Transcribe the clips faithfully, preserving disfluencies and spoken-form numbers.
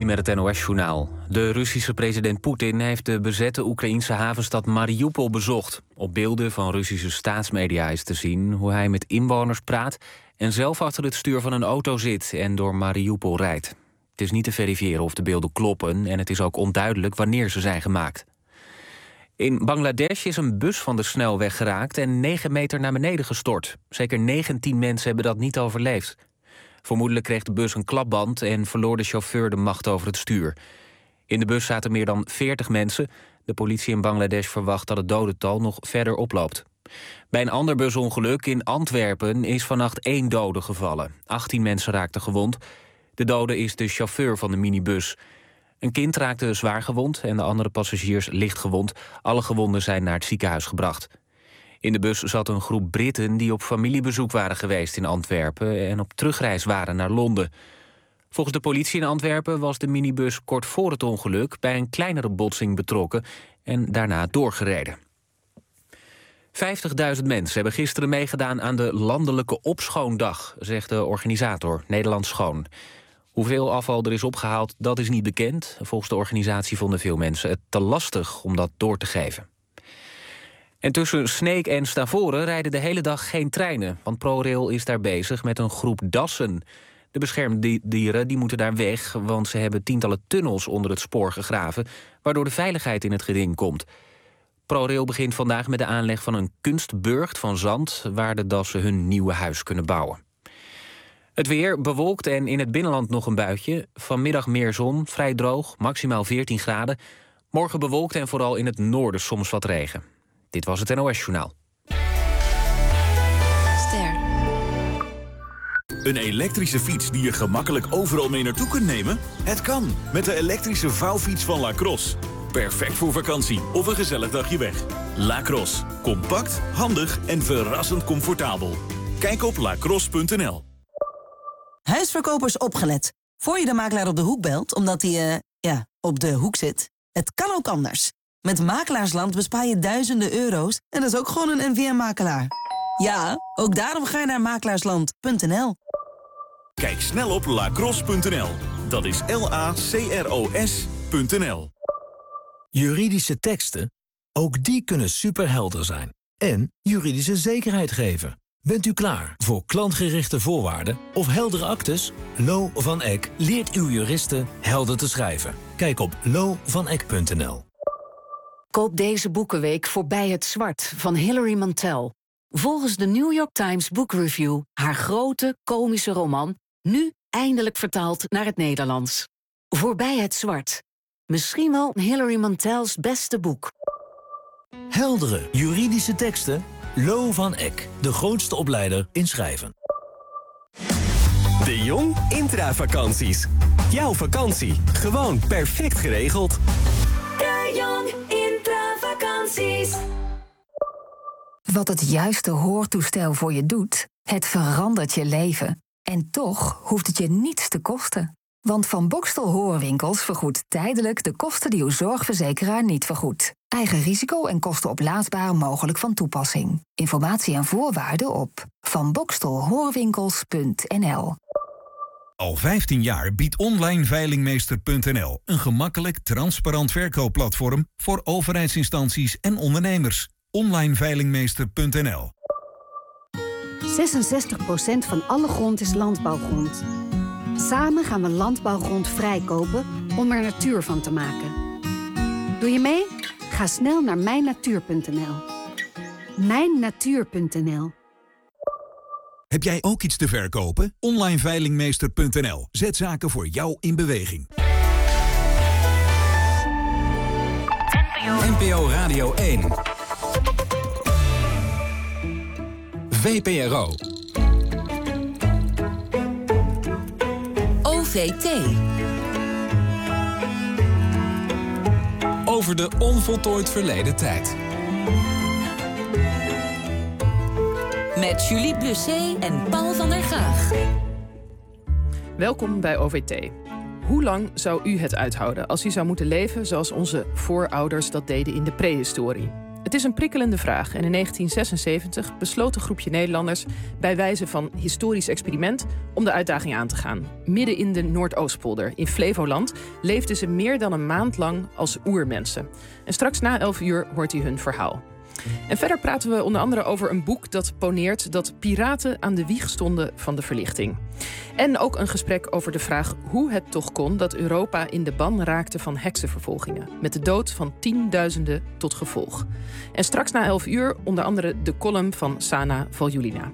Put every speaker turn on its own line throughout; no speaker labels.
met het N O S-journaal. De Russische president Poetin heeft de bezette Oekraïense havenstad Mariupol bezocht. Op beelden van Russische staatsmedia is te zien hoe hij met inwoners praat en zelf achter het stuur van een auto zit en door Mariupol rijdt. Het is niet te verifiëren of de beelden kloppen en het is ook onduidelijk wanneer ze zijn gemaakt. In Bangladesh is een bus van de snelweg geraakt en negen meter naar beneden gestort. Zeker negentien mensen hebben dat niet overleefd. Vermoedelijk kreeg de bus een klapband en verloor de chauffeur de macht over het stuur. In de bus zaten meer dan veertig mensen. De politie in Bangladesh verwacht dat het dodental nog verder oploopt. Bij een ander busongeluk in Antwerpen is vannacht één dode gevallen. achttien mensen raakten gewond. De dode is de chauffeur van de minibus. Een kind raakte zwaar gewond en de andere passagiers licht gewond. Alle gewonden zijn naar het ziekenhuis gebracht. In de bus zat een groep Britten die op familiebezoek waren geweest in Antwerpen en op terugreis waren naar Londen. Volgens de politie in Antwerpen was de minibus kort voor het ongeluk bij een kleinere botsing betrokken en daarna doorgereden. vijftigduizend mensen hebben gisteren meegedaan aan de landelijke opschoondag, zegt de organisator Nederland Schoon. Hoeveel afval er is opgehaald, dat is niet bekend. Volgens de organisatie vonden veel mensen het te lastig om dat door te geven. En tussen Sneek en Stavoren rijden de hele dag geen treinen, want ProRail is daar bezig met een groep dassen. De beschermde dieren die moeten daar weg, want ze hebben tientallen tunnels onder het spoor gegraven, waardoor de veiligheid in het geding komt. ProRail begint vandaag met de aanleg van een kunstburcht van zand, waar de dassen hun nieuwe huis kunnen bouwen. Het weer bewolkt en in het binnenland nog een buitje. Vanmiddag meer zon, vrij droog, maximaal veertien graden. Morgen bewolkt en vooral in het noorden soms wat regen. Dit was het N O S-journaal.
Ster.
Een elektrische fiets die je gemakkelijk overal mee naartoe kunt nemen? Het kan, met de elektrische vouwfiets van Lacrosse. Perfect voor vakantie of een gezellig dagje weg. Lacrosse. Compact, handig en verrassend comfortabel. Kijk op lacrosse punt n l.
Huisverkopers opgelet. Voor je de makelaar op de hoek belt, omdat hij, uh, ja, op de hoek zit. Het kan ook anders. Met Makelaarsland bespaar je duizenden euro's en dat is ook gewoon een N V M-makelaar. Ja, ook daarom ga je naar makelaarsland punt n l.
Kijk snel op lacrosse punt n l. Dat is L A C R O S punt n l.
Juridische teksten, ook die kunnen superhelder zijn. En juridische zekerheid geven. Bent u klaar voor klantgerichte voorwaarden of heldere actes? Lo van Eck leert uw juristen helder te schrijven. Kijk op lo van eck punt n l.
Koop deze boekenweek Voorbij het Zwart van Hilary Mantel. Volgens de New York Times Book Review haar grote, komische roman, nu eindelijk vertaald naar het Nederlands. Voorbij het Zwart. Misschien wel Hilary Mantels beste boek.
Heldere juridische teksten? Lo van Eck, de grootste opleider in schrijven.
De Jong Intravakanties. Jouw vakantie, gewoon perfect geregeld.
De Jong Intravakanties.
Wat het juiste hoortoestel voor je doet, het verandert je leven. En toch hoeft het je niets te kosten. Want Van Bokstel Hoorwinkels vergoedt tijdelijk de kosten die uw zorgverzekeraar niet vergoedt. Eigen risico en kosten oplaadsbaar mogelijk van toepassing. Informatie en voorwaarden op van bokstel hoorwinkels punt n l.
Al vijftien jaar biedt online veilingmeester punt n l een gemakkelijk, transparant verkoopplatform voor overheidsinstanties en ondernemers. online veilingmeester punt n l.
zesenzestig procent van alle grond is landbouwgrond. Samen gaan we landbouwgrond vrijkopen om er natuur van te maken. Doe je mee? Ga snel naar mijn natuur punt n l. mijn natuur punt n l.
Heb jij ook iets te verkopen? online veilingmeester punt n l. Zet zaken voor jou in beweging.
N P O Radio één. V P R O.
O V T.
Over de onvoltooid verleden tijd.
Met Julie Blusset en Paul van der Gaag.
Welkom bij O V T. Hoe lang zou u het uithouden als u zou moeten leven zoals onze voorouders dat deden in de prehistorie? Het is een prikkelende vraag en in negentien zesenzeventig besloot een groepje Nederlanders bij wijze van historisch experiment om de uitdaging aan te gaan. Midden in de Noordoostpolder, in Flevoland, leefden ze meer dan een maand lang als oermensen. En straks na elf uur hoort u hun verhaal. En verder praten we onder andere over een boek dat poneert dat piraten aan de wieg stonden van de verlichting. En ook een gesprek over de vraag hoe het toch kon dat Europa in de ban raakte van heksenvervolgingen. Met de dood van tienduizenden tot gevolg. En straks na elf uur onder andere de column van Sana Valjulina.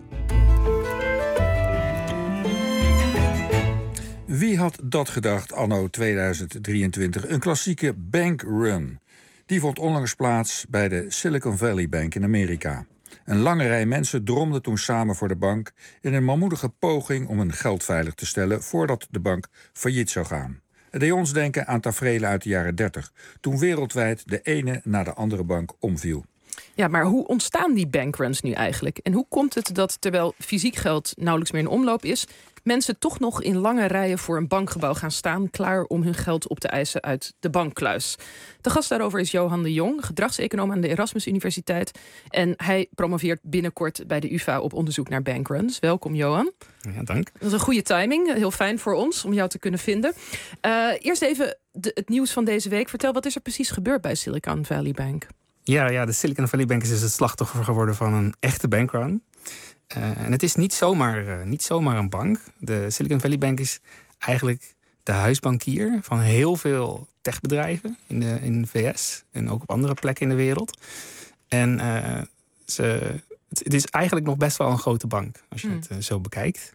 Wie had dat gedacht anno tweeduizend drieëntwintig? Een klassieke bankrun. Die vond onlangs plaats bij de Silicon Valley Bank in Amerika. Een lange rij mensen dromde toen samen voor de bank in een manmoedige poging om hun geld veilig te stellen voordat de bank failliet zou gaan. Het deed ons denken aan taferelen uit de jaren dertig, toen wereldwijd de ene na de andere bank omviel.
Ja, maar hoe ontstaan die bankruns nu eigenlijk? En hoe komt het dat terwijl fysiek geld nauwelijks meer in omloop is, mensen toch nog in lange rijen voor een bankgebouw gaan staan, klaar om hun geld op te eisen uit de bankkluis? De gast daarover is Johan de Jong, gedragseconoom aan de Erasmus Universiteit. En hij promoveert binnenkort bij de U vA op onderzoek naar bankruns. Welkom, Johan.
Ja, dank.
Dat is een goede timing. Heel fijn voor ons om jou te kunnen vinden. Uh, eerst even de, het nieuws van deze week. Vertel, wat is er precies gebeurd bij Silicon Valley Bank?
Ja, ja, de Silicon Valley Bank is dus het slachtoffer geworden van een echte bankrun. Uh, en het is niet zomaar, uh, niet zomaar een bank. De Silicon Valley Bank is eigenlijk de huisbankier van heel veel techbedrijven in de, in de V S en ook op andere plekken in de wereld. En uh, ze, het, het is eigenlijk nog best wel een grote bank, als je mm. het uh, zo bekijkt.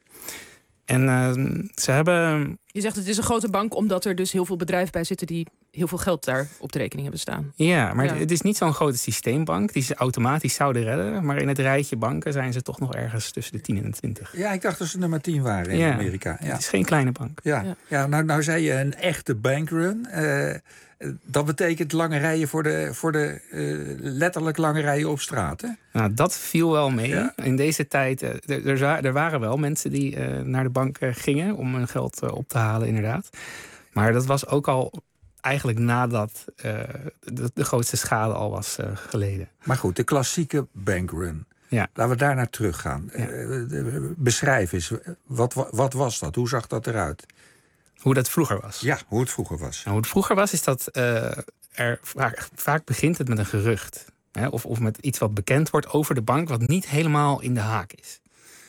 En uh, ze hebben...
Je zegt het is een grote bank omdat er dus heel veel bedrijven bij zitten die heel veel geld daar op de rekening hebben staan.
Ja, maar
ja.
Het, het is niet zo'n grote systeembank die ze automatisch zouden redden. Maar in het rijtje banken zijn ze toch nog ergens tussen de tien en de twintig.
Ja, ik dacht dat ze nummer tien waren in
ja,
Amerika. Ja.
Het is geen kleine bank.
Ja, ja. ja nou, nou zei je een echte bankrun. Uh, dat betekent lange rijen voor de, voor de uh, letterlijk lange rijen op straat, hè?
Nou, dat viel wel mee. Ja? In deze tijd, uh, er, er, er waren wel mensen die uh, naar de bank uh, gingen om hun geld uh, op te halen, inderdaad. Maar dat was ook al eigenlijk nadat uh, de, de grootste schade al was uh, geleden.
Maar goed, de klassieke bankrun.
Ja.
Laten we daar naar terug gaan. Ja. Uh, beschrijf eens, wat, wat was dat? Hoe zag dat eruit?
Hoe dat vroeger was?
Ja, hoe het vroeger was.
Nou, hoe het vroeger was is dat uh, er vaak, vaak begint het met een gerucht. Hè, of, of met iets wat bekend wordt over de bank wat niet helemaal in de haak is.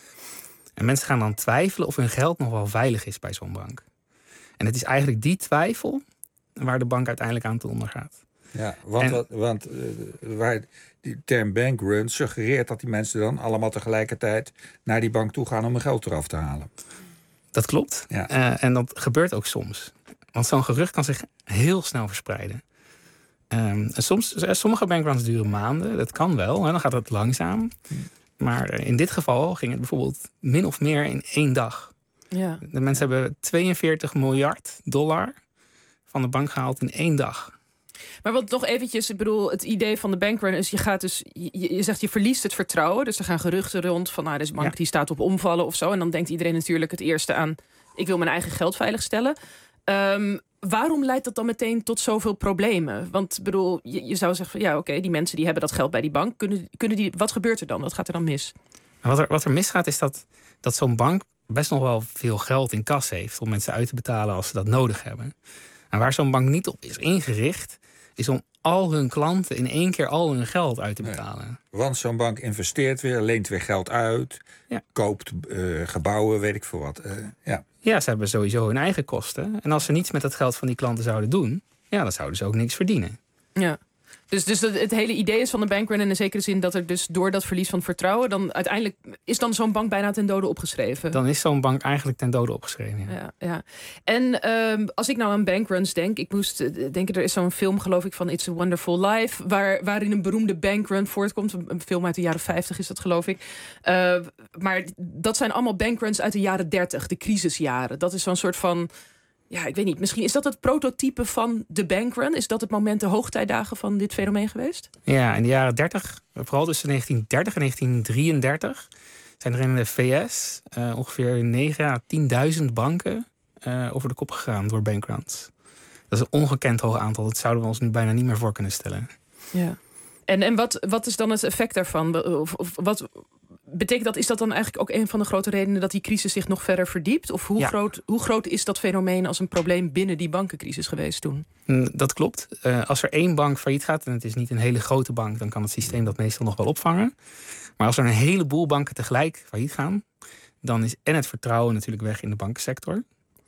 En mensen gaan dan twijfelen of hun geld nog wel veilig is bij zo'n bank. En het is eigenlijk die twijfel waar de bank uiteindelijk aan te ondergaat.
Ja, want, en, wat, want uh, waar die term bankrun suggereert dat die mensen dan allemaal tegelijkertijd naar die bank toe gaan om hun geld eraf te halen.
Dat klopt.
Ja.
Uh, en dat gebeurt ook soms. Want zo'n gerucht kan zich heel snel verspreiden. Um, en soms, sommige bankruns duren maanden. Dat kan wel, hè, dan gaat het langzaam. Hm. Maar in dit geval ging het bijvoorbeeld min of meer in één dag.
Ja.
De mensen hebben tweeënveertig miljard dollar van de bank gehaald in één dag.
Maar wat nog eventjes, ik bedoel, het idee van de bankrun is, je gaat dus, je, je zegt je verliest het vertrouwen. Dus er gaan geruchten rond van, nou, deze bank ja. die staat op omvallen of zo. En dan denkt iedereen natuurlijk het eerste aan, ik wil mijn eigen geld veiligstellen. Um, waarom leidt dat dan meteen tot zoveel problemen? Want ik bedoel, je, je zou zeggen van, ja, oké, okay, die mensen die hebben dat geld bij die bank. Kunnen, kunnen die, wat gebeurt er dan? Wat gaat er dan mis?
Wat er, wat er misgaat is dat, dat zo'n bank best nog wel veel geld in kas heeft om mensen uit te betalen als ze dat nodig hebben. En waar zo'n bank niet op is ingericht, is om al hun klanten in één keer al hun geld uit te betalen.
Ja, want zo'n bank investeert weer, leent weer geld uit, ja. koopt uh, gebouwen, weet ik veel wat. Uh, ja.
ja, ze hebben sowieso hun eigen kosten. En als ze niets met dat geld van die klanten zouden doen, ja, dan zouden ze ook niks verdienen.
Ja. Dus, dus het, het hele idee is van de bankrun in de zekere zin dat er dus door dat verlies van vertrouwen, dan uiteindelijk is dan zo'n bank bijna ten dode opgeschreven.
Dan is zo'n bank eigenlijk ten dode opgeschreven. Ja.
Ja, ja. En um, als ik nou aan bankruns denk, ik moest denken, er is zo'n film geloof ik van It's a Wonderful Life, waar, waarin een beroemde bankrun voortkomt. Een film uit de jaren vijftig is dat geloof ik. Uh, maar dat zijn allemaal bankruns uit de jaren dertig, de crisisjaren. Dat is zo'n soort van, ja, ik weet niet, misschien is dat het prototype van de bankrun? Is dat het moment, de hoogtijdagen van dit fenomeen geweest?
Ja, in de jaren dertig, vooral tussen negentien dertig en negentien drieëndertig... zijn er in de V S uh, ongeveer negen à tienduizend banken uh, over de kop gegaan door bankruns. Dat is een ongekend hoog aantal. Dat zouden we ons nu bijna niet meer voor kunnen stellen.
Ja. En, en wat, wat is dan het effect daarvan? Of, of wat betekent dat? Is dat dan eigenlijk ook een van de grote redenen dat die crisis zich nog verder verdiept? Of hoe, ja. groot, hoe groot is dat fenomeen als een probleem binnen die bankencrisis geweest toen?
Dat klopt. Uh, als er één bank failliet gaat, en het is niet een hele grote bank, dan kan het systeem dat meestal nog wel opvangen. Maar als er een heleboel banken tegelijk failliet gaan, dan is en het vertrouwen natuurlijk weg in de bankensector.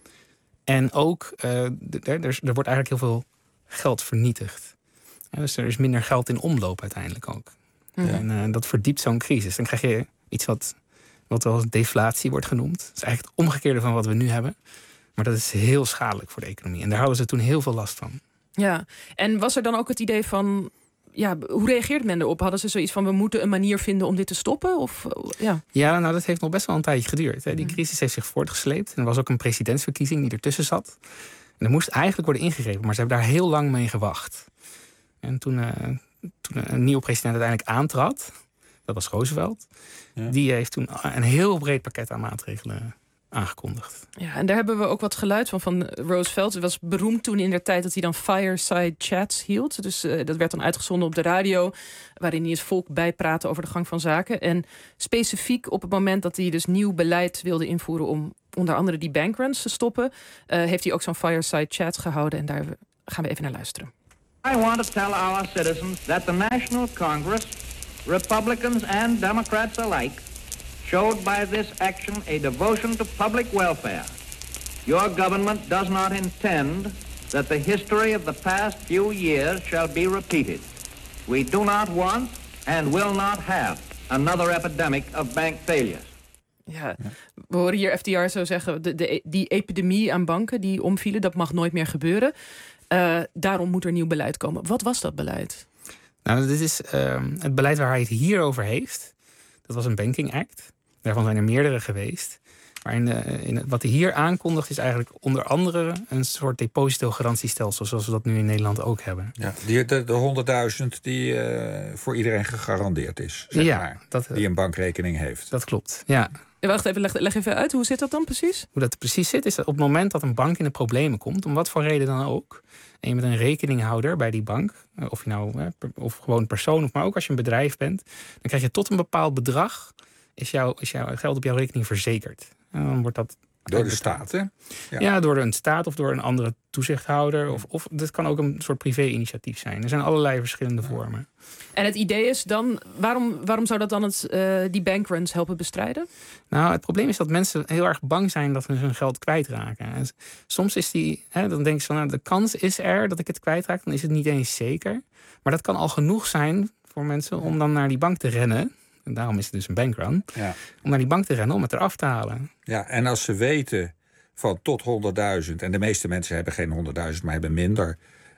En ook, uh, er, er, er wordt eigenlijk heel veel geld vernietigd. Ja, dus er is minder geld in omloop uiteindelijk ook. Ja. En uh, dat verdiept zo'n crisis. Dan krijg je iets wat, wat wel als deflatie wordt genoemd. Dat is eigenlijk het omgekeerde van wat we nu hebben. Maar dat is heel schadelijk voor de economie. En daar hadden ze toen heel veel last van.
Ja, en was er dan ook het idee van, ja, hoe reageerde men erop? Hadden ze zoiets van, we moeten een manier vinden om dit te stoppen? Of, ja.
ja, nou dat heeft nog best wel een tijdje geduurd. Hè. Die crisis heeft zich voortgesleept. En er was ook een presidentsverkiezing die ertussen zat. En er moest eigenlijk worden ingegrepen. Maar ze hebben daar heel lang mee gewacht. En toen, uh, toen een nieuwe president uiteindelijk aantrad, dat was Roosevelt. Ja. Die heeft toen een heel breed pakket aan maatregelen aangekondigd.
Ja, en daar hebben we ook wat geluid van van Roosevelt. Het was beroemd toen in der tijd dat hij dan fireside chats hield. Dus uh, dat werd dan uitgezonden op de radio, waarin hij het volk bijpraatte over de gang van zaken. En specifiek op het moment dat hij dus nieuw beleid wilde invoeren om onder andere die bankruns te stoppen, uh, heeft hij ook zo'n fireside chat gehouden. En daar gaan we even naar luisteren.
I want to tell our citizens that the National Congress, Republicans and Democrats alike, showed by this action a devotion to public welfare. Your government does not intend that the history of the past few years shall be repeated. We do not want and will not have another epidemic of bank failures.
Ja, we horen hier F D R zo zeggen, de, de, die epidemie aan banken die omvielen, dat mag nooit meer gebeuren. Uh, daarom moet er nieuw beleid komen. Wat was dat beleid?
Nou, dit is uh, het beleid waar hij het hier over heeft. Dat was een Banking Act. Daarvan zijn er meerdere geweest. Maar in, uh, in, wat hij hier aankondigt is eigenlijk onder andere een soort depositogarantiestelsel, zoals we dat nu in Nederland ook hebben.
Ja, die, de, de honderdduizend die uh, voor iedereen gegarandeerd is, zeg ja, maar, dat, uh, die een bankrekening heeft.
Dat klopt, ja.
Ja, wacht even, leg, leg even uit. Hoe zit dat dan precies?
Hoe dat precies zit, is dat op het moment dat een bank in de problemen komt, om wat voor reden dan ook, en je bent een rekeninghouder bij die bank, of je nou, hè, of gewoon persoon, of maar ook als je een bedrijf bent, dan krijg je tot een bepaald bedrag, is jouw, is jouw geld op jouw rekening verzekerd. En dan wordt dat
door de staat, hè?
Ja. ja, door een staat of door een andere toezichthouder. Of, of dit kan ook een soort privé-initiatief zijn. Er zijn allerlei verschillende ja. vormen.
En het idee is dan, waarom, waarom zou dat dan het, uh, die bankruns helpen bestrijden?
Nou, het probleem is dat mensen heel erg bang zijn dat ze hun geld kwijtraken. En soms is die, hè, dan denk je van, nou, de kans is er dat ik het kwijtraak. Dan is het niet eens zeker. Maar dat kan al genoeg zijn voor mensen om dan naar die bank te rennen. En daarom is het dus een bankrun. Ja. Om naar die bank te rennen om het eraf te halen.
Ja, en als ze weten van tot honderdduizend... en de meeste mensen hebben geen honderdduizend, maar hebben minder,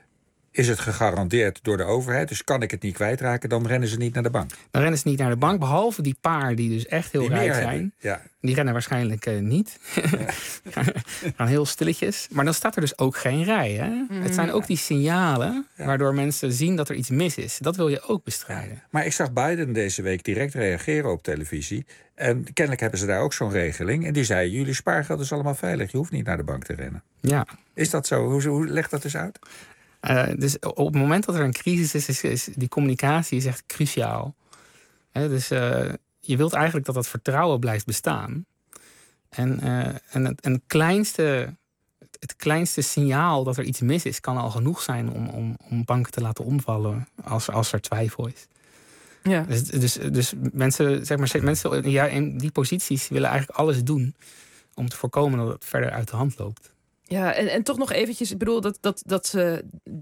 is het gegarandeerd door de overheid. Dus kan ik het niet kwijtraken, dan rennen ze niet naar de bank.
Dan rennen ze niet naar de bank, behalve die paar die dus echt heel die rijk zijn. Ja. Die rennen waarschijnlijk uh, niet. Ja. Gaan heel stilletjes. Maar dan staat er dus ook geen rij. Hè? Mm. Het zijn ook die signalen ja. waardoor mensen zien dat er iets mis is. Dat wil je ook bestrijden.
Ja. Maar ik zag Biden deze week direct reageren op televisie. En kennelijk hebben ze daar ook zo'n regeling. En die zei, jullie spaargeld is allemaal veilig. Je hoeft niet naar de bank te rennen.
Ja.
Is dat zo? Hoe, hoe legt dat eens uit?
Uh, dus op het moment dat er een crisis is, is, is die communicatie is echt cruciaal. He, dus uh, je wilt eigenlijk dat dat vertrouwen blijft bestaan. En, uh, en, het, en het, kleinste, het kleinste signaal dat er iets mis is, kan al genoeg zijn om, om, om banken te laten omvallen als, als er twijfel is. Ja. Dus, dus, dus mensen, zeg maar, mensen ja, in die posities willen eigenlijk alles doen om te voorkomen dat het verder uit de hand loopt.
Ja, en, en toch nog eventjes, ik bedoel, dat, dat, dat uh,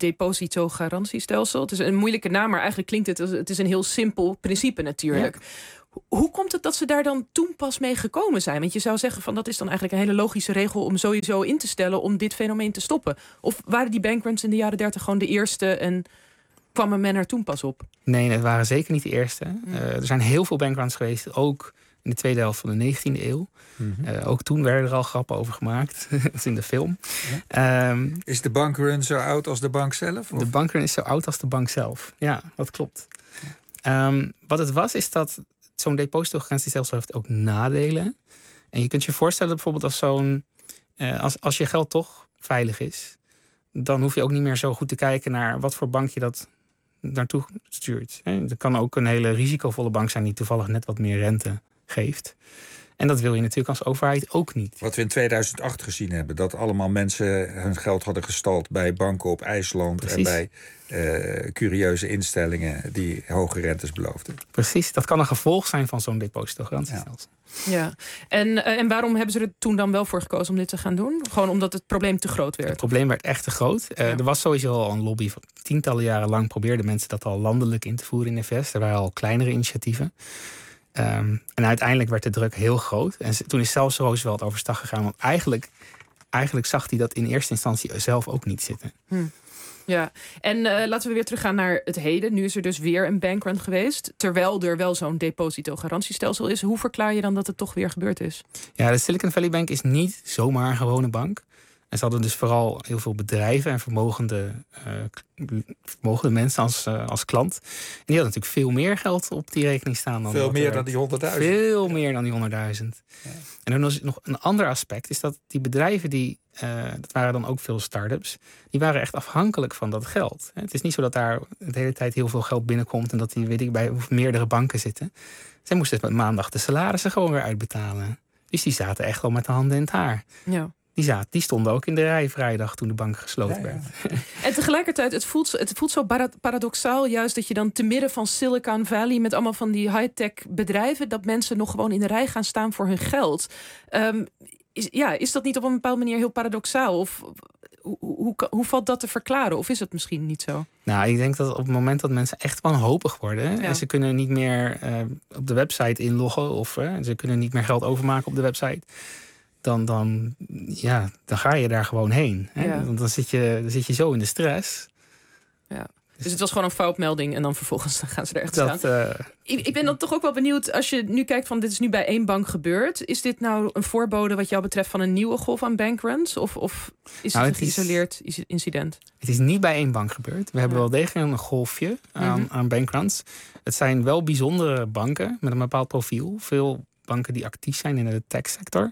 depositogarantiestelsel, het is een moeilijke naam, maar eigenlijk klinkt het, het is een heel simpel principe natuurlijk. Ja. Hoe komt het dat ze daar dan toen pas mee gekomen zijn? Want je zou zeggen van dat is dan eigenlijk een hele logische regel om sowieso in te stellen om dit fenomeen te stoppen. Of waren die bankruns in de jaren dertig gewoon de eerste en kwam men er toen pas op?
Nee, het waren zeker niet de eerste. Uh, er zijn heel veel bankruns geweest, ook in de tweede helft van de negentiende eeuw. Mm-hmm. Uh, ook toen werden er al grappen over gemaakt. Dat is in de film.
Ja. Um, is de bankrun zo oud als de bank zelf? Of?
De bankrun is zo oud als de bank zelf. Ja, dat klopt. Um, wat het was, is dat zo'n depositogarantiestelsel heeft ook nadelen. En je kunt je voorstellen bijvoorbeeld als zo'n... Uh, als, als je geld toch veilig is, dan hoef je ook niet meer zo goed te kijken naar wat voor bank je dat naartoe stuurt. Het kan ook een hele risicovolle bank zijn die toevallig net wat meer rente geeft. En dat wil je natuurlijk als overheid ook niet.
Wat we in tweeduizend acht gezien hebben, dat allemaal mensen hun geld hadden gestald bij banken op IJsland. Precies. En bij uh, curieuze instellingen die hoge rentes beloofden.
Precies, dat kan een gevolg zijn van zo'n depositogarantiestelsel.
Ja, ja. En, uh, en waarom hebben ze er toen dan wel voor gekozen om dit te gaan doen? Gewoon omdat het probleem te groot werd?
Het probleem werd echt te groot. Uh, ja. Er was sowieso al een lobby van tientallen jaren lang. Probeerden mensen dat al landelijk in te voeren in de V S. Er waren al kleinere initiatieven. Um, en uiteindelijk werd de druk heel groot. En toen is zelfs Roosevelt overstag gegaan. Want eigenlijk, eigenlijk zag hij dat in eerste instantie zelf ook niet zitten.
Hm. Ja, en uh, laten we weer teruggaan naar het heden. Nu is er dus weer een bankrun geweest. Terwijl er wel zo'n depositogarantiestelsel is. Hoe verklaar je dan dat het toch weer gebeurd is?
Ja, de Silicon Valley Bank is niet zomaar een gewone bank. En ze hadden dus vooral heel veel bedrijven en vermogende, uh, vermogende mensen als, uh, als klant. En die hadden natuurlijk veel meer geld op die rekening staan. Dan
veel meer dan die honderdduizend.
Veel meer dan die honderdduizend. Ja. En dan is nog een ander aspect, is dat die bedrijven, die, uh, dat waren dan ook veel start-ups, die waren echt afhankelijk van dat geld. Het is niet zo dat daar de hele tijd heel veel geld binnenkomt en dat die, weet ik, bij meerdere banken zitten. Zij moesten met maandag de salarissen gewoon weer uitbetalen. Dus die zaten echt wel met de handen in het haar.
Ja.
Die, zaten, die stonden ook in de rij vrijdag toen de bank gesloten ja, ja.
werd. En tegelijkertijd, het voelt, het voelt zo paradoxaal juist dat je dan te midden van Silicon Valley met allemaal van die high-tech bedrijven, dat mensen nog gewoon in de rij gaan staan voor hun geld. Um, is, ja, is dat niet op een bepaalde manier heel paradoxaal? Of hoe, hoe, hoe valt dat te verklaren? Of is het misschien niet zo?
Nou, ik denk dat op het moment dat mensen echt wanhopig worden ja. en ze kunnen niet meer uh, op de website inloggen of uh, ze kunnen niet meer geld overmaken op de website. Dan, dan, ja, dan ga je daar gewoon heen. Hè? Ja. Want dan zit, je, dan zit je zo in de stress.
Ja. Dus het was gewoon een foutmelding en dan vervolgens dan gaan ze er echt dat, staan. Uh, ik, ik ben dan toch ook wel benieuwd, als je nu kijkt van dit is nu bij één bank gebeurd. Is dit nou een voorbode wat jou betreft van een nieuwe golf aan bankruns? Of, of is nou, het een geïsoleerd incident?
Het is niet bij één bank gebeurd. We hebben ja. wel degelijk een golfje aan, mm-hmm. aan bankruns. Het zijn wel bijzondere banken met een bepaald profiel. Veel banken die actief zijn in de techsector.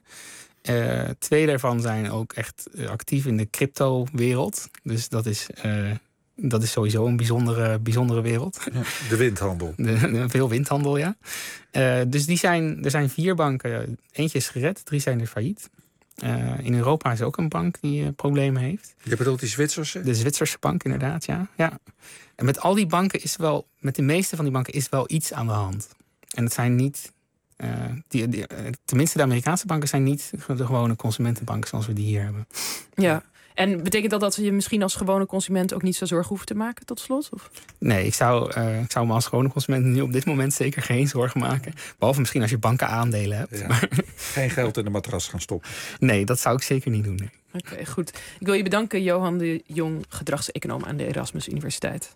Uh, twee daarvan zijn ook echt uh, actief in de crypto-wereld. Dus dat is, uh, dat is sowieso een bijzondere, bijzondere wereld.
Ja, de windhandel.
De, de, veel windhandel, ja. Uh, dus die zijn, er zijn vier banken. Eentje is gered, drie zijn er failliet. Uh, in Europa is ook een bank die uh, problemen heeft.
Je bedoelt die Zwitserse?
De Zwitserse bank, inderdaad, ja. ja. En met al die banken is wel, met de meeste van die banken is wel iets aan de hand. En het zijn niet... Uh, die, die, tenminste, de Amerikaanse banken zijn niet de gewone consumentenbanken zoals we die hier hebben.
Ja, en betekent dat dat je misschien als gewone consument ook niet zo zorgen hoeft te maken tot slot? Of?
Nee, ik zou, uh, ik zou me als gewone consument nu op dit moment zeker geen zorgen maken. Behalve misschien als je banken aandelen hebt.
Ja.
Maar
geen geld in de matras gaan stoppen.
Nee, dat zou ik zeker niet doen. Nee.
Oké, okay, goed. Ik wil je bedanken, Johan de Jong, gedragseconoom aan de Erasmus Universiteit.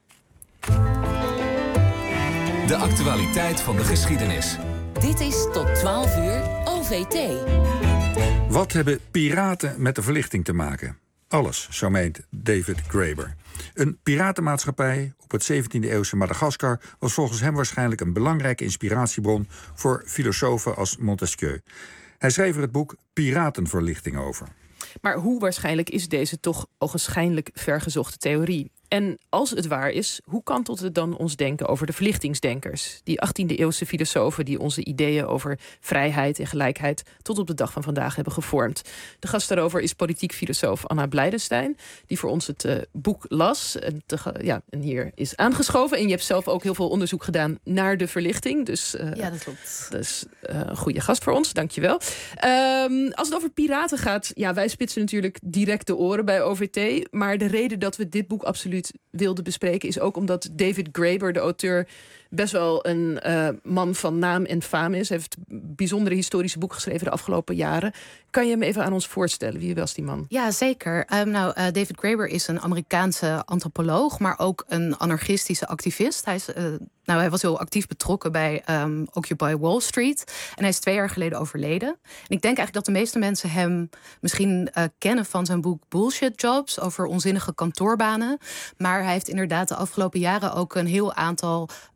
De actualiteit van de geschiedenis.
Dit is tot twaalf uur O V T.
Wat hebben piraten met de verlichting te maken? Alles, zo meent David Graeber. Een piratenmaatschappij op het zeventiende-eeuwse Madagaskar was volgens hem waarschijnlijk een belangrijke inspiratiebron voor filosofen als Montesquieu. Hij schreef er het boek Piratenverlichting over.
Maar hoe waarschijnlijk is deze toch ogenschijnlijk vergezochte theorie? En als het waar is, hoe kantelt het dan ons denken over de verlichtingsdenkers? Die achttiende-eeuwse filosofen die onze ideeën over vrijheid en gelijkheid tot op de dag van vandaag hebben gevormd. De gast daarover is politiek filosoof Anna Blijdenstein, die voor ons het uh, boek las. En, te, ja, en hier is aangeschoven. En je hebt zelf ook heel veel onderzoek gedaan naar de verlichting. Dus uh,
ja, dat klopt.
Dus uh, een goede gast voor ons, dankjewel. Um, als het over piraten gaat, ja, wij spitsen natuurlijk direct de oren bij O V T. Maar de reden dat we dit boek absoluut wilde bespreken is ook omdat David Graeber, de auteur, best wel een uh, man van naam en faam is. Hij heeft bijzondere historische boeken geschreven de afgelopen jaren. Kan je hem even aan ons voorstellen? Wie was die man?
Ja, zeker. Um, nou, uh, David Graeber is een Amerikaanse antropoloog, maar ook een anarchistische activist. Hij, is, uh, nou, hij was heel actief betrokken bij um, Occupy Wall Street. En hij is twee jaar geleden overleden. En ik denk eigenlijk dat de meeste mensen hem misschien uh, kennen van zijn boek Bullshit Jobs over onzinnige kantoorbanen. Maar hij heeft inderdaad de afgelopen jaren ook een heel aantal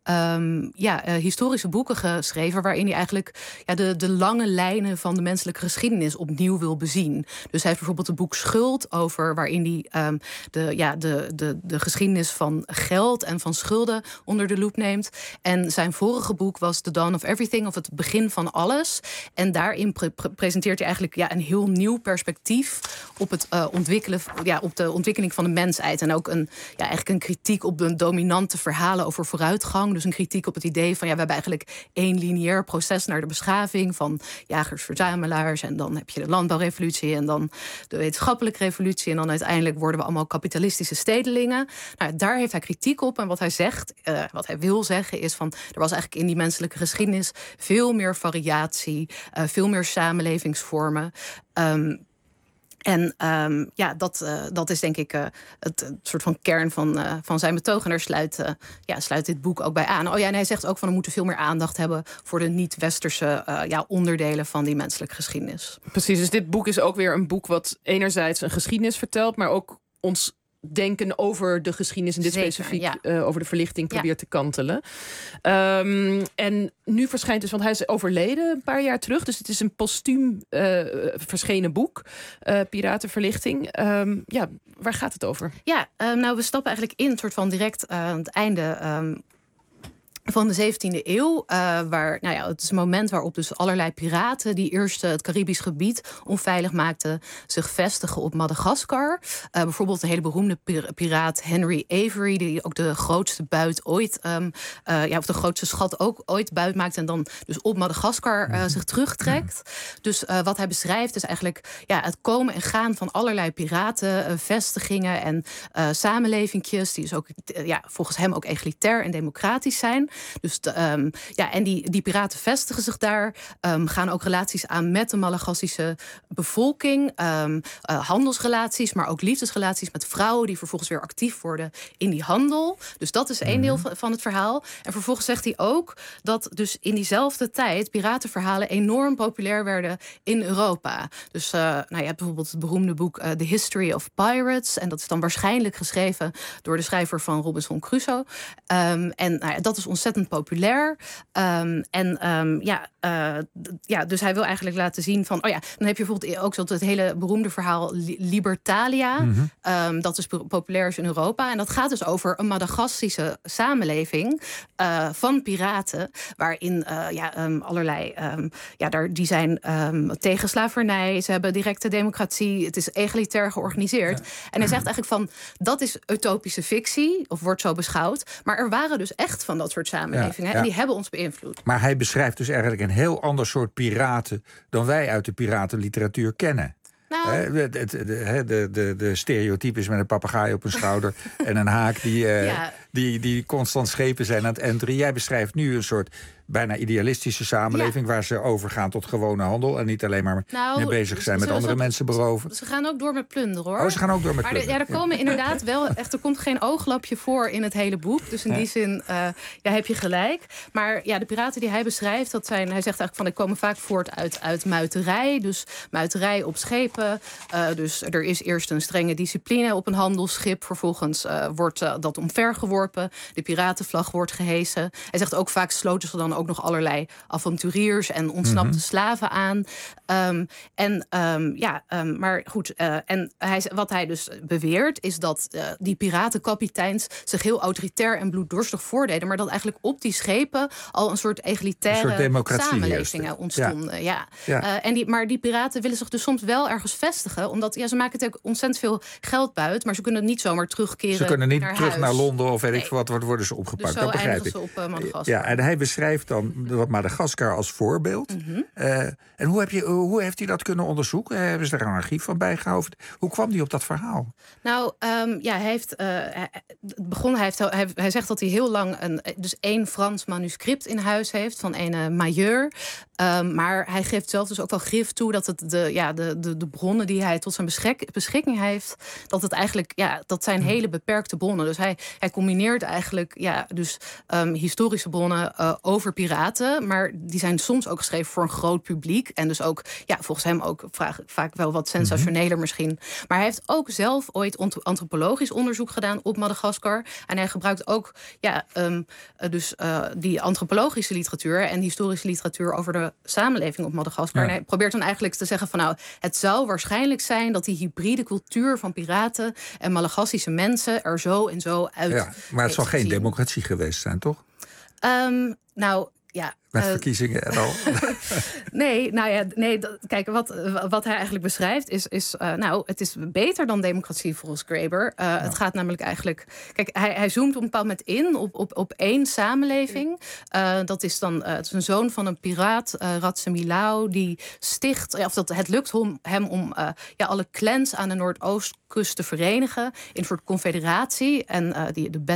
um, ja, uh, historische boeken geschreven waarin hij eigenlijk ja, de, de lange lijnen van de menselijke geschiedenis opnieuw wil bezien. Dus hij heeft bijvoorbeeld een boek Schuld over waarin hij um, de, ja, de, de, de geschiedenis van geld en van schulden onder de loep neemt. En zijn vorige boek was The Dawn of Everything, of het begin van alles. En daarin pre- pre- presenteert hij eigenlijk ja, een heel nieuw perspectief op het uh, ontwikkelen, ja, op de ontwikkeling van de mensheid. En ook een, ja, eigenlijk een kritiek op de dominante verhalen over vooruitgang. Dus een kritiek op het idee van ja, we hebben eigenlijk één lineair proces naar de beschaving van jagers-verzamelaars. En dan heb je de landbouwrevolutie en dan de wetenschappelijke revolutie. En dan uiteindelijk worden we allemaal kapitalistische stedelingen. Nou, daar heeft hij kritiek op. En wat hij zegt, uh, wat hij wil zeggen, is van er was eigenlijk in die menselijke geschiedenis veel meer variatie, uh, veel meer samenlevingsvormen. Um, En um, ja, dat, uh, dat is denk ik uh, het, het soort van kern van, uh, van zijn betoog. En daar sluit, uh, ja, sluit dit boek ook bij aan. Oh ja, en hij zegt ook van we moeten veel meer aandacht hebben voor de niet-westerse uh, ja, onderdelen van die menselijke geschiedenis.
Precies, dus dit boek is ook weer een boek wat enerzijds een geschiedenis vertelt, maar ook ons denken over de geschiedenis en dit Zeker, specifiek ja. uh, over de verlichting probeert ja. te kantelen. Um, en nu verschijnt dus, want hij is overleden een paar jaar terug, dus het is een postuum uh, verschenen boek, uh, Piratenverlichting. Um, ja, waar gaat het over?
Ja, uh, nou we stappen eigenlijk in, soort van direct uh, aan het einde Um van de zeventiende eeuw, uh, waar, nou ja, het is een moment waarop dus allerlei piraten die eerst uh, het Caribisch gebied onveilig maakten, zich vestigen op Madagaskar. Uh, bijvoorbeeld een hele beroemde pir- piraat Henry Avery, die ook de grootste buit ooit, um, uh, ja, of de grootste schat ook ooit buit maakt en dan dus op Madagaskar uh, zich terugtrekt. Dus uh, wat hij beschrijft is eigenlijk ja, het komen en gaan van allerlei piraten, uh, vestigingen en uh, samenlevingjes, die dus ook uh, ja, volgens hem ook egalitair en democratisch zijn. Dus de, um, ja, en die, die piraten vestigen zich daar, um, gaan ook relaties aan met de Malagassische bevolking, um, uh, handelsrelaties, maar ook liefdesrelaties met vrouwen die vervolgens weer actief worden in die handel. Dus dat is één mm-hmm. deel van, van het verhaal. En vervolgens zegt hij ook dat dus in diezelfde tijd piratenverhalen enorm populair werden in Europa. Dus uh, nou, je hebt bijvoorbeeld het beroemde boek uh, The History of Pirates, en dat is dan waarschijnlijk geschreven door de schrijver van Robinson Crusoe. Um, en nou ja, dat is ontzettend populair. Um, en um, ja, uh, d- ja, dus hij wil eigenlijk laten zien van, oh ja, dan heb je bijvoorbeeld ook zo het hele beroemde verhaal Libertalia. Mm-hmm. Um, dat is populair is in Europa. En dat gaat dus over een Madagassische samenleving uh, van piraten, waarin uh, ja, um, allerlei, um, ja, daar, die zijn um, tegen slavernij, ze hebben directe democratie, het is egalitair georganiseerd. Ja. En hij zegt eigenlijk van, dat is utopische fictie, of wordt zo beschouwd, maar er waren dus echt van dat soort samenlevingen. Ja, ja. En die hebben ons beïnvloed.
Maar hij beschrijft dus eigenlijk een heel ander soort piraten dan wij uit de piratenliteratuur kennen. Nou. De, de, de, de, de, de stereotypes met een papegaai op een schouder en een haak die, uh, ja. die, die constant schepen zijn aan het enteren. Jij beschrijft nu een soort bijna idealistische samenleving, ja, waar ze overgaan tot gewone handel en niet alleen maar nou, mee bezig zijn met andere ook, mensen beroven.
Ze gaan ook door met plunderen, hoor.
Oh, ze gaan ook door met
maar
plunderen.
De, ja, er komen ja. inderdaad wel echt, er komt geen ooglapje voor in het hele boek. Dus in die zin uh, ja, heb je gelijk. Maar ja, de piraten die hij beschrijft, dat zijn, hij zegt eigenlijk van, die komen vaak voort uit, uit muiterij. Dus muiterij op schepen. Uh, dus er is eerst een strenge discipline op een handelsschip. Vervolgens uh, wordt uh, dat omvergeworpen. De piratenvlag wordt gehesen. Hij zegt ook vaak sloten ze dan ook nog allerlei avonturiers en ontsnapte mm-hmm. slaven aan. Um, en um, ja, um, maar goed. Uh, en hij, wat hij dus beweert is dat uh, die piratenkapiteins zich heel autoritair en bloeddorstig voordeden, maar dat eigenlijk op die schepen al een soort egalitaire
een soort
samenlevingen ontstonden. Ja. Ja.
Ja.
Uh, en die, maar die piraten willen zich dus soms wel ergens vestigen, omdat ja, ze maken het ook ontzettend veel geld buiten, maar ze kunnen niet zomaar terugkeren.
Ze kunnen niet
naar
terug
huis.
naar Londen of weet nee. ik wat, worden ze opgepakt.
Dus zo
dat begrijp ik.
Ze op, uh, Madagaskar.
Ja, en hij beschrijft dan wat Madagaskar als voorbeeld. Mm-hmm. Uh, en hoe, heb je, hoe heeft hij dat kunnen onderzoeken? Hebben ze daar een archief van bijgehouden? Hoe kwam hij op dat verhaal?
Nou, um, ja, hij heeft, uh, hij, begon, hij, heeft, hij, hij zegt dat hij heel lang een, dus één Frans manuscript in huis heeft van een uh, Mailleur. Um, maar hij geeft zelf dus ook wel grif toe dat het de, ja, de, de, de bronnen die hij tot zijn beschik, beschikking heeft, dat het eigenlijk, ja, dat zijn hele beperkte bronnen. Dus hij, hij combineert eigenlijk, ja, dus um, historische bronnen uh, over piraten, maar die zijn soms ook geschreven voor een groot publiek. En dus ook, ja, volgens hem ook vraag, vaak wel wat sensationeler misschien. Maar hij heeft ook zelf ooit ont- antropologisch onderzoek gedaan op Madagaskar. En hij gebruikt ook, ja, um, dus uh, die antropologische literatuur en historische literatuur over de samenleving op Madagaskar. Ja. En hij probeert dan eigenlijk te zeggen van nou, het zou waarschijnlijk zijn dat die hybride cultuur van piraten en Malagasische mensen er zo en zo uit.
Ja, maar het zal geen democratie geweest zijn, toch?
Um, nou, ja.
Met
uh,
verkiezingen en al.
nee, nou ja, nee, dat, kijk, wat, wat hij eigenlijk beschrijft is, is uh, nou, het is beter dan democratie volgens Graeber. Uh, ja. Het gaat namelijk eigenlijk, kijk, hij, hij zoomt op een bepaald moment in op, op, op één samenleving. Uh, dat is dan, uh, het is een zoon van een piraat, uh, Ratsemilau, die sticht, of dat het lukt om, hem om uh, ja, alle clans aan de Noordoostkust te verenigen in een soort confederatie. En uh, die, de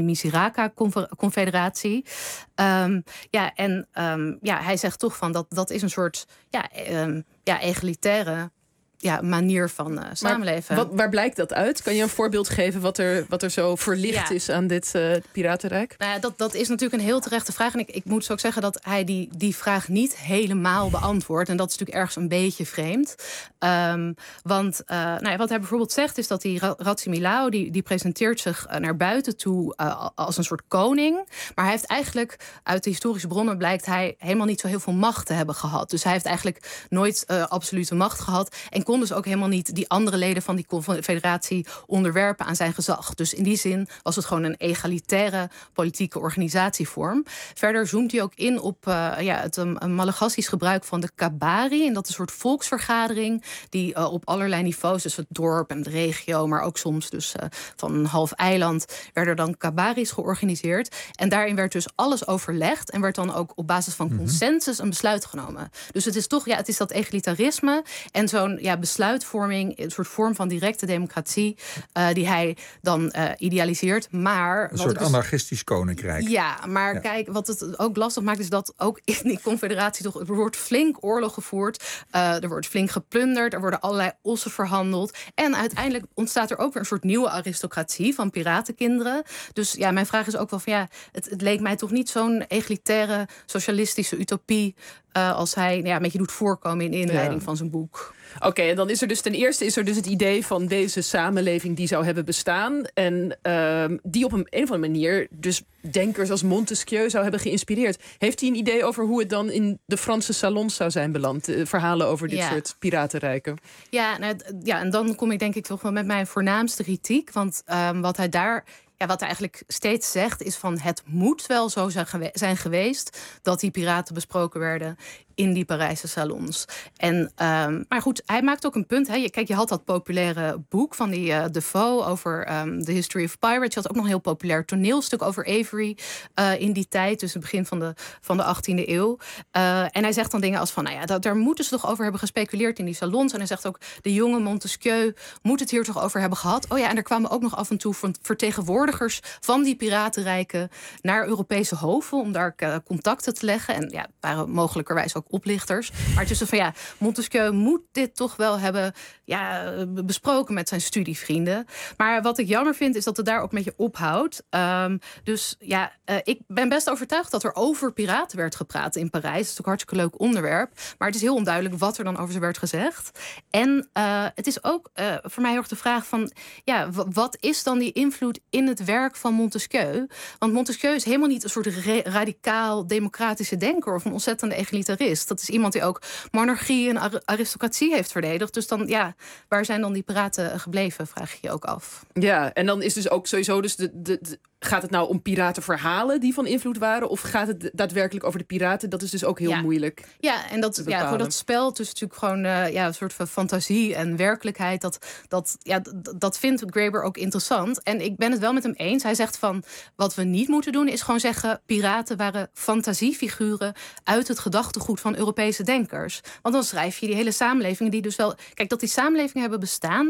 Betsi-Misiraka-confederatie. Um, ja, en Um, ja, hij zegt toch van dat dat is een soort ja, um, ja, egalitaire ja, manier van uh, samenleven.
Wat, waar blijkt dat uit? Kan je een voorbeeld geven wat er, wat er zo verlicht ja. is aan dit uh, piratenrijk?
Nou ja, dat, dat is natuurlijk een heel terechte vraag. En ik, ik moet zo ook zeggen dat hij die, die vraag niet helemaal beantwoordt. En dat is natuurlijk ergens een beetje vreemd. Um, want uh, nou ja, wat hij bijvoorbeeld zegt is dat die Ratsemilau, die, die presenteert zich uh, naar buiten toe uh, als een soort koning. Maar hij heeft eigenlijk, uit de historische bronnen blijkt hij helemaal niet zo heel veel macht te hebben gehad. Dus hij heeft eigenlijk nooit uh, absolute macht gehad. En kon dus ook helemaal niet die andere leden van die confederatie onderwerpen aan zijn gezag. Dus in die zin was het gewoon een egalitaire politieke organisatievorm. Verder zoomt hij ook in op uh, ja, het um, Malagassisch gebruik van de kabari. En dat is een soort volksvergadering die uh, op allerlei niveaus, dus het dorp en de regio, maar ook soms dus uh, van een half eiland, werden dan kabaris georganiseerd. En daarin werd dus alles overlegd en werd dan ook op basis van mm-hmm. consensus een besluit genomen. Dus het is toch, ja, het is dat egalitarisme en zo'n ja, besluitvorming, een soort vorm van directe democratie, uh, die hij dan uh, idealiseert. Maar
een soort dus, anarchistisch koninkrijk.
Ja, maar ja. kijk, wat het ook lastig maakt, is dat ook in die confederatie toch, er wordt flink oorlog gevoerd, uh, er wordt flink geplunderd, er worden allerlei ossen verhandeld. En uiteindelijk ontstaat er ook weer een soort nieuwe aristocratie van piratenkinderen. Dus ja, mijn vraag is ook wel van ja, het, het leek mij toch niet zo'n egalitaire socialistische utopie Uh, als hij ja, een beetje doet voorkomen in de inleiding ja. van zijn boek.
Oké, okay, en dan is er dus ten eerste is er dus het idee van deze samenleving die zou hebben bestaan en uh, die op een, een of andere manier dus denkers als Montesquieu zou hebben geïnspireerd. Heeft hij een idee over hoe het dan in de Franse salons zou zijn beland? Uh, verhalen over dit ja. soort piratenrijken.
Ja, nou, ja, en dan kom ik denk ik toch wel met mijn voornaamste kritiek. Want um, wat hij daar... Ja, wat hij eigenlijk steeds zegt is van het moet wel zo zijn, gewe- zijn geweest dat die piraten besproken werden in die Parijse salons. En, um, maar goed, hij maakt ook een punt. Hè. Kijk, je had dat populaire boek van die uh, Defoe over um, The History of Pirates. Je had ook nog een heel populair toneelstuk over Avery uh, in die tijd, dus het begin van de, van de achttiende eeuw. Uh, en hij zegt dan dingen als van, nou ja, dat, daar moeten ze toch over hebben gespeculeerd in die salons. En hij zegt ook, de jonge Montesquieu moet het hier toch over hebben gehad. Oh ja, en er kwamen ook nog af en toe vertegenwoordigers van die piratenrijken naar Europese hoven om daar uh, contacten te leggen. En ja, waren mogelijkerwijs ook oplichters. Maar het is van ja, Montesquieu moet dit toch wel hebben ja, besproken met zijn studievrienden. Maar wat ik jammer vind is dat het daar ook een beetje ophoudt. Um, dus ja, uh, ik ben best overtuigd dat er over piraten werd gepraat in Parijs. Dat is natuurlijk een hartstikke leuk onderwerp. Maar het is heel onduidelijk wat er dan over ze werd gezegd. En uh, het is ook uh, voor mij heel erg de vraag van ja, w- wat is dan die invloed in het werk van Montesquieu? Want Montesquieu is helemaal niet een soort re- radicaal democratische denker of een ontzettende egalitarist. Dat is iemand die ook monarchie en aristocratie heeft verdedigd. Dus dan, ja, waar zijn dan die piraten gebleven, vraag je je ook af.
Ja, en dan is dus ook sowieso dus de, de, de gaat het nou om piratenverhalen die van invloed waren? Of gaat het daadwerkelijk over de piraten? Dat is dus ook heel
ja.
moeilijk.
Ja, en dat, ja, voor dat spel tussen natuurlijk gewoon uh, ja, een soort van fantasie en werkelijkheid. Dat, dat, ja, d- dat vindt Graeber ook interessant. En ik ben het wel met hem eens. Hij zegt van, wat we niet moeten doen is gewoon zeggen, piraten waren fantasiefiguren uit het gedachtegoed van Europese denkers. Want dan schrijf je die hele samenlevingen die dus wel... Kijk, dat die samenlevingen hebben bestaan,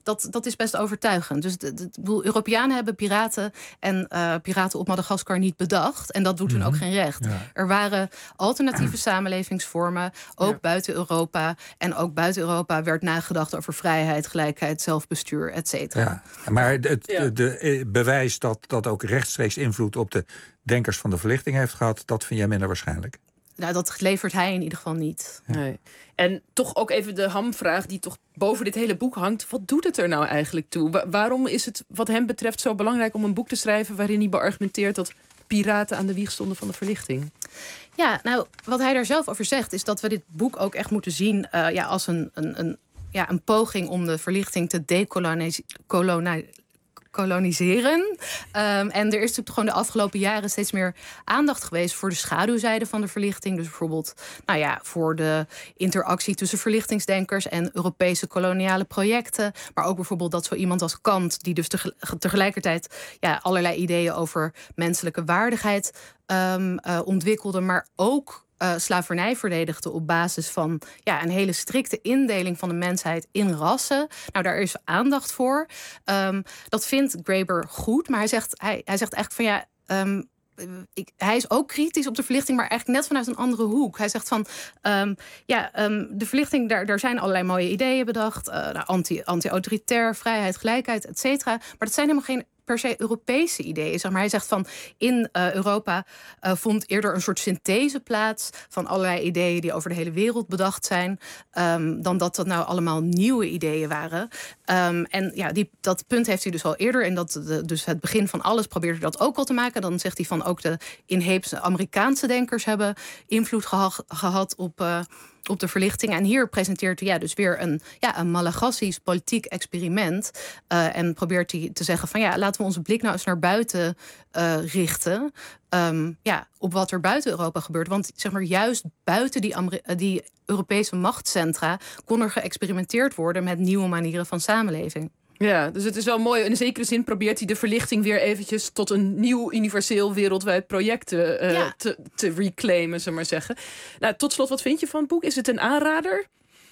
dat, dat is best overtuigend. Dus de, de, de bedoel, Europeanen hebben piraten en uh, piraten op Madagaskar niet bedacht. En dat doet hun ook geen recht. Ja. Er waren alternatieve samenlevingsvormen, ook ja. buiten Europa. En ook buiten Europa werd nagedacht over vrijheid, gelijkheid, zelfbestuur, et cetera.
Ja, maar het ja. de, de bewijs dat dat ook rechtstreeks invloed op de denkers van de verlichting heeft gehad, dat vind jij minder waarschijnlijk?
Nou, dat levert hij in ieder geval niet.
Ja. Nee. En toch ook even de hamvraag die toch boven dit hele boek hangt. Wat doet het er nou eigenlijk toe? Wa- waarom is het wat hem betreft zo belangrijk om een boek te schrijven waarin hij beargumenteert dat piraten aan de wieg stonden van de verlichting?
Ja, nou, wat hij daar zelf over zegt is dat we dit boek ook echt moeten zien uh, ja, als een, een, een, ja, een poging om de verlichting te decoloniseren. koloniseren. Um, en er is natuurlijk gewoon de afgelopen jaren steeds meer aandacht geweest voor de schaduwzijde van de verlichting. Dus bijvoorbeeld, nou ja, voor de interactie tussen verlichtingsdenkers en Europese koloniale projecten. Maar ook bijvoorbeeld dat zo iemand als Kant, die dus tegelijkertijd ja, allerlei ideeën over menselijke waardigheid um, uh, ontwikkelde, maar ook Uh, slavernij verdedigde op basis van ja, een hele strikte indeling van de mensheid in rassen. Nou, daar is aandacht voor. Um, dat vindt Graeber goed, maar hij zegt, hij, hij zegt eigenlijk van ja. Um, Ik, hij is ook kritisch op de verlichting, maar eigenlijk net vanuit een andere hoek. Hij zegt van, um, ja, um, de verlichting, daar, daar zijn allerlei mooie ideeën bedacht. Uh, nou, anti, anti-autoritair, vrijheid, gelijkheid, et cetera. Maar dat zijn helemaal geen per se Europese ideeën. Zeg maar. Hij zegt van, in uh, Europa uh, vond eerder een soort synthese plaats van allerlei ideeën die over de hele wereld bedacht zijn, um, dan dat dat nou allemaal nieuwe ideeën waren. Um, en ja, die, dat punt heeft hij dus al eerder. En dat de, dus het begin van alles probeerde dat ook al te maken. Dan zegt hij van ook de inheemse Amerikaanse denkers hebben invloed geha- gehad op, uh, op de verlichting. En hier presenteert hij ja, dus weer een, ja, een Malagassisch politiek experiment. Uh, en probeert hij te zeggen van ja, laten we onze blik nou eens naar buiten uh, richten. Um, ja, op wat er buiten Europa gebeurt. Want zeg maar, juist buiten die, Ameri- die Europese machtscentra kon er geëxperimenteerd worden met nieuwe manieren van samenleving.
Ja, dus het is wel mooi. In zekere zin probeert hij de verlichting weer eventjes tot een nieuw universeel wereldwijd project uh, ja. te, te reclaimen, zullen we maar zeggen. Nou, tot slot, wat vind je van het boek? Is het een aanrader?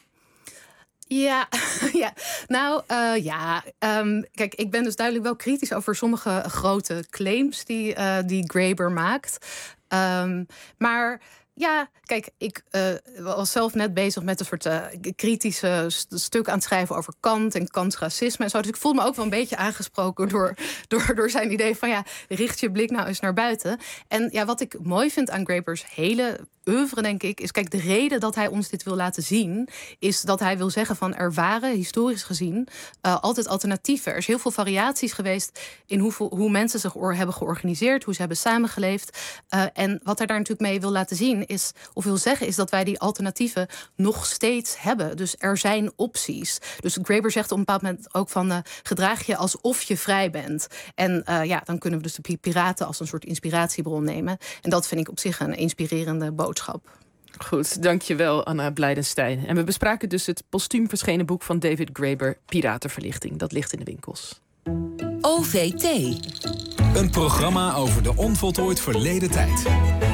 Ja, ja. nou uh, ja. Um, kijk, ik ben dus duidelijk wel kritisch over sommige grote claims die, uh, die Graeber maakt. Um, maar ja, kijk, ik uh, was zelf net bezig met een soort uh, kritische st- stuk aan het schrijven over Kant en Kants racisme en zo. Dus ik voel me ook wel een beetje aangesproken door, door, door zijn idee van ja, richt je blik nou eens naar buiten. En ja, wat ik mooi vind aan Graeber's hele oeuvre, denk ik, is kijk, de reden dat hij ons dit wil laten zien, is dat hij wil zeggen van er waren, historisch gezien, uh, altijd alternatieven. Er is heel veel variaties geweest in hoeveel, hoe mensen zich or- hebben georganiseerd, hoe ze hebben samengeleefd. Uh, en wat hij daar natuurlijk mee wil laten zien is, of wil zeggen, is dat wij die alternatieven nog steeds hebben. Dus er zijn opties. Dus Graeber zegt op een bepaald moment ook van uh, gedraag je alsof je vrij bent. En uh, ja, dan kunnen we dus de piraten als een soort inspiratiebron nemen. En dat vind ik op zich een inspirerende boodschap.
Goed, dankjewel Anna Blijdenstein. En we bespraken dus het postuum verschenen boek van David Graeber, Piratenverlichting. Dat ligt in de winkels.
O V T.
Een programma over de onvoltooid verleden tijd.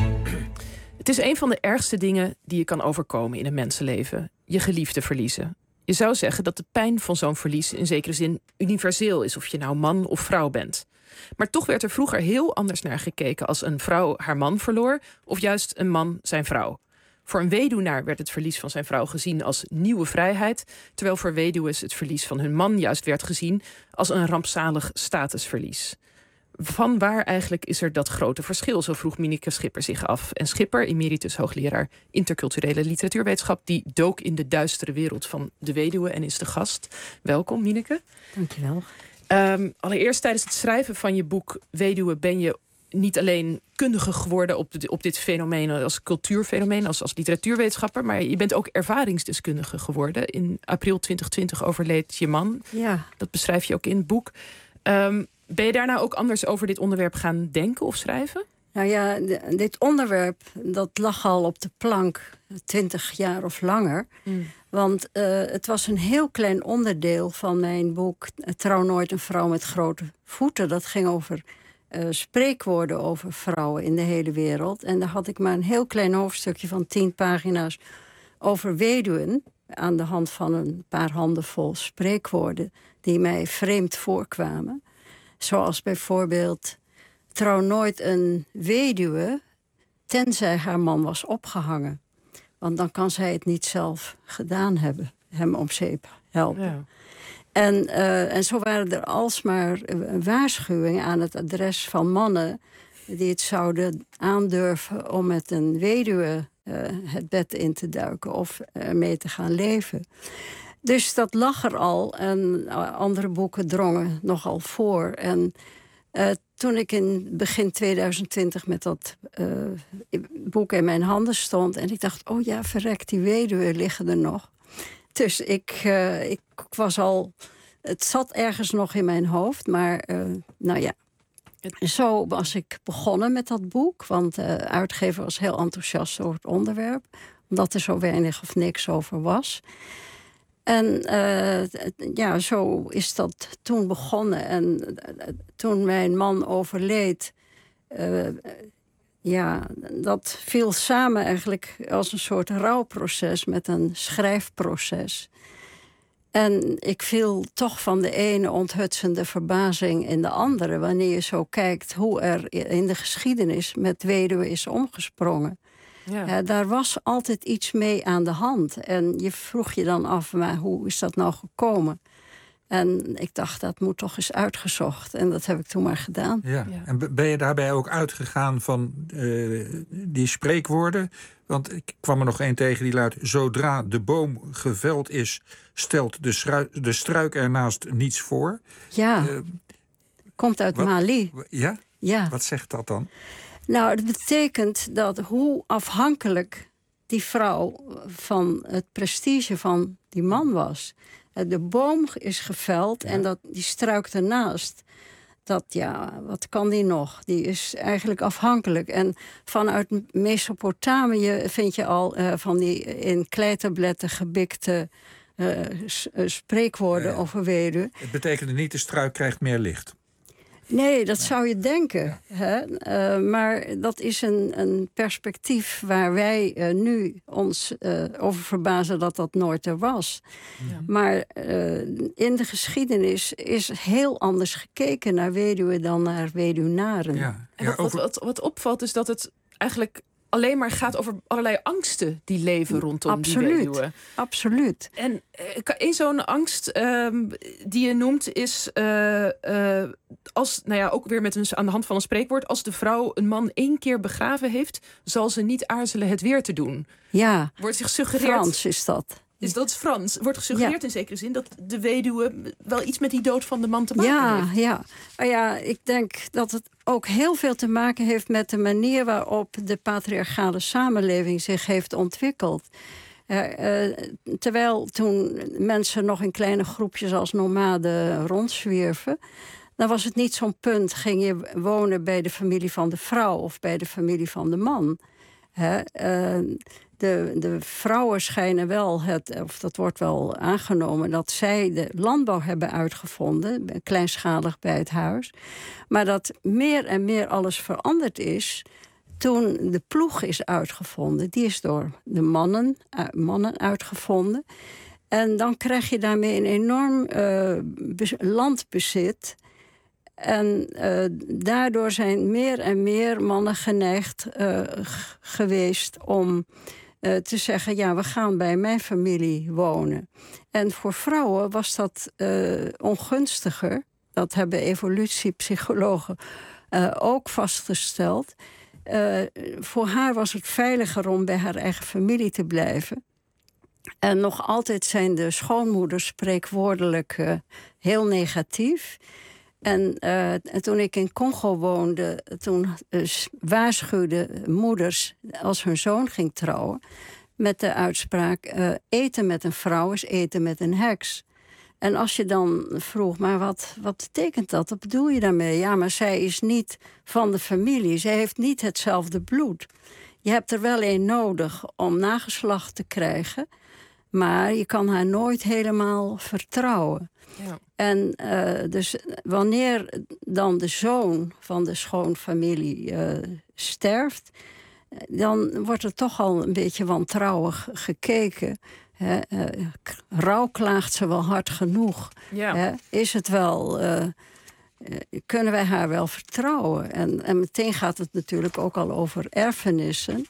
Het is een van de ergste dingen die je kan overkomen in een mensenleven. Je geliefde verliezen. Je zou zeggen dat de pijn van zo'n verlies in zekere zin universeel is, of je nou man of vrouw bent. Maar toch werd er vroeger heel anders naar gekeken als een vrouw haar man verloor of juist een man zijn vrouw. Voor een weduwnaar werd het verlies van zijn vrouw gezien als nieuwe vrijheid, terwijl voor weduwen het verlies van hun man juist werd gezien als een rampzalig statusverlies. Van waar eigenlijk is er dat grote verschil? Zo vroeg Mieneke Schipper zich af. En Schipper, emeritus hoogleraar interculturele literatuurwetenschap, die dook in de duistere wereld van de weduwe en is de gast. Welkom, Mieneke.
Dankjewel.
Um, allereerst tijdens het schrijven van je boek Weduwe ben je niet alleen kundige geworden op, de, op dit fenomeen als cultuurfenomeen, als, als literatuurwetenschapper, maar je bent ook ervaringsdeskundige geworden. In april twintig twintig overleed je man.
Ja.
Dat beschrijf je ook in het boek. Um, ben je daarna ook anders over dit onderwerp gaan denken of schrijven?
Nou ja, d- dit onderwerp dat lag al op de plank twintig jaar of langer. Mm. Want uh, het was een heel klein onderdeel van mijn boek Trouw nooit een vrouw met grote voeten. Dat ging over uh, spreekwoorden over vrouwen in de hele wereld. En daar had ik maar een heel klein hoofdstukje van tien pagina's over weduwen. aan de hand van een paar handenvol spreekwoorden die mij vreemd voorkwamen. Zoals bijvoorbeeld: trouw nooit een weduwe tenzij haar man was opgehangen. Want dan kan zij het niet zelf gedaan hebben, hem om zeep helpen. Ja. En, uh, en zo waren er alsmaar waarschuwingen aan het adres van mannen die het zouden aandurven om met een weduwe uh, het bed in te duiken of ermee te gaan leven. Dus dat lag er al en andere boeken drongen nogal voor. En uh, toen ik in begin tweeduizend twintig met dat uh, boek in mijn handen stond en ik dacht, oh ja, verrek, die weduwen liggen er nog. Dus ik, uh, ik was al... Het zat ergens nog in mijn hoofd, maar uh, nou ja. Zo was ik begonnen met dat boek, want de uh, uitgever was heel enthousiast over het onderwerp, omdat er zo weinig of niks over was. En uh, ja, zo is dat toen begonnen. En uh, toen mijn man overleed, uh, ja, dat viel samen eigenlijk als een soort rouwproces met een schrijfproces. En ik viel toch van de ene onthutsende verbazing in de andere, wanneer je zo kijkt hoe er in de geschiedenis met weduwen is omgesprongen. Ja. Ja, daar was altijd iets mee aan de hand. En je vroeg je dan af, maar hoe is dat nou gekomen? En ik dacht, dat moet toch eens uitgezocht. En dat heb ik toen maar gedaan.
Ja. Ja. En ben je daarbij ook uitgegaan van uh, die spreekwoorden? Want ik kwam er nog één tegen die luidt: zodra de boom geveld is, stelt de, strui- de struik ernaast niets voor.
Ja, uh, komt uit
wat,
Mali.
Ja?
Ja?
Wat zegt dat dan?
Nou, het betekent dat hoe afhankelijk die vrouw van het prestige van die man was. De boom is geveld ja. en dat, die struik ernaast. Dat, ja, wat kan die nog? Die is eigenlijk afhankelijk. En vanuit Mesopotamië vind je al uh, van die in kleitabletten gebikte uh, spreekwoorden ja, ja. over weduwen.
Het betekende niet de struik krijgt meer licht.
Nee, dat zou je denken. Ja. Hè? Uh, maar dat is een, een perspectief waar wij uh, nu ons uh, over verbazen dat dat nooit er was. Ja. Maar uh, in de geschiedenis is heel anders gekeken naar weduwen dan naar weduwnaren.
Ja. Ja, wat, over... wat, wat, wat opvalt is dat het eigenlijk alleen maar gaat over allerlei angsten die leven rondom
absoluut,
die weduwen.
Absoluut.
En één zo'n angst um, die je noemt is, uh, uh, als, nou ja, ook weer met een, aan de hand van een spreekwoord, als de vrouw een man één keer begraven heeft, zal ze niet aarzelen het weer te doen.
Ja,
wordt zich suggereerd,
Frans is dat.
Is dat Frans? Wordt gesuggereerd ja. in zekere zin dat de weduwe wel iets met die dood van de man te maken
ja,
heeft?
Ja, ja, ik denk dat het ook heel veel te maken heeft met de manier waarop de patriarchale samenleving zich heeft ontwikkeld. Uh, uh, terwijl toen mensen nog in kleine groepjes als nomaden rondzwierven, dan was het niet zo'n punt, ging je wonen bij de familie van de vrouw of bij de familie van de man. Hè? Uh, De, de vrouwen schijnen wel, het, of dat wordt wel aangenomen, dat zij de landbouw hebben uitgevonden, kleinschalig bij het huis. Maar dat meer en meer alles veranderd is toen de ploeg is uitgevonden. Die is door de mannen, uh, mannen uitgevonden. En dan krijg je daarmee een enorm uh, be- landbezit. En uh, daardoor zijn meer en meer mannen geneigd uh, g- geweest om Uh, te zeggen, ja, we gaan bij mijn familie wonen. En voor vrouwen was dat uh, ongunstiger. Dat hebben evolutiepsychologen uh, ook vastgesteld. Uh, voor haar was het veiliger om bij haar eigen familie te blijven. En nog altijd zijn de schoonmoeders spreekwoordelijk uh, heel negatief. En uh, toen ik in Congo woonde, toen uh, waarschuwden moeders als hun zoon ging trouwen met de uitspraak, uh, eten met een vrouw is eten met een heks. En als je dan vroeg, maar wat, wat betekent dat? Wat bedoel je daarmee? Ja, maar zij is niet van de familie. Zij heeft niet hetzelfde bloed. Je hebt er wel een nodig om nageslacht te krijgen, maar je kan haar nooit helemaal vertrouwen. Ja. En uh, dus wanneer dan de zoon van de schoonfamilie uh, sterft, dan wordt er toch al een beetje wantrouwig gekeken. Hè, uh, rouw klaagt ze wel hard genoeg.
Ja.
Hè? Is het wel... Uh, uh, kunnen wij haar wel vertrouwen? En, en meteen gaat het natuurlijk ook al over erfenissen.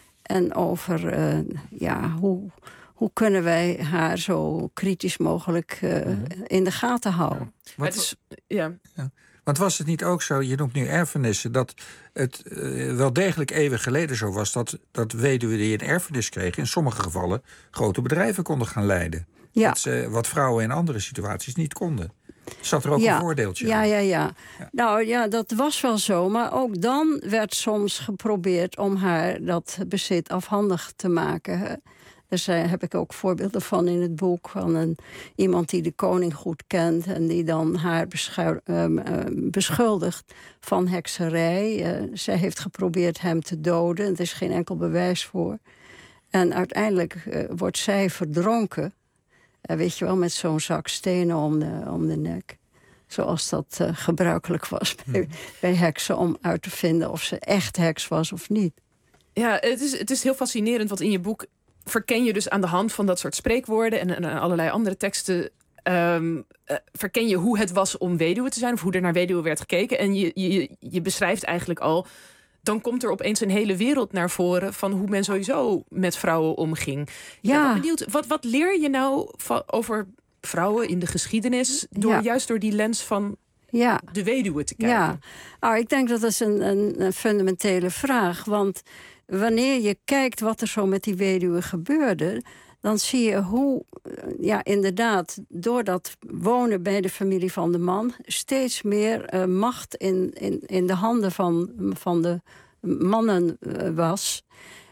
En over uh, ja, hoe, hoe kunnen wij haar zo kritisch mogelijk uh, mm-hmm. in de gaten houden.
Ja.
Het is, ja.
Ja. Want was het niet ook zo, je noemt nu erfenissen... dat het uh, wel degelijk eeuwen geleden zo was... dat, dat weduwen die een erfenis kregen... in sommige gevallen grote bedrijven konden gaan leiden.
Ja.
Dat ze, wat vrouwen in andere situaties niet konden. Zat er ook
ja.
een voordeeltje
ja,
aan?
Ja, ja, ja. Nou ja, dat was wel zo. Maar ook dan werd soms geprobeerd om haar dat bezit afhandig te maken. Hè. Dus daar heb ik ook voorbeelden van in het boek. Van een, iemand die de koning goed kent... en die dan haar beschu- uh, uh, beschuldigt van hekserij. Uh, zij heeft geprobeerd hem te doden. Er is geen enkel bewijs voor. En uiteindelijk uh, wordt zij verdronken. Uh, weet je wel, met zo'n zak stenen om de, om de nek. Zoals dat uh, gebruikelijk was bij, hmm. bij heksen... om uit te vinden of ze echt heks was of niet.
Ja, het is, het is heel fascinerend, want in je boek... verken je dus aan de hand van dat soort spreekwoorden... en, en allerlei andere teksten... Um, uh, verken je hoe het was om weduwe te zijn... of hoe er naar weduwe werd gekeken. En je, je, je beschrijft eigenlijk al... dan komt er opeens een hele wereld naar voren... van hoe men sowieso met vrouwen omging. Ja. Ja, wat, benieuwd, wat, wat leer je nou van, over vrouwen in de geschiedenis... Door, ja. juist door die lens van ja. de weduwe te kijken?
Ja, nou, ik denk dat dat is een, een, een fundamentele vraag. Want wanneer je kijkt wat er zo met die weduwe gebeurde... dan zie je hoe, ja, inderdaad, door dat wonen bij de familie van de man... steeds meer uh, macht in, in, in de handen van, van de mannen uh, was.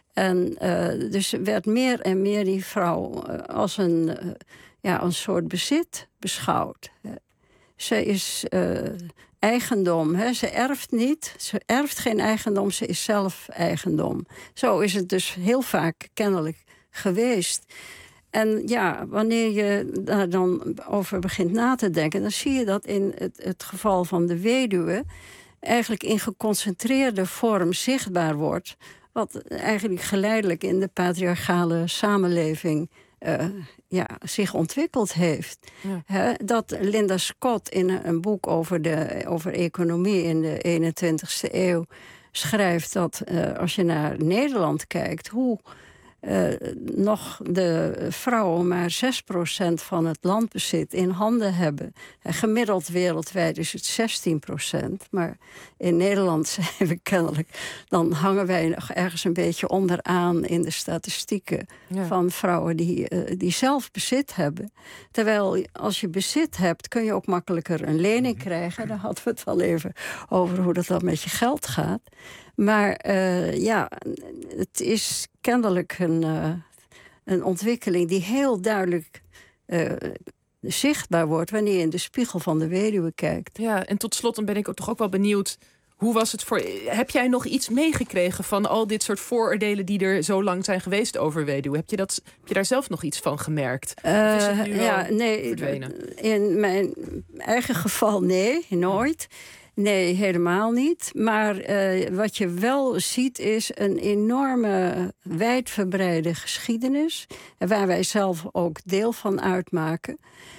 En uh, dus werd meer en meer die vrouw uh, als een, uh, ja, een soort bezit beschouwd. Uh, ze is uh, eigendom, hè? Ze erft niet, ze erft geen eigendom, ze is zelf eigendom. Zo is het dus heel vaak kennelijk geweest. En ja, wanneer je daar dan over begint na te denken... dan zie je dat in het, het geval van de weduwe... eigenlijk in geconcentreerde vorm zichtbaar wordt... wat eigenlijk geleidelijk in de patriarchale samenleving... Uh, ja, zich ontwikkeld heeft. Ja. He, dat Linda Scott in een boek over, de, over economie in de eenentwintigste eeuw... schrijft dat uh, als je naar Nederland kijkt... hoe Uh, nog de vrouwen maar zes procent van het landbezit in handen hebben. En gemiddeld wereldwijd is het zestien procent. Maar in Nederland zijn we kennelijk... dan hangen wij nog ergens een beetje onderaan in de statistieken... Ja. van vrouwen die, uh, die zelf bezit hebben. Terwijl als je bezit hebt, kun je ook makkelijker een lening krijgen. Daar hadden we het al even over hoe dat dan met je geld gaat. Maar uh, ja, het is kennelijk een, uh, een ontwikkeling die heel duidelijk uh, zichtbaar wordt... wanneer je in de spiegel van de weduwe kijkt.
Ja, en tot slot dan ben ik ook toch ook wel benieuwd... hoe was het voor... Heb jij nog iets meegekregen van al dit soort vooroordelen... die er zo lang zijn geweest over weduwe? Heb je, dat, heb je daar zelf nog iets van gemerkt?
Uh,
of is het nu
ja, nee,
verdwenen?
In mijn eigen geval nee, nooit... Nee, helemaal niet. Maar uh, wat je wel ziet is een enorme wijdverbreide geschiedenis... waar wij zelf ook deel van uitmaken.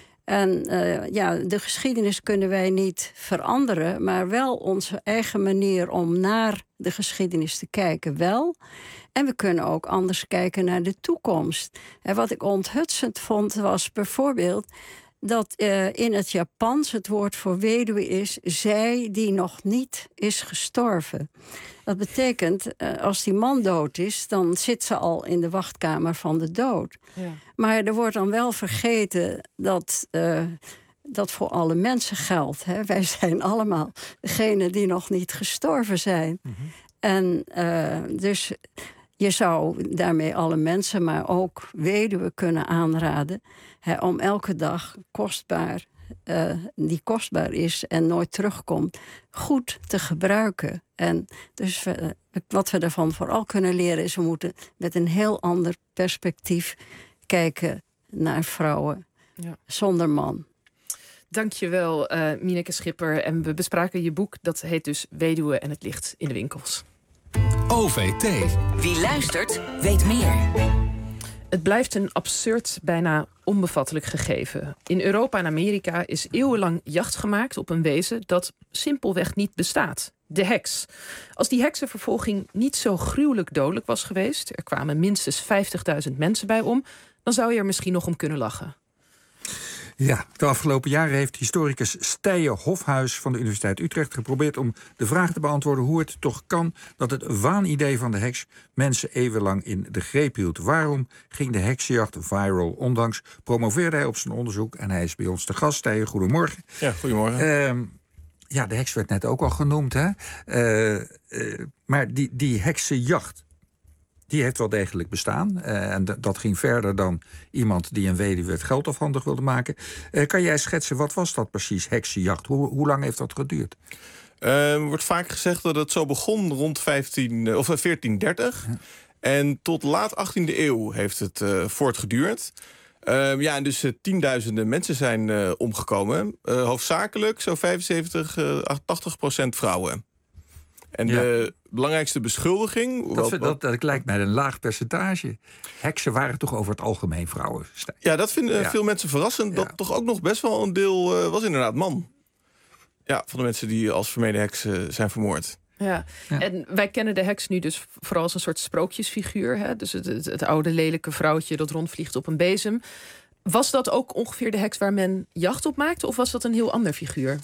En uh, ja, de geschiedenis kunnen wij niet veranderen... maar wel onze eigen manier om naar de geschiedenis te kijken wel. En we kunnen ook anders kijken naar de toekomst. En wat ik onthutsend vond was bijvoorbeeld... dat uh, in het Japans het woord voor weduwe is... zij die nog niet is gestorven. Dat betekent, uh, als die man dood is... dan zit ze al in de wachtkamer van de dood. Ja. Maar er wordt dan wel vergeten dat... Uh, dat voor alle mensen geldt. Hè? Wij zijn allemaal degene die nog niet gestorven zijn. Mm-hmm. En uh, dus... je zou daarmee alle mensen, maar ook weduwen kunnen aanraden... Hè, om elke dag kostbaar, uh, die kostbaar is en nooit terugkomt... goed te gebruiken. En dus we, wat we daarvan vooral kunnen leren is... we moeten met een heel ander perspectief kijken naar vrouwen ja. zonder man.
Dank je wel, uh, Mineke Schipper. En we bespraken je boek, dat heet dus Weduwe en het ligt in de winkels.
O V T.
Wie luistert, weet meer.
Het blijft een absurd, bijna onbevattelijk gegeven. In Europa en Amerika is eeuwenlang jacht gemaakt op een wezen dat simpelweg niet bestaat. De heks. Als die heksenvervolging niet zo gruwelijk dodelijk was geweest, er kwamen minstens vijftigduizend mensen bij om, dan zou je er misschien nog om kunnen lachen.
Ja, de afgelopen jaren heeft historicus Stije Hofhuis van de Universiteit Utrecht geprobeerd om de vraag te beantwoorden hoe het toch kan dat het waanidee van de heks mensen eeuwenlang in de greep hield. Waarom ging de heksenjacht viral? Ondanks promoveerde hij op zijn onderzoek en hij is bij ons te gast. Stije, goedemorgen.
Ja, goedemorgen.
Uh, ja, de heks werd net ook al genoemd, hè? Uh, uh, maar die, die heksenjacht, die heeft wel degelijk bestaan. Uh, en d- dat ging verder dan iemand die een weduwe het geld afhandig wilde maken. Uh, kan jij schetsen, wat was dat precies, heksenjacht? Hoe, hoe lang heeft dat geduurd?
Er uh, wordt vaak gezegd dat het zo begon rond vijftien, of veertien dertig. Ja. En tot laat achttiende eeuw heeft het uh, voortgeduurd. Uh, ja, en dus uh, tienduizenden mensen zijn uh, omgekomen. Uh, hoofdzakelijk zo'n vijfenzeventig, uh, tachtig procent vrouwen. En ja. de belangrijkste beschuldiging...
Dat, wat, dat, dat lijkt mij een laag percentage. Heksen waren toch over het algemeen vrouwen?
Ja, dat vinden ja. veel mensen verrassend. Dat ja. toch ook nog best wel een deel uh, was inderdaad man. Ja, van de mensen die als vermeende heksen zijn vermoord.
Ja. ja, en wij kennen de heks nu dus vooral als een soort sprookjesfiguur. Hè? Dus het, het, het oude lelijke vrouwtje dat rondvliegt op een bezem. Was dat ook ongeveer de heks waar men jacht op maakte? Of was dat een heel ander figuur?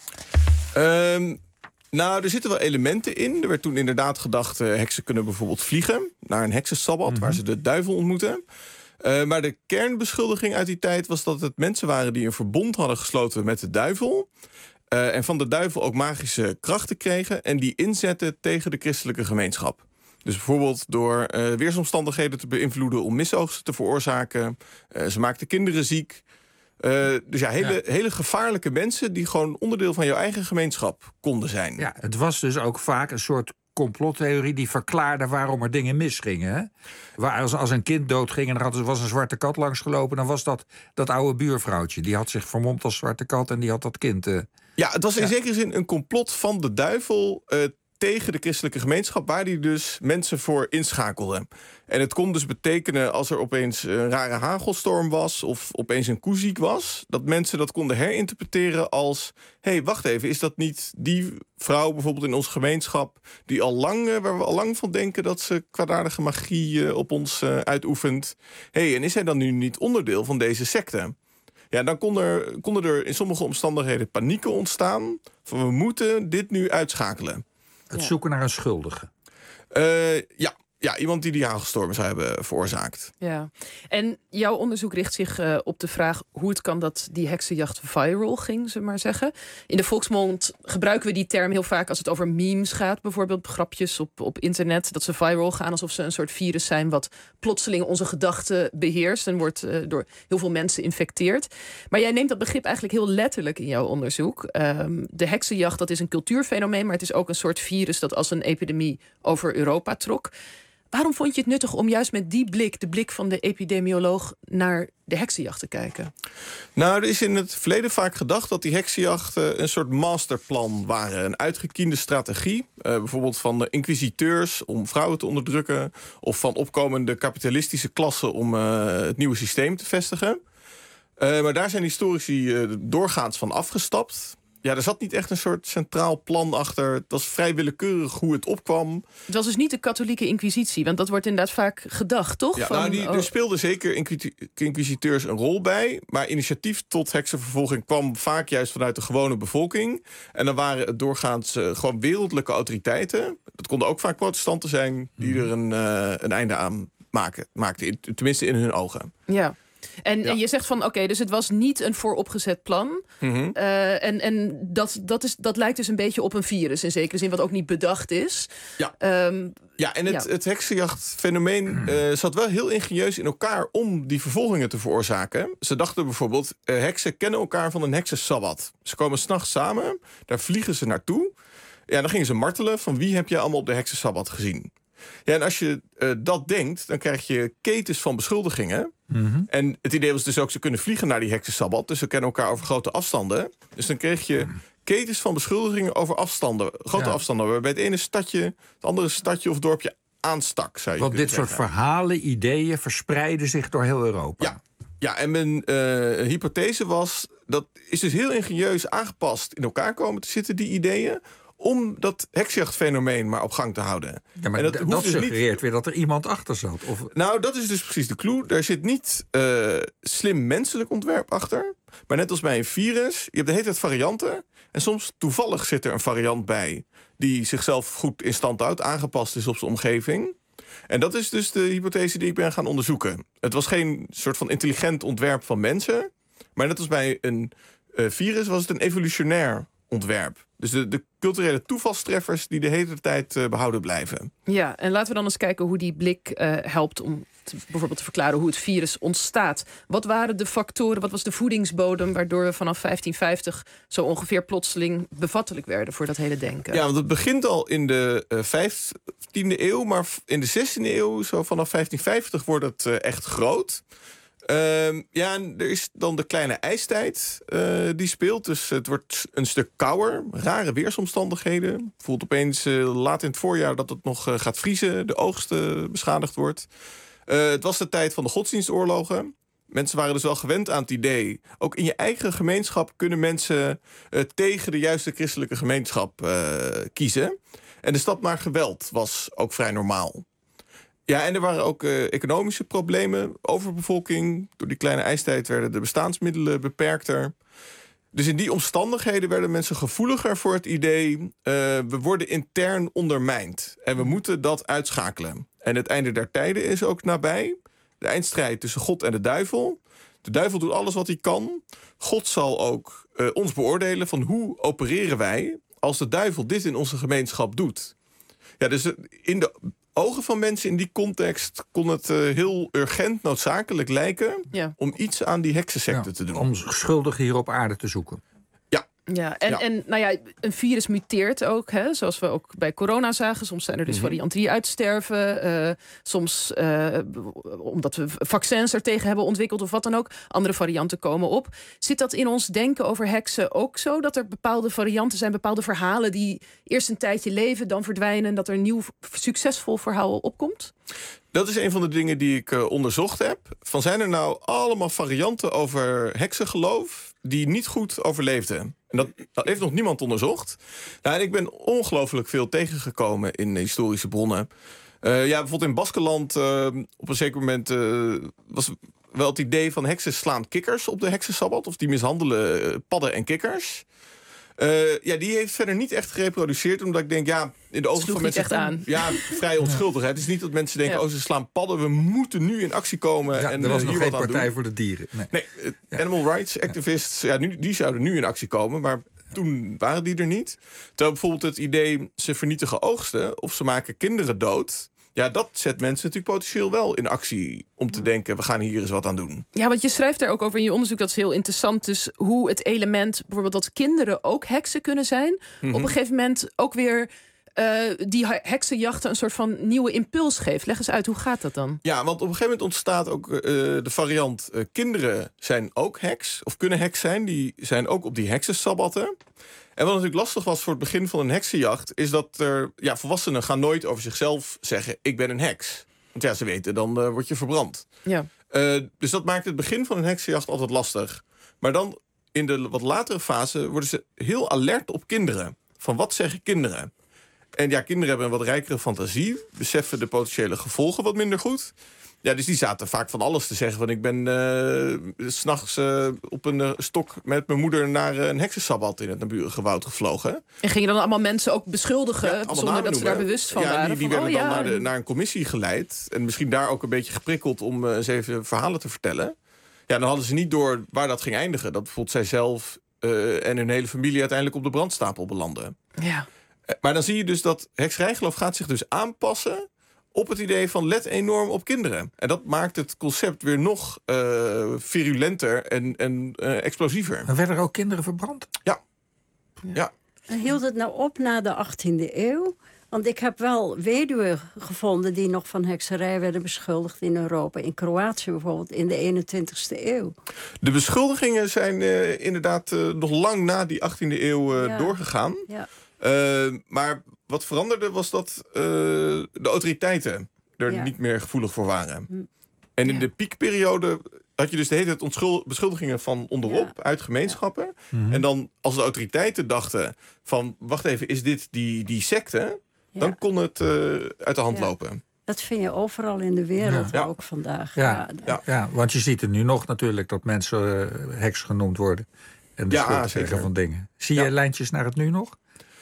Um, nou, er zitten wel elementen in. Er werd toen inderdaad gedacht, uh, heksen kunnen bijvoorbeeld vliegen naar een heksensabbat, mm-hmm. waar ze de duivel ontmoeten. Uh, maar de kernbeschuldiging uit die tijd was dat het mensen waren die een verbond hadden gesloten met de duivel. Uh, en van de duivel ook magische krachten kregen en die inzetten tegen de christelijke gemeenschap. Dus bijvoorbeeld door uh, weersomstandigheden te beïnvloeden om misoogsten te veroorzaken. Uh, ze maakten kinderen ziek. Uh, dus ja hele, ja, hele gevaarlijke mensen die gewoon onderdeel van jouw eigen gemeenschap konden zijn.
Ja, het was dus ook vaak een soort complottheorie die verklaarde waarom er dingen misgingen. Hè? Waar als, als een kind doodging en er had, was een zwarte kat langsgelopen, dan was dat dat oude buurvrouwtje. Die had zich vermomd als zwarte kat en die had dat kind. Uh,
ja, het was in
ja.
zekere zin een complot van de duivel uh, tegen de christelijke gemeenschap, waar die dus mensen voor inschakelde. En het kon dus betekenen als er opeens een rare hagelstorm was of opeens een koe ziek was, dat mensen dat konden herinterpreteren als, hé, hey, wacht even, is dat niet die vrouw bijvoorbeeld in onze gemeenschap die al lang, waar we al lang van denken dat ze kwaadaardige magie op ons uh, uitoefent? Hé, hey, en is hij dan nu niet onderdeel van deze secte? Ja, dan kon er, konden er in sommige omstandigheden panieken ontstaan van we moeten dit nu uitschakelen.
Het zoeken naar een schuldige.
Uh, ja. Ja, iemand die die hagelstormen zou hebben veroorzaakt.
Ja, en jouw onderzoek richt zich uh, op de vraag hoe het kan dat die heksenjacht viral ging, zullen we maar zeggen. In de volksmond gebruiken we die term heel vaak als het over memes gaat. Bijvoorbeeld grapjes op, op internet, dat ze viral gaan alsof ze een soort virus zijn wat plotseling onze gedachten beheerst en wordt uh, door heel veel mensen infecteerd. Maar jij neemt dat begrip eigenlijk heel letterlijk in jouw onderzoek. Um, de heksenjacht, dat is een cultuurfenomeen, maar het is ook een soort virus dat als een epidemie over Europa trok. Waarom vond je het nuttig om juist met die blik, de blik van de epidemioloog, naar de heksenjacht te kijken?
Nou, er is in het verleden vaak gedacht dat die heksenjachten een soort masterplan waren. Een uitgekiende strategie. Uh, bijvoorbeeld van de inquisiteurs om vrouwen te onderdrukken. Of van opkomende kapitalistische klassen om uh, het nieuwe systeem te vestigen. Uh, maar daar zijn historici uh, doorgaans van afgestapt. Ja, er zat niet echt een soort centraal plan achter. Het was vrij willekeurig hoe het opkwam.
Het was dus niet de katholieke inquisitie, want dat wordt inderdaad vaak gedacht, toch?
Ja,
Van,
nou, die,
oh.
er speelden zeker inquisiteurs een rol bij. Maar initiatief tot heksenvervolging kwam vaak juist vanuit de gewone bevolking. En dan waren het doorgaans uh, gewoon wereldlijke autoriteiten. Dat konden ook vaak protestanten zijn die er een, uh, een einde aan maken, maakten. Tenminste in hun ogen.
Ja. En,
ja.
en je zegt van, oké, okay, dus het was niet een vooropgezet plan.
Mm-hmm.
Uh, en en dat, dat, is, dat lijkt dus een beetje op een virus, in zekere zin, wat ook niet bedacht is.
Ja,
um,
ja en het,
ja.
het heksenjachtfenomeen uh, zat wel heel ingenieus in elkaar om die vervolgingen te veroorzaken. Ze dachten bijvoorbeeld, uh, heksen kennen elkaar van een heksensabbat. Ze komen 's nachts samen, daar vliegen ze naartoe. Ja, dan gingen ze martelen van wie heb je allemaal op de heksensabbat gezien. Ja, en als je uh, dat denkt, dan krijg je ketens van beschuldigingen.
Mm-hmm.
En het idee was dus ook, ze kunnen vliegen naar die heksensabbat. Dus ze kennen elkaar over grote afstanden. Dus dan kreeg je ketens van beschuldigingen over afstanden. Grote
ja.
afstanden. Waarbij het ene stadje, het andere stadje of dorpje aanstak, zou je
Want dit
kunnen
soort
zeggen.
verhalen, ideeën verspreiden zich door heel Europa.
Ja, ja en mijn uh, hypothese was... dat is dus heel ingenieus aangepast in elkaar komen te zitten, die ideeën... om dat heksjachtfenomeen maar op gang te houden.
Ja, maar
en
dat, dat
dus
suggereert
niet...
weer dat er iemand achter zat. Of...
Nou, dat is dus precies de clue. Daar zit niet uh, slim menselijk ontwerp achter. Maar net als bij een virus, je hebt de hele tijd varianten... en soms toevallig zit er een variant bij... die zichzelf goed in stand houdt, aangepast is op zijn omgeving... En dat is dus de hypothese die ik ben gaan onderzoeken. Het was geen soort van intelligent ontwerp van mensen... maar net als bij een uh, virus was het een evolutionair ontwerp. Dus de, de culturele toevalstreffers die de hele tijd uh, behouden blijven.
Ja, en laten we dan eens kijken hoe die blik uh, helpt... om te, bijvoorbeeld te verklaren hoe het virus ontstaat. Wat waren de factoren, wat was de voedingsbodem... waardoor we vanaf vijftien vijftig zo ongeveer plotseling bevattelijk werden... voor dat hele denken?
Ja, want het begint al in de uh, vijftiende eeuw... maar in de zestiende eeuw, zo vanaf vijftien vijftig, wordt het uh, echt groot... Uh, ja, en er is dan de kleine ijstijd uh, die speelt. Dus het wordt een stuk kouder. Rare weersomstandigheden. Voelt opeens uh, laat in het voorjaar dat het nog uh, gaat vriezen. De oogst uh, beschadigd wordt. Uh, het was de tijd van de godsdienstoorlogen. Mensen waren dus wel gewend aan het idee. Ook in je eigen gemeenschap kunnen mensen uh, tegen de juiste christelijke gemeenschap uh, kiezen. En de stad maar geweld was ook vrij normaal. Ja, en er waren ook uh, economische problemen, overbevolking. Door die kleine ijstijd werden de bestaansmiddelen beperkter. Dus in die omstandigheden werden mensen gevoeliger voor het idee... Uh, we worden intern ondermijnd en we moeten dat uitschakelen. En het einde der tijden is ook nabij. De eindstrijd tussen God en de duivel. De duivel doet alles wat hij kan. God zal ook uh, ons beoordelen van hoe opereren wij... als de duivel dit in onze gemeenschap doet. Ja, dus in de ogen van mensen in die context kon het uh, heel urgent noodzakelijk lijken...
Ja.
om iets aan die heksensecte
ja,
te doen.
Om schuldigen hier op aarde te zoeken.
Ja.
Ja, en,
ja.
en nou ja, een virus muteert ook, hè, zoals we ook bij corona zagen. Soms zijn er dus
Mm-hmm.
varianten die uitsterven. Uh, soms uh, omdat we vaccins er tegen hebben ontwikkeld of wat dan ook. Andere varianten komen op. Zit dat in ons denken over heksen ook zo? Dat er bepaalde varianten zijn, bepaalde verhalen... die eerst een tijdje leven, dan verdwijnen... en dat er een nieuw succesvol verhaal opkomt?
Dat is een van de dingen die ik uh, onderzocht heb. Van zijn er nou allemaal varianten over heksengeloof... die niet goed overleefden? En dat, dat heeft nog niemand onderzocht. Nou, en ik ben ongelooflijk veel tegengekomen in historische bronnen. Uh, ja, bijvoorbeeld in Baskeland uh, op een zeker moment uh, was wel het idee van heksen slaan kikkers op de heksensabbat. Of die mishandelen uh, padden en kikkers. Uh, ja, die heeft verder niet echt gereproduceerd. Omdat ik denk, ja, in de ogen
Sloeg
van
niet
mensen...
echt aan.
Ja, vrij onschuldig. Hè. Het is niet dat mensen denken,
Ja.
oh, ze slaan padden. We moeten nu in actie komen.
Ja,
en
er was
uh,
nog
hier
geen
wat aan
partij
doen.
voor de dieren. Nee.
Nee, uh, ja. Animal rights activists, ja, nu, die zouden nu in actie komen. Maar toen waren die er niet. Terwijl bijvoorbeeld het idee, ze vernietigen oogsten... of ze maken kinderen dood... Ja, dat zet mensen natuurlijk potentieel wel in actie... om te denken, we gaan hier eens wat aan doen.
Ja, want je schrijft daar ook over in je onderzoek, dat is heel interessant. Dus hoe het element, bijvoorbeeld dat kinderen ook heksen kunnen zijn...
Mm-hmm.
op een gegeven moment ook weer uh, die heksenjachten een soort van nieuwe impuls geeft. Leg eens uit, hoe gaat dat dan?
Ja, want op een gegeven moment ontstaat ook uh, de variant... Uh, kinderen zijn ook heks, of kunnen heks zijn. Die zijn ook op die heksensabbatten. En wat natuurlijk lastig was voor het begin van een heksenjacht... is dat er, ja, volwassenen gaan nooit over zichzelf zeggen... ik ben een heks. Want ja, ze weten, dan uh, word je verbrand.
Ja.
Uh, dus dat maakt het begin van een heksenjacht altijd lastig. Maar dan in de wat latere fase worden ze heel alert op kinderen. Van wat zeggen kinderen? En ja, kinderen hebben een wat rijkere fantasie... beseffen de potentiële gevolgen wat minder goed... Ja, dus die zaten vaak van alles te zeggen. Van ik ben uh, 's nachts uh, op een uh, stok met mijn moeder... naar uh, een heksensabbat in het naburige woud gevlogen.
En gingen dan allemaal mensen ook beschuldigen...
Ja,
zonder dat ze daar bewust van
ja,
waren?
Die, die
van,
werden
oh,
dan
ja.
naar, de, naar een commissie geleid. En misschien daar ook een beetje geprikkeld... om uh, eens even verhalen te vertellen. Ja, dan hadden ze niet door waar dat ging eindigen. Dat bijvoorbeeld zijzelf uh, en hun hele familie... uiteindelijk op de brandstapel belanden.
Ja.
Uh, maar dan zie je dus dat hekserijgeloof gaat zich dus aanpassen... op het idee van let enorm op kinderen. En dat maakt het concept weer nog uh, virulenter en, en uh, explosiever.
Maar werden er ook kinderen verbrand?
Ja. ja.
En hield het nou op na de achttiende eeuw? Want ik heb wel weduwen gevonden... die nog van hekserij werden beschuldigd in Europa. In Kroatië bijvoorbeeld, in de eenentwintigste eeuw.
De beschuldigingen zijn uh, inderdaad uh, nog lang na die achttiende eeuw uh,
ja.
doorgegaan.
Ja.
Uh, maar wat veranderde was dat uh, de autoriteiten er ja. niet meer gevoelig voor waren. Hm. En in ja. de piekperiode had je dus de hele tijd onschuld, beschuldigingen van onderop ja. uit gemeenschappen. Ja. Mm-hmm. En dan als de autoriteiten dachten van, wacht even, is dit die, die secte? Ja. Dan kon het uh, uit de hand ja. lopen.
Dat vind je overal in de wereld ja. ook vandaag.
Ja. Ja, ja. ja, want je ziet er nu nog natuurlijk dat mensen uh, heks genoemd worden. En beschuldigd ja, krijgen van dingen. Zie je ja. lijntjes naar het nu nog?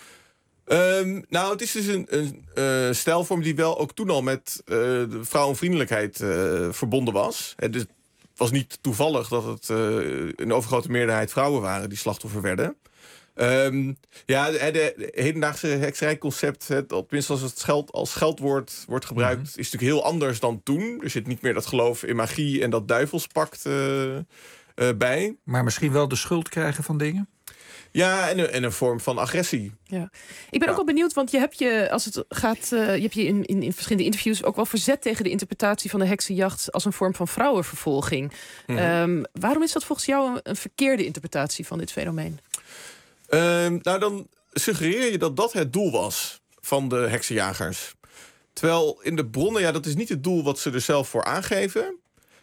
Um, nou, het is dus een, een uh, stijlvorm die wel ook toen al met uh, de vrouwenvriendelijkheid uh, verbonden was. Het dus was niet toevallig dat het uh, een overgrote meerderheid vrouwen waren die slachtoffer werden. Um, ja, de, de hedendaagse hekserijconcept, tenminste als het scheld, als scheldwoord wordt gebruikt, mm-hmm. is natuurlijk heel anders dan toen. Er zit niet meer dat geloof in magie en dat duivelspact uh, uh, bij.
Maar misschien wel de schuld krijgen van dingen?
Ja, en een, en een vorm van agressie.
Ja. Ik ben ja. ook wel benieuwd, want je hebt je, als het gaat, uh, je hebt je in, in, in verschillende interviews ook wel verzet tegen de interpretatie van de heksenjacht als een vorm van vrouwenvervolging. Mm-hmm. Um, waarom is dat volgens jou een, een verkeerde interpretatie van dit fenomeen?
Um, nou, dan suggereer je dat dat het doel was van de heksenjagers. Terwijl in de bronnen, ja, dat is niet het doel wat ze er zelf voor aangeven.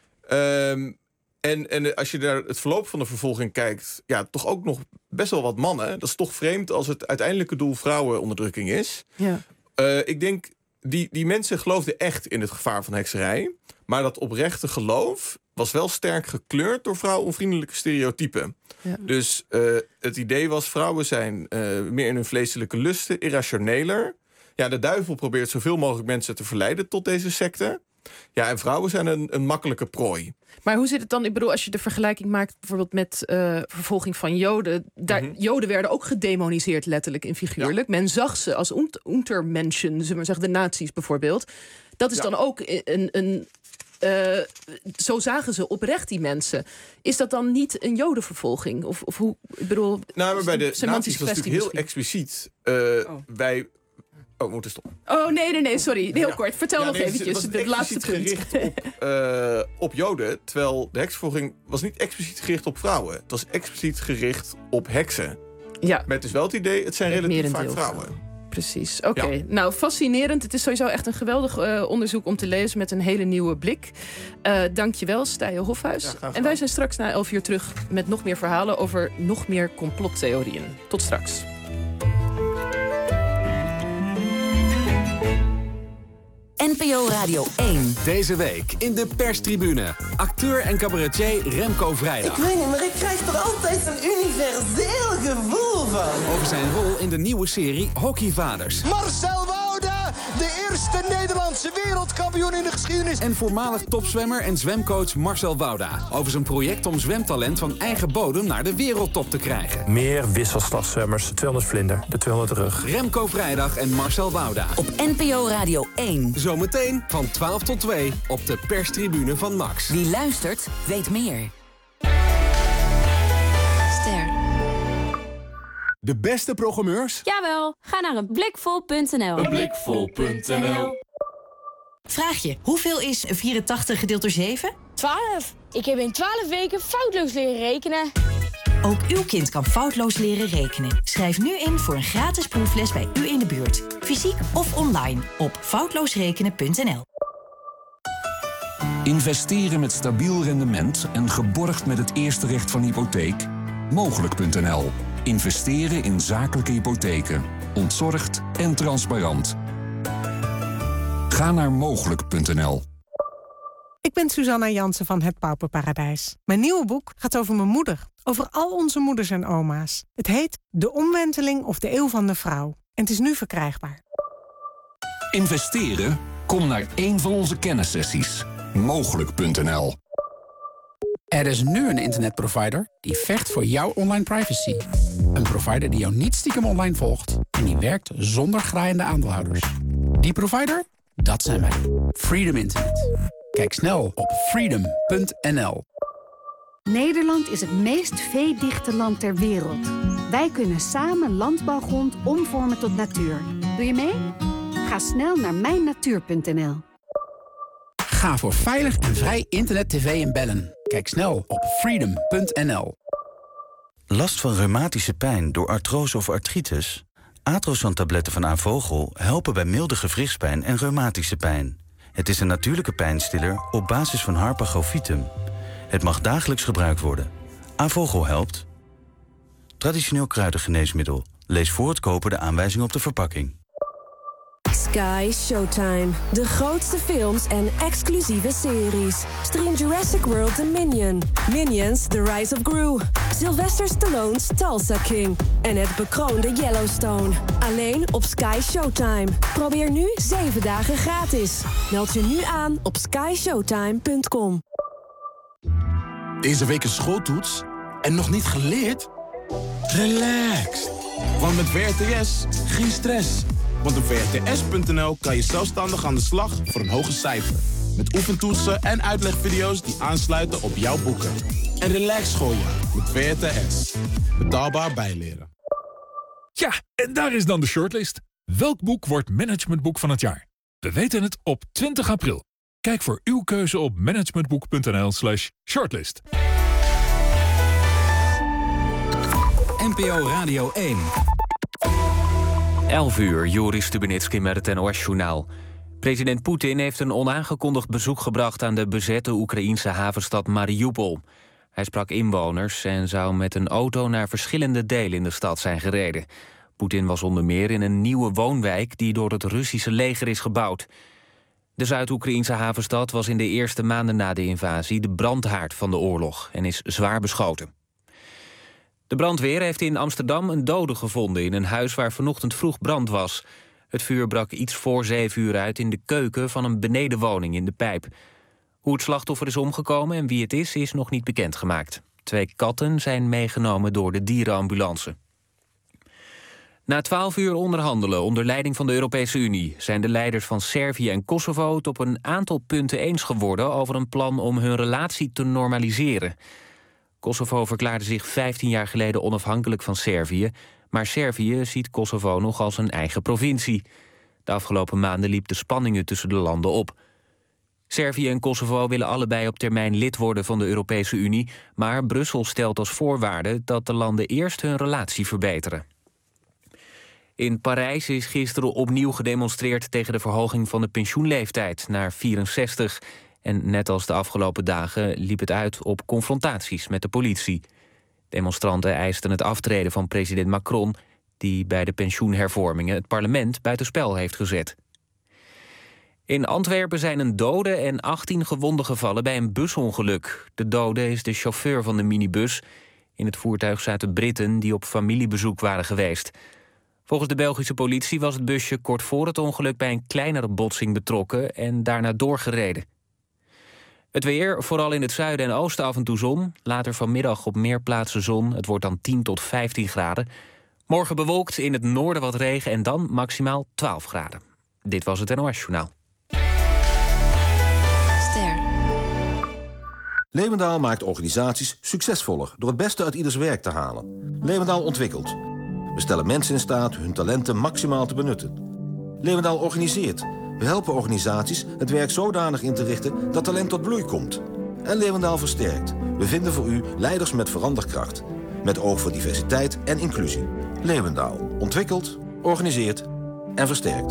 Um, En, en als je naar het verloop van de vervolging kijkt, ja, toch ook nog best wel wat mannen. Dat is toch vreemd als het uiteindelijke doel vrouwenonderdrukking is. Ja. Uh, ik denk, die, die mensen geloofden echt in het gevaar van hekserij. Maar dat oprechte geloof was wel sterk gekleurd door vrouwenonvriendelijke stereotypen. Ja. Dus uh, het idee was, vrouwen zijn uh, meer in hun vleeselijke lusten, irrationeler. Ja, de duivel probeert zoveel mogelijk mensen te verleiden tot deze secte. Ja, en vrouwen zijn een, een makkelijke prooi.
Maar hoe zit het dan? Ik bedoel, als je de vergelijking maakt bijvoorbeeld met uh, vervolging van Joden. Daar, mm-hmm. Joden werden ook gedemoniseerd, letterlijk en figuurlijk. Ja. Men zag ze als untermenschen, zullen we maar zeggen, de nazi's bijvoorbeeld. Dat is ja. dan ook een... een uh, zo zagen ze oprecht die mensen. Is dat dan niet een Jodenvervolging? Of, of hoe? Ik bedoel,
nou, maar bij de nazi's was het natuurlijk heel expliciet. Uh, oh. Wij... Oh, we moeten stoppen.
Oh, nee, nee, nee, sorry. Heel ja. kort. Vertel ja, nog nee, eventjes.
Het was
het laatste punt.
Gericht op, uh, op Joden, terwijl de heksenvervolging was niet expliciet gericht op vrouwen. Het was expliciet gericht op heksen.
Ja.
Met dus wel het idee, het zijn relatief vaak vrouwen.
Precies, oké. Okay. Ja. Nou, fascinerend. Het is sowieso echt een geweldig uh, onderzoek om te lezen met een hele nieuwe blik. Uh, dankjewel, Stije Hofhuis. Ja, en wij zijn straks na elf uur terug met nog meer verhalen over nog meer complottheorieën. Tot straks.
N P O Radio één.
Deze week in de perstribune. Acteur en cabaretier Remco Vrijdag.
Ik weet niet, maar ik krijg er altijd een universeel gevoel van.
Over zijn rol in de nieuwe serie Hockeyvaders.
Marcel Wouda, de eerste Nederlandse wereldkampioen in de geschiedenis.
En voormalig topzwemmer en zwemcoach Marcel Wouda. Over zijn project om zwemtalent van eigen bodem naar de wereldtop te krijgen.
Meer wisselslagzwemmers, tweehonderd vlinder, de tweehonderd rug.
Remco Vrijdag en Marcel Wouda.
Op N P O Radio één.
Zometeen van twaalf tot twee op de perstribune van Max.
Wie luistert, weet meer.
Ster.
De beste programmeurs?
Jawel, ga naar een blikvol punt n l.
een blikvol punt n l.
Vraag je, hoeveel is vierentachtig gedeeld door zeven? twaalf. Ik heb in twaalf weken foutloos leren rekenen.
Ook uw kind kan foutloos leren rekenen. Schrijf nu in voor een gratis proefles bij u in de buurt. Fysiek of online op foutloosrekenen punt n l.
Investeren met stabiel rendement en geborgd met het eerste recht van hypotheek? Mogelijk punt n l. Investeren in zakelijke hypotheken. Ontzorgd en transparant. Ga naar mogelijk punt n l.
Ik ben Susanna Jansen van Het Pauperparadijs. Mijn nieuwe boek gaat over mijn moeder. Over al onze moeders en oma's. Het heet De Omwenteling of de Eeuw van de Vrouw. En het is nu verkrijgbaar.
Investeren? Kom naar één van onze kennissessies. Mogelijk punt n l.
Er is nu een internetprovider die vecht voor jouw online privacy. Een provider die jou niet stiekem online volgt. En die werkt zonder graaiende aandeelhouders. Die provider? Dat zijn wij. Freedom Internet. Kijk snel op freedom punt n l.
Nederland is het meest veedichte land ter wereld. Wij kunnen samen landbouwgrond omvormen tot natuur. Doe je mee? Ga snel naar mijn natuur punt n l.
Ga voor veilig en vrij internet, tv en bellen. Kijk snel op freedom punt n l.
Last van reumatische pijn door artrose of artritis?
Atrosan-tabletten van Avogel helpen bij milde gewrichtspijn en reumatische pijn. Het is een natuurlijke pijnstiller op basis van Harpagofitum. Het mag dagelijks gebruikt worden. Avogel helpt. Traditioneel kruidengeneesmiddel. Lees voor het kopen de aanwijzing op de verpakking.
Sky Showtime. De grootste films en exclusieve series. Stream Jurassic World Dominion. Minions The Rise of Gru. Sylvester Stallone's Tulsa King. En het bekroonde Yellowstone. Alleen op Sky Showtime. Probeer nu zeven dagen gratis. Meld je nu aan op sky showtime punt com.
Deze week een schooltoets en nog niet geleerd? Relax. Want met W R T S geen stress. Want op W R T S punt n l kan je zelfstandig aan de slag voor een hoger cijfer. Met oefentoetsen en uitlegvideo's die aansluiten op jouw boeken. En relax schooljaar met W R T S. Betaalbaar bijleren.
Ja, en daar is dan de shortlist. Welk boek wordt managementboek van het jaar? We weten het op twintig april. Kijk voor uw keuze op managementboek punt n l slash shortlist.
N P O Radio één.
elf uur, Joris Stubenitski met het N O S-journaal. President Poetin heeft een onaangekondigd bezoek gebracht aan de bezette Oekraïense havenstad Mariupol. Hij sprak inwoners en zou met een auto naar verschillende delen in de stad zijn gereden. Poetin was onder meer in een nieuwe woonwijk die door het Russische leger is gebouwd. De Zuid-Oekraïense havenstad was in de eerste maanden na de invasie de brandhaard van de oorlog en is zwaar beschoten. De brandweer heeft in Amsterdam een dode gevonden in een huis waar vanochtend vroeg brand was. Het vuur brak iets voor zeven uur uit in de keuken van een benedenwoning in de Pijp. Hoe het slachtoffer is omgekomen en wie het is, is nog niet bekendgemaakt. Twee katten zijn meegenomen door de dierenambulance. Na twaalf uur onderhandelen onder leiding van de Europese Unie zijn de leiders van Servië en Kosovo het op een aantal punten eens geworden over een plan om hun relatie te normaliseren. Kosovo verklaarde zich vijftien jaar geleden onafhankelijk van Servië, maar Servië ziet Kosovo nog als een eigen provincie. De afgelopen maanden liep de spanningen tussen de landen op. Servië en Kosovo willen allebei op termijn lid worden van de Europese Unie, maar Brussel stelt als voorwaarde dat de landen eerst hun relatie verbeteren. In Parijs is gisteren opnieuw gedemonstreerd tegen de verhoging van de pensioenleeftijd naar vierenzestig. En net als de afgelopen dagen liep het uit op confrontaties met de politie. Demonstranten eisten het aftreden van president Macron, die bij de pensioenhervormingen het parlement buitenspel heeft gezet. In Antwerpen zijn een dode en achttien gewonden gevallen bij een busongeluk. De dode is de chauffeur van de minibus. In het voertuig zaten Britten die op familiebezoek waren geweest. Volgens de Belgische politie was het busje kort voor het ongeluk bij een kleinere botsing betrokken en daarna doorgereden. Het weer, vooral in het zuiden en oosten af en toe zon. Later vanmiddag op meer plaatsen zon. Het wordt dan tien tot vijftien graden. Morgen bewolkt, in het noorden wat regen en dan maximaal twaalf graden. Dit was het N O S-journaal.
Ster. Leeuwendaal maakt organisaties succesvoller door het beste uit ieders werk te halen. Leeuwendaal ontwikkelt. We stellen mensen in staat hun talenten maximaal te benutten. Leeuwendaal organiseert. We helpen organisaties het werk zodanig in te richten dat talent tot bloei komt. En Leeuwendaal versterkt. We vinden voor u leiders met veranderkracht. Met oog voor diversiteit en inclusie. Leeuwendaal ontwikkelt, organiseert en versterkt.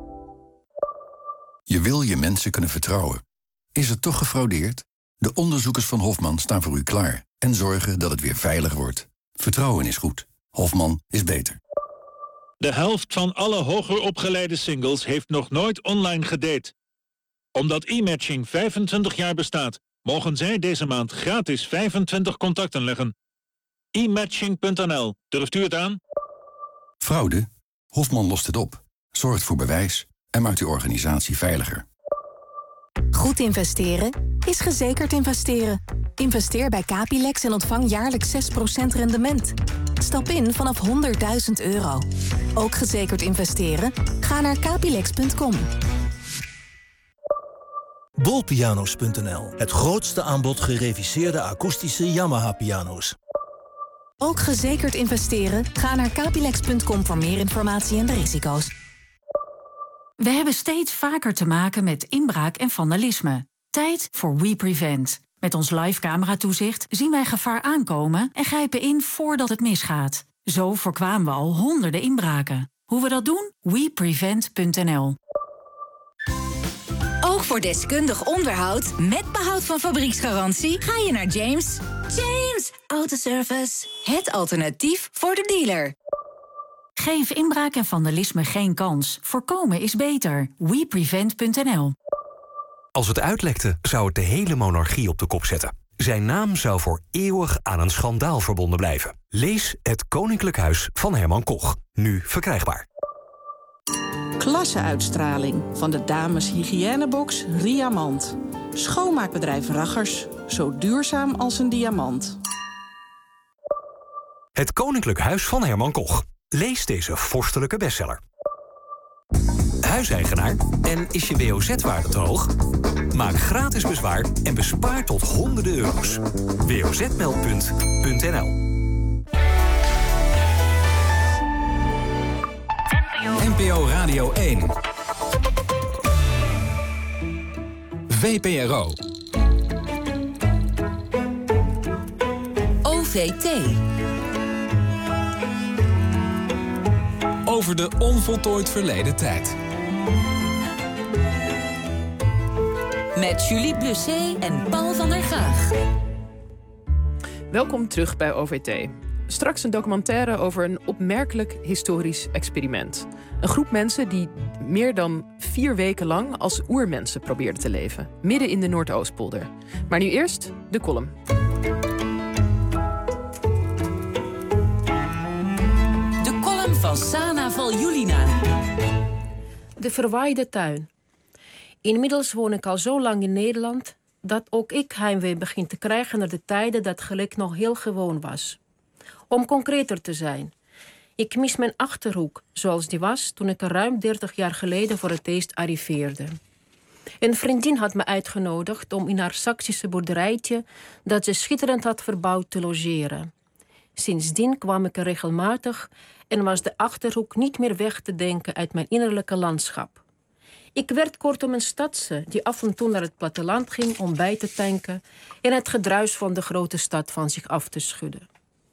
Je wil je mensen kunnen vertrouwen. Is het toch gefraudeerd? De onderzoekers van Hofman staan voor u klaar en zorgen dat het weer veilig wordt. Vertrouwen is goed. Hofman is beter.
De helft van alle hoger opgeleide singles heeft nog nooit online gedate. Omdat e-matching vijfentwintig jaar bestaat, mogen zij deze maand gratis vijfentwintig contacten leggen. e matching punt n l. Durft u het aan?
Fraude? Hofman lost het op, zorgt voor bewijs en maakt uw organisatie veiliger.
Goed investeren is gezekerd investeren. Investeer bij Capilex en ontvang jaarlijks zes procent rendement. Stap in vanaf honderdduizend euro. Ook gezekerd investeren? Ga naar capilex punt com.
Bolpianos punt n l. Het grootste aanbod gereviseerde akoestische Yamaha-piano's.
Ook gezekerd investeren? Ga naar capilex punt com voor meer informatie en de risico's.
We hebben steeds vaker te maken met inbraak en vandalisme. Tijd voor WePrevent. Met ons live cameratoezicht zien wij gevaar aankomen en grijpen in voordat het misgaat. Zo voorkwamen we al honderden inbraken. Hoe we dat doen? we prevent punt n l.
Ook voor deskundig onderhoud met behoud van fabrieksgarantie ga je naar James. James Autoservice, het alternatief voor de dealer.
Geef inbraak en vandalisme geen kans. Voorkomen is beter. we prevent punt n l.
Als het uitlekte, zou het de hele monarchie op de kop zetten. Zijn naam zou voor eeuwig aan een schandaal verbonden blijven. Lees Het Koninklijk Huis van Herman Koch. Nu verkrijgbaar.
Klasse-uitstraling van de dames hygiënebox Riamant. Schoonmaakbedrijf Raggers, zo duurzaam als een diamant.
Het Koninklijk Huis van Herman Koch. Lees deze vorstelijke bestseller. Huiseigenaar en is je W O Z-waarde te hoog? Maak gratis bezwaar en bespaar tot honderden euro's. w o z meldpunt punt n l.
N P O Radio één. V P R O.
O V T.
Over de onvoltooid verleden tijd.
Met Julie Blusset en Paul van der Gaag.
Welkom terug bij O V T. Straks een documentaire over een opmerkelijk historisch experiment. Een groep mensen die meer dan vier weken lang als oermensen probeerden te leven. Midden in de Noordoostpolder. Maar nu eerst de column.
De column van Sana Valjulina.
De verwaaide tuin. Inmiddels woon ik al zo lang in Nederland dat ook ik heimwee begin te krijgen naar de tijden dat geluk nog heel gewoon was. Om concreter te zijn. Ik mis mijn Achterhoek zoals die was toen ik er ruim dertig jaar geleden voor het eerst arriveerde. Een vriendin had me uitgenodigd om in haar Saksische boerderijtje dat ze schitterend had verbouwd te logeren. Sindsdien kwam ik er regelmatig en was de Achterhoek niet meer weg te denken uit mijn innerlijke landschap. Ik werd kortom een stadse die af en toe naar het platteland ging om bij te tanken en het gedruis van de grote stad van zich af te schudden.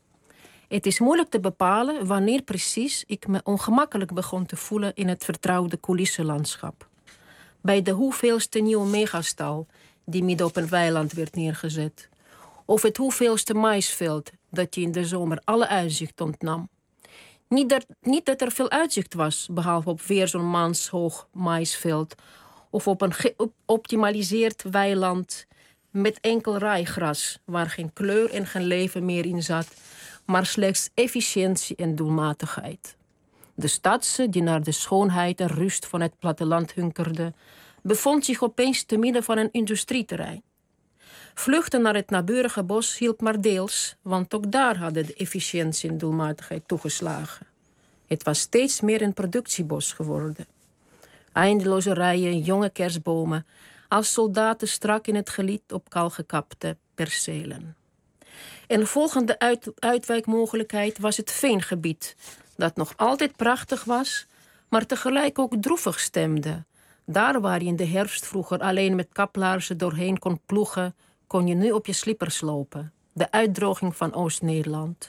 Het is moeilijk te bepalen wanneer precies ik me ongemakkelijk begon te voelen in het vertrouwde coulissenlandschap. Bij de hoeveelste nieuwe megastal die midden op een weiland werd neergezet. Of het hoeveelste maisveld dat je in de zomer alle uitzicht ontnam. Niet dat, niet dat er veel uitzicht was, behalve op weer zo'n manshoog maisveld. Of op een geoptimaliseerd weiland met enkel rijgras, waar geen kleur en geen leven meer in zat, maar slechts efficiëntie en doelmatigheid. De stadse, die naar de schoonheid en rust van het platteland hunkerde, bevond zich opeens te midden van een industrieterrein. Vluchten naar het naburige bos hielp maar deels, want ook daar hadden de efficiëntie en doelmatigheid toegeslagen. Het was steeds meer een productiebos geworden. Eindeloze rijen jonge kerstbomen, als soldaten strak in het gelied op kaalgekapte percelen. Een volgende uit, uitwijkmogelijkheid was het veengebied, dat nog altijd prachtig was, maar tegelijk ook droevig stemde. Daar waar je in de herfst vroeger alleen met kaplaarzen doorheen kon ploegen, kon je nu op je slippers lopen. De uitdroging van Oost-Nederland.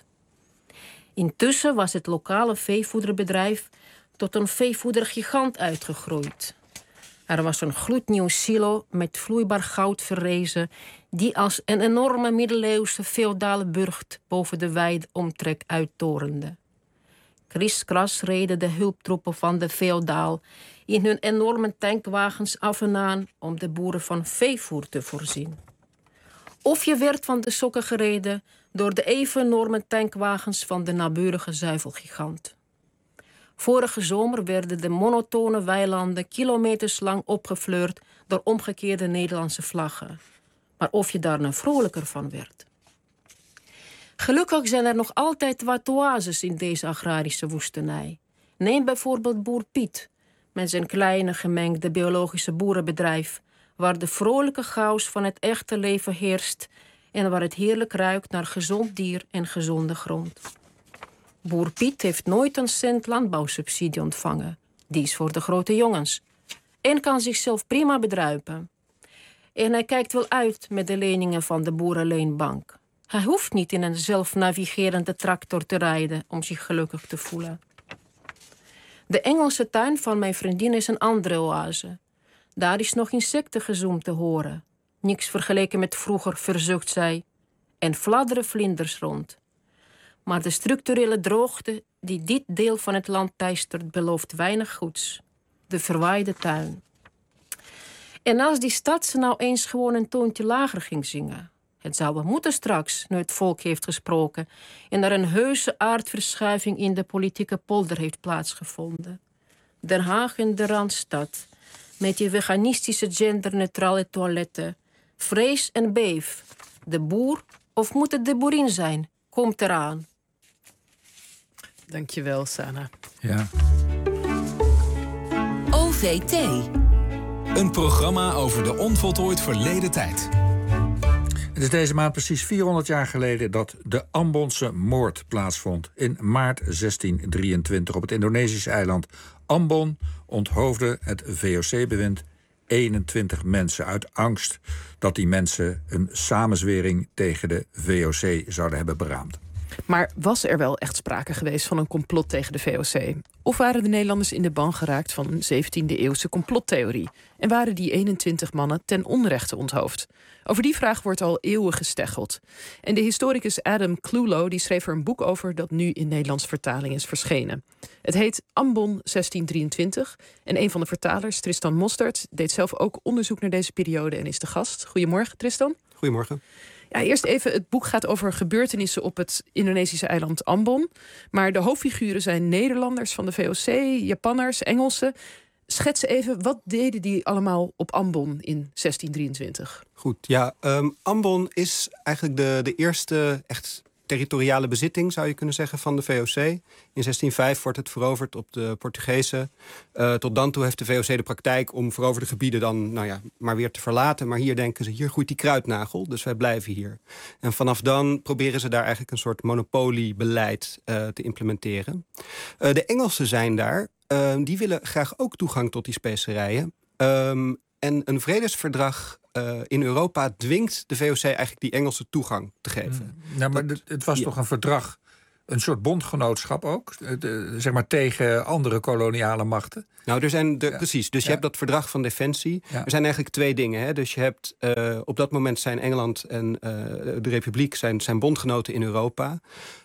Intussen was het lokale veevoederbedrijf tot een veevoedergigant uitgegroeid. Er was een gloednieuw silo met vloeibaar goud verrezen, die als een enorme middeleeuwse feodale burcht boven de wijde omtrek uittorende. Kriskras reden de hulptroepen van de feodaal in hun enorme tankwagens af en aan om de boeren van veevoer te voorzien. Of je werd van de sokken gereden door de even enorme tankwagens van de naburige zuivelgigant. Vorige zomer werden de monotone weilanden kilometerslang opgefleurd door omgekeerde Nederlandse vlaggen. Maar of je daar nou vrolijker van werd. Gelukkig zijn er nog altijd wat oases in deze agrarische woestenij. Neem bijvoorbeeld boer Piet, met zijn kleine gemengde biologische boerenbedrijf, waar de vrolijke chaos van het echte leven heerst en waar het heerlijk ruikt naar gezond dier en gezonde grond. Boer Piet heeft nooit een cent landbouwsubsidie ontvangen. Die is voor de grote jongens. En kan zichzelf prima bedruipen. En hij kijkt wel uit met de leningen van de Boerenleenbank. Hij hoeft niet in een zelfnavigerende tractor te rijden om zich gelukkig te voelen. De Engelse tuin van mijn vriendin is een andere oase. Daar is nog insectengezoem te horen. Niks vergeleken met vroeger, verzucht zij. En fladderen vlinders rond. Maar de structurele droogte die dit deel van het land teistert, belooft weinig goeds. De verwaaide tuin. En als die stad nou eens gewoon een toontje lager ging zingen. Het zou wel moeten straks, nu het volk heeft gesproken en er een heuse aardverschuiving in de politieke polder heeft plaatsgevonden. Den Haag en de Randstad, met die veganistische genderneutrale toiletten. Vrees en beef. De boer, of moet het de boerin zijn? Komt eraan.
Dankjewel, Sana.
Ja.
O V T.
Een programma over de onvoltooid verleden tijd.
Het is deze maand precies vierhonderd jaar geleden dat de Ambonse moord plaatsvond. In maart zestien drieëntwintig op het Indonesische eiland Ambon onthoofde het V O C-bewind eenentwintig mensen uit angst dat die mensen een samenzwering tegen de V O C zouden hebben beraamd.
Maar was er wel echt sprake geweest van een complot tegen de V O C? Of waren de Nederlanders in de ban geraakt van een zeventiende-eeuwse complottheorie? En waren die eenentwintig mannen ten onrechte onthoofd? Over die vraag wordt al eeuwen gesteggeld. En de historicus Adam Clulow die schreef er een boek over dat nu in Nederlands vertaling is verschenen. Het heet Ambon zestien drieëntwintig. En een van de vertalers, Tristan Mostert, deed zelf ook onderzoek naar deze periode en is de gast. Goedemorgen, Tristan.
Goedemorgen.
Ja, eerst even, het boek gaat over gebeurtenissen op het Indonesische eiland Ambon. Maar de hoofdfiguren zijn Nederlanders van de V O C, Japanners, Engelsen. Schets even, wat deden die allemaal op Ambon in zestien drieëntwintig?
Goed, ja. Um, Ambon is eigenlijk de, de eerste echt territoriale bezitting, zou je kunnen zeggen, van de V O C. In zestien vijf wordt het veroverd op de Portugezen. Uh, tot dan toe heeft de V O C de praktijk om veroverde gebieden dan nou ja, maar weer te verlaten. Maar hier denken ze, hier groeit die kruidnagel, dus wij blijven hier. En vanaf dan proberen ze daar eigenlijk een soort monopoliebeleid uh, te implementeren. Uh, de Engelsen zijn daar. Uh, die willen graag ook toegang tot die specerijen. Um, en een vredesverdrag uh, in Europa dwingt de V O C eigenlijk die Engelse toegang te geven.
Hmm. Nou, maar dat, het was ja. toch een verdrag, een soort bondgenootschap ook, de, zeg maar tegen andere koloniale machten?
Nou, er zijn de,
ja.
precies. Dus ja. je hebt dat verdrag van defensie.
Ja.
Er zijn eigenlijk twee dingen. Hè? Dus je hebt uh, op dat moment zijn Engeland en uh, de Republiek zijn, zijn bondgenoten in Europa.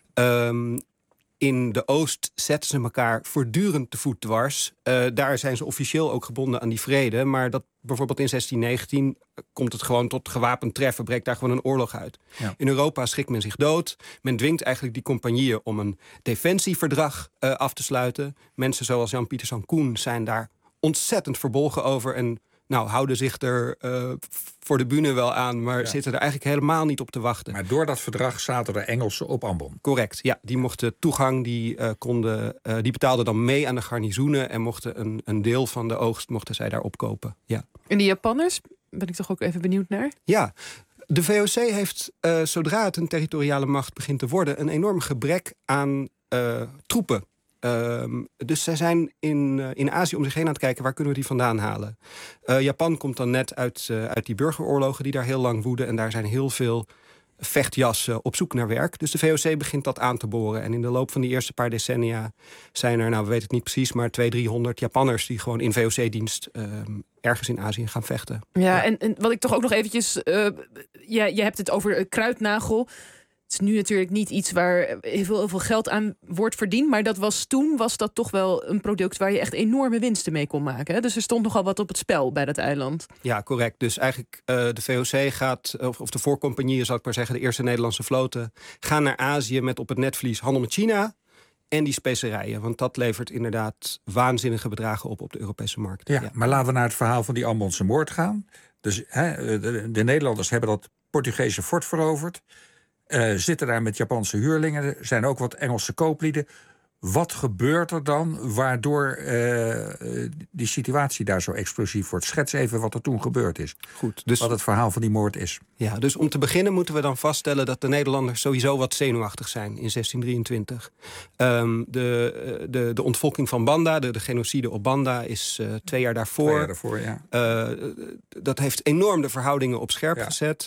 Um, In de Oost zetten ze elkaar voortdurend de voet dwars. Uh, daar zijn ze officieel ook gebonden aan die vrede. Maar dat bijvoorbeeld in zestien negentien komt het gewoon tot gewapend treffen. Breekt daar gewoon een oorlog uit. Ja. In Europa schrikt men zich dood. Men dwingt eigenlijk die compagnieën om een defensieverdrag uh, af te sluiten. Mensen zoals Jan Pieterszoon Koen zijn daar ontzettend verbolgen over. En nou, houden zich er uh, voor de bühne wel aan, maar ja. zitten er eigenlijk helemaal niet op te wachten.
Maar door dat verdrag zaten de Engelsen op Ambon.
Correct, ja. Die mochten toegang, die, uh, konden, uh, die betaalden dan mee aan de garnizoenen en mochten een, een deel van de oogst mochten zij daar opkopen. Ja.
En die Japanners, ben ik toch ook even benieuwd naar?
Ja, de V O C heeft, uh, zodra het een territoriale macht begint te worden, een enorm gebrek aan uh, troepen. Um, dus zij zijn in, uh, in Azië om zich heen aan het kijken, waar kunnen we die vandaan halen? Uh, Japan komt dan net uit, uh, uit die burgeroorlogen die daar heel lang woeden. En daar zijn heel veel vechtjassen op zoek naar werk. Dus de V O C begint dat aan te boren. En in de loop van die eerste paar decennia zijn er, nou we weten het niet precies, maar tweehonderd, driehonderd Japanners die gewoon in V O C-dienst uh, ergens in Azië gaan vechten.
Ja, ja. En, en wat ik toch ook nog eventjes, uh, ja, je hebt het over uh, kruidnagel. Het is nu natuurlijk niet iets waar heel veel, heel veel geld aan wordt verdiend. Maar dat was toen was dat toch wel een product waar je echt enorme winsten mee kon maken. Hè? Dus er stond nogal wat op het spel bij dat eiland.
Ja, correct. Dus eigenlijk uh, de V O C gaat, of, of de voorcompagnieën, zal ik maar zeggen, de eerste Nederlandse vloten, gaan naar Azië met op het netvlies handel met China en die specerijen. Want dat levert inderdaad waanzinnige bedragen op op de Europese markt.
Ja, ja. Maar laten we naar het verhaal van die Ambonse moord gaan. Dus hè, de, de Nederlanders hebben dat Portugese fort veroverd. Uh, zitten daar met Japanse huurlingen. Er zijn ook wat Engelse kooplieden. Wat gebeurt er dan waardoor uh, die situatie daar zo explosief wordt? Schets even wat er toen gebeurd is.
Goed, dus wat
het verhaal van die moord is.
Ja, dus om te beginnen moeten we dan vaststellen dat de Nederlanders sowieso wat zenuwachtig zijn in zestien drieëntwintig. Um, de, de, de ontvolking van Banda, de, de genocide op Banda, is uh, twee jaar daarvoor.
Twee jaar daarvoor, ja.
Uh, dat heeft enorm de verhoudingen op scherp ja. gezet.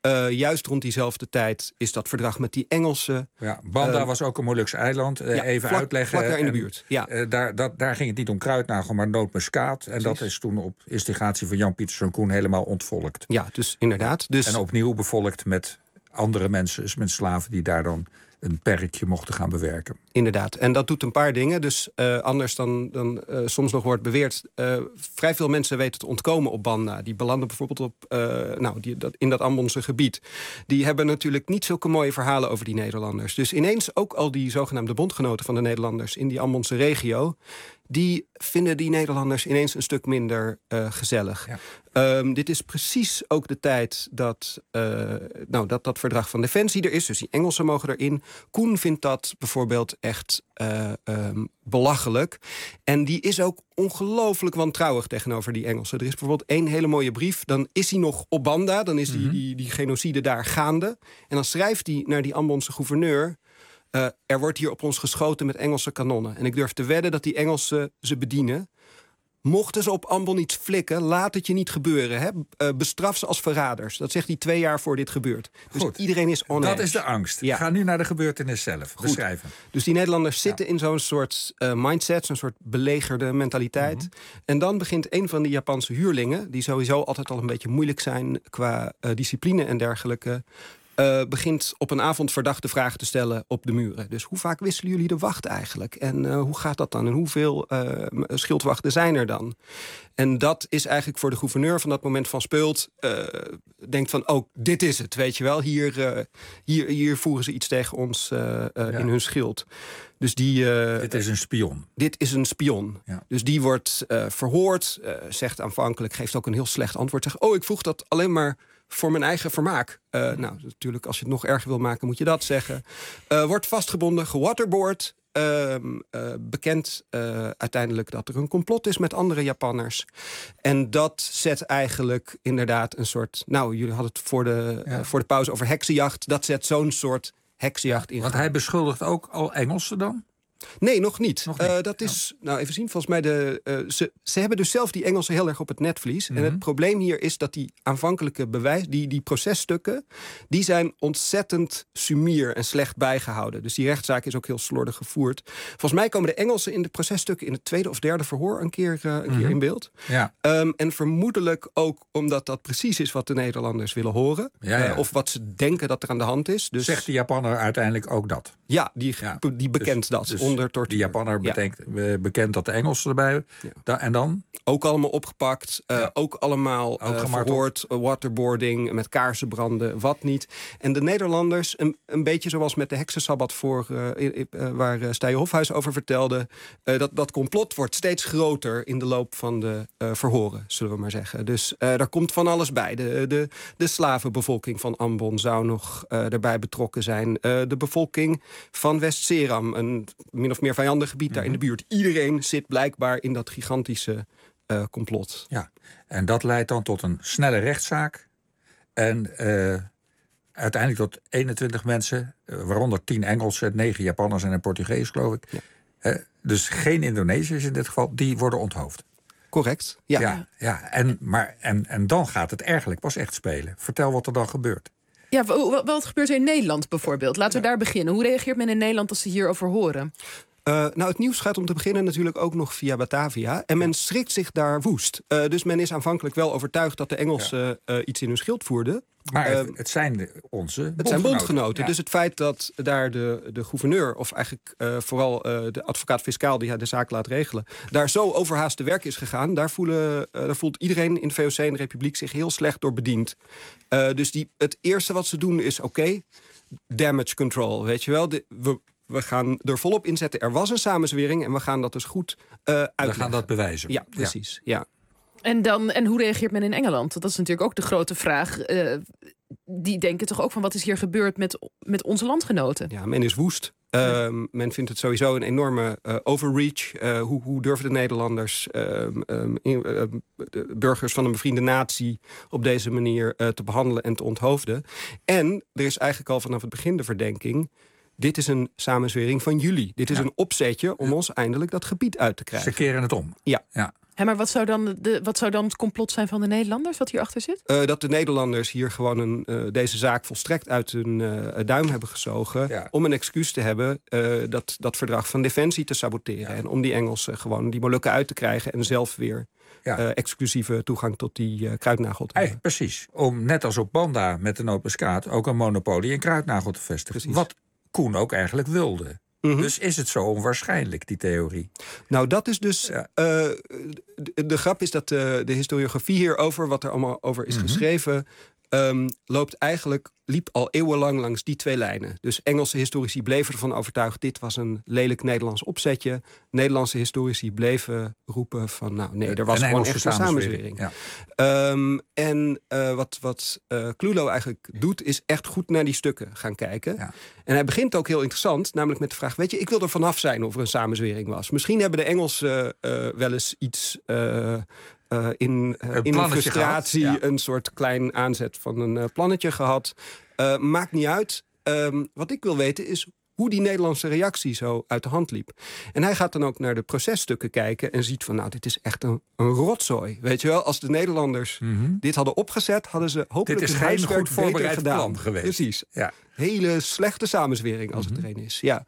Uh, juist rond diezelfde tijd is dat verdrag met die Engelsen.
Ja, Banda uh, was ook een Molukse eiland. Uh,
ja,
even
vlak,
uitleggen.
Vlak daar in de buurt. Ja.
Uh, daar, dat, daar ging het niet om kruidnagel, maar nootmuskaat. En Precies. dat is toen op instigatie van Jan Pieterszoon Koen helemaal ontvolkt.
Ja, dus inderdaad. Dus...
En opnieuw bevolkt met andere mensen, met slaven die daar dan een perkje mochten gaan bewerken.
Inderdaad. En dat doet een paar dingen. Dus uh, anders dan, dan uh, soms nog wordt beweerd. Uh, vrij veel mensen weten te ontkomen op Banda. Die belanden bijvoorbeeld op, uh, nou, die, dat, in dat Ambonse gebied. Die hebben natuurlijk niet zulke mooie verhalen over die Nederlanders. Dus ineens ook al die zogenaamde bondgenoten van de Nederlanders in die Ambonse regio, die vinden die Nederlanders ineens een stuk minder uh, gezellig. Ja. Um, dit is precies ook de tijd dat, uh, nou, dat dat verdrag van Defensie er is. Dus die Engelsen mogen erin. Koen vindt dat bijvoorbeeld echt uh, um, belachelijk. En die is ook ongelooflijk wantrouwig tegenover die Engelsen. Er is bijvoorbeeld één hele mooie brief. Dan is hij nog op Banda. Dan is die, mm-hmm. die, die genocide daar gaande. En dan schrijft hij naar die Ambonse gouverneur: Uh, er wordt hier op ons geschoten met Engelse kanonnen. En ik durf te wedden dat die Engelsen ze bedienen. Mochten ze op Ambon iets flikken, laat het je niet gebeuren. Hè? Uh, bestraf ze als verraders. Dat zegt hij twee jaar voor dit gebeurt. Dus Goed. iedereen is on edge.
Dat is de angst. Ja. Ga nu naar de gebeurtenis zelf. Goed. Beschrijven.
Dus die Nederlanders zitten ja. in zo'n soort uh, mindset, zo'n soort belegerde mentaliteit. Mm-hmm. En dan begint een van die Japanse huurlingen, die sowieso altijd al een beetje moeilijk zijn qua uh, discipline en dergelijke, Uh, begint op een avond verdachte vragen te stellen op de muren. Dus hoe vaak wisselen jullie de wacht eigenlijk? En uh, hoe gaat dat dan? En hoeveel uh, schildwachten zijn er dan? En dat is eigenlijk voor de gouverneur van dat moment van Speuld, Uh, denkt van, oh, dit is het, weet je wel. Hier, uh, hier, hier voeren ze iets tegen ons uh, uh, ja. in hun schild. Dus die, uh,
dit is een spion.
Dit is een spion. Ja. Dus die wordt uh, verhoord, uh, zegt aanvankelijk, geeft ook een heel slecht antwoord. Zegt, oh, ik vroeg dat alleen maar voor mijn eigen vermaak. Uh, nou, natuurlijk, als je het nog erger wil maken, moet je dat zeggen. Uh, wordt vastgebonden, gewaterboard. Uh, uh, bekend uh, uiteindelijk dat er een complot is met andere Japanners. En dat zet eigenlijk inderdaad een soort, nou, jullie hadden het voor de, ja. uh, voor de pauze over heksenjacht. Dat zet zo'n soort heksenjacht in.
Want hij beschuldigt ook al Engelsen dan?
Nee, nog niet.
Nog niet.
Uh, dat is, nou even zien, volgens mij de. Uh, ze, ze hebben dus zelf die Engelsen heel erg op het netvlies. Mm-hmm. En het probleem hier is dat die aanvankelijke bewijs, die, die processtukken, die zijn ontzettend sumier en slecht bijgehouden. Dus die rechtszaak is ook heel slordig gevoerd. Volgens mij komen de Engelsen in de processtukken in het tweede of derde verhoor een keer, uh, een mm-hmm. keer in beeld.
Ja.
Um, en vermoedelijk ook omdat dat precies is wat de Nederlanders willen horen.
Ja, ja.
Uh, of wat ze denken dat er aan de hand is. Dus
zegt de Japanner uiteindelijk ook dat?
Ja, die, ja. die bekent
dus,
dat.
Dus
onder tortuur.
De Japanner bedenkt, ja. bekend dat de Engelsen erbij. Ja. Da- en dan?
Ook allemaal opgepakt. Uh, ja. Ook allemaal uh, ook verhoord. Uh, waterboarding, met kaarsen branden, wat niet. En de Nederlanders, een, een beetje zoals met de heksensabbat voor, uh, uh, waar uh, Stije Hofhuis over vertelde. Uh, dat, dat complot wordt steeds groter in de loop van de uh, verhoren, zullen we maar zeggen. Dus uh, daar komt van alles bij. De, de, de slavenbevolking van Ambon zou nog uh, erbij betrokken zijn. Uh, de bevolking van West-Seram, een min of meer vijandig gebied mm-hmm. daar in de buurt. Iedereen zit blijkbaar in dat gigantische uh, complot.
Ja, en dat leidt dan tot een snelle rechtszaak. En uh, uiteindelijk tot eenentwintig mensen, uh, waaronder tien Engelsen, negen Japanners en een Portugees, geloof ik. Ja. Uh, dus geen Indonesiërs in dit geval, die worden onthoofd.
Correct, ja.
ja, ja en, maar, en, en dan gaat het eigenlijk pas echt spelen. Vertel wat er dan gebeurt.
Ja, wat, wat gebeurt er in Nederland bijvoorbeeld? Laten we ja. daar beginnen. Hoe reageert men in Nederland als ze hierover horen?
Uh, nou, het nieuws gaat om te beginnen natuurlijk ook nog via Batavia. En men schrikt zich daar woest. Uh, dus men is aanvankelijk wel overtuigd dat de Engelsen ja. uh, iets in hun schild voerden.
Maar het, uh, het zijn de, onze bondgenoten.
Het zijn bondgenoten. Ja. Dus het feit dat daar de, de gouverneur, of eigenlijk uh, vooral uh, de advocaat-fiscaal die de zaak laat regelen, daar zo overhaast te werk is gegaan, daar, voelen, uh, daar voelt iedereen in de V O C en de Republiek zich heel slecht door bediend. Uh, dus die, het eerste wat ze doen is, oké, okay, damage control, weet je wel. De, we, We gaan er volop inzetten. Er was een samenzwering en we gaan dat dus goed uh, uitleggen.
We gaan dat bewijzen.
Ja, precies. Ja. Ja.
En, dan, en hoe reageert men in Engeland? Dat is natuurlijk ook de grote vraag. Uh, die denken toch ook van wat is hier gebeurd met, met onze landgenoten?
Ja, men is woest. Uh, men vindt het sowieso een enorme uh, overreach. Uh, hoe, hoe durven de Nederlanders, uh, um, in, uh, de burgers van een bevriende natie, op deze manier uh, te behandelen en te onthoofden? En er is eigenlijk al vanaf het begin de verdenking, dit is een samenzwering van jullie. Dit is ja. een opzetje om ja. ons eindelijk dat gebied uit te krijgen.
Ze keren het om.
Ja.
ja.
Hey, maar wat zou, dan de, wat zou dan het complot zijn van de Nederlanders, wat hierachter zit?
Uh, dat de Nederlanders hier gewoon een, uh, deze zaak volstrekt uit hun uh, duim hebben gezogen... Ja. om een excuus te hebben uh, dat, dat verdrag van Defensie te saboteren. Ja. En om die Engelsen gewoon die Molukken uit te krijgen... en zelf weer ja. uh, exclusieve toegang tot die uh, kruidnagel te hebben.
Hey, precies. Om net als op Banda met de nootmuskaat... ook een monopolie en kruidnagel te vestigen. Precies. Wat Koen ook eigenlijk wilde. Mm-hmm. Dus is het zo onwaarschijnlijk, die theorie?
Nou, dat is dus... Ja. Uh, de, de grap is dat uh, de historiografie hierover... wat er allemaal over is mm-hmm. geschreven... Um, loopt eigenlijk, liep al eeuwenlang langs die twee lijnen. Dus Engelse historici bleven ervan overtuigd... dit was een lelijk Nederlands opzetje. Nederlandse historici bleven roepen van... nou nee, er was een gewoon echt een samenzwering. Ja. Um, en uh, wat, wat uh, Clulow eigenlijk doet... is echt goed naar die stukken gaan kijken. Ja. En hij begint ook heel interessant, namelijk met de vraag... weet je, ik wil er vanaf zijn of er een samenzwering was. Misschien hebben de Engelsen uh, wel eens iets... Uh, Uh, in, uh, in een frustratie ja. een soort klein aanzet van een uh, plannetje gehad. Uh, maakt niet uit. Um, wat ik wil weten is hoe die Nederlandse reactie zo uit de hand liep. En hij gaat dan ook naar de processtukken kijken... en ziet van, nou, dit is echt een, een rotzooi. Weet je wel, als de Nederlanders mm-hmm. dit hadden opgezet... hadden ze hopelijk
dit is
het
geen goed voorbereid
gedaan.
Plan geweest.
Precies.
Ja.
Hele slechte samenzwering, als mm-hmm. het er een is. Ja.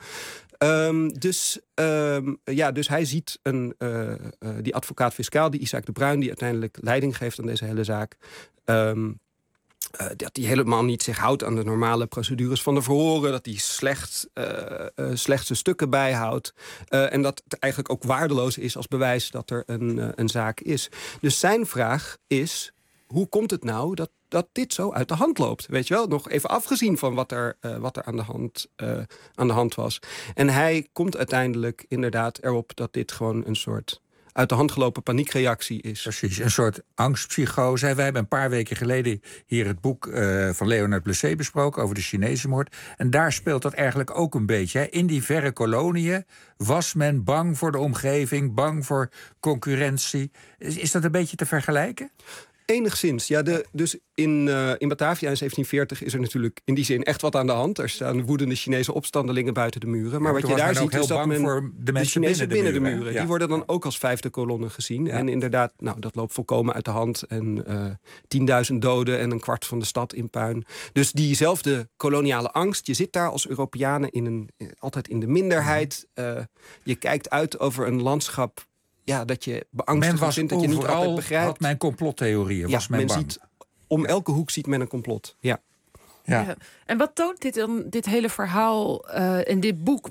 Um, dus, um, ja, dus hij ziet een, uh, uh, die advocaat-fiscaal, die Isaac de Bruin... die uiteindelijk leiding geeft aan deze hele zaak... Um, uh, dat hij helemaal niet zich houdt aan de normale procedures van de verhoren... dat hij slecht, uh, uh, slechtste stukken bijhoudt... Uh, en dat het eigenlijk ook waardeloos is als bewijs dat er een, uh, een zaak is. Dus zijn vraag is... hoe komt het nou dat, dat dit zo uit de hand loopt? Weet je wel, nog even afgezien van wat er, uh, wat er aan, de hand, uh, aan de hand was. En hij komt uiteindelijk inderdaad erop dat dit gewoon een soort... uit de hand gelopen paniekreactie is.
Precies, een soort angstpsychose. Wij hebben een paar weken geleden hier het boek uh, van Leonard Blessé besproken... over de Chinese moord. En daar speelt dat eigenlijk ook een beetje. Hè. In die verre koloniën was men bang voor de omgeving... bang voor concurrentie. Is, is dat een beetje te vergelijken?
Enigszins, ja. De, dus in, uh, in Batavia in zeventien veertig is er natuurlijk in die zin echt wat aan de hand. Er staan woedende Chinese opstandelingen buiten de muren. Maar ja, wat je daar ziet is dat men
voor de,
de Chinezen binnen de muren... De muren
ja.
die worden dan ook als vijfde kolonne gezien. Ja. En inderdaad, nou, dat loopt volkomen uit de hand. En uh, tienduizend doden en een kwart van de stad in puin. Dus diezelfde koloniale angst. Je zit daar als Europeanen in een, altijd in de minderheid. Uh, je kijkt uit over een landschap... ja, dat je beangstigend vindt, dat je niet altijd begrijpt.
Had men complottheorieën,
ja,
was men,
men
bang.
Ziet, om elke hoek ziet men een complot, ja.
Ja. Ja. En wat toont dit dan, dit hele verhaal uh, in dit boek?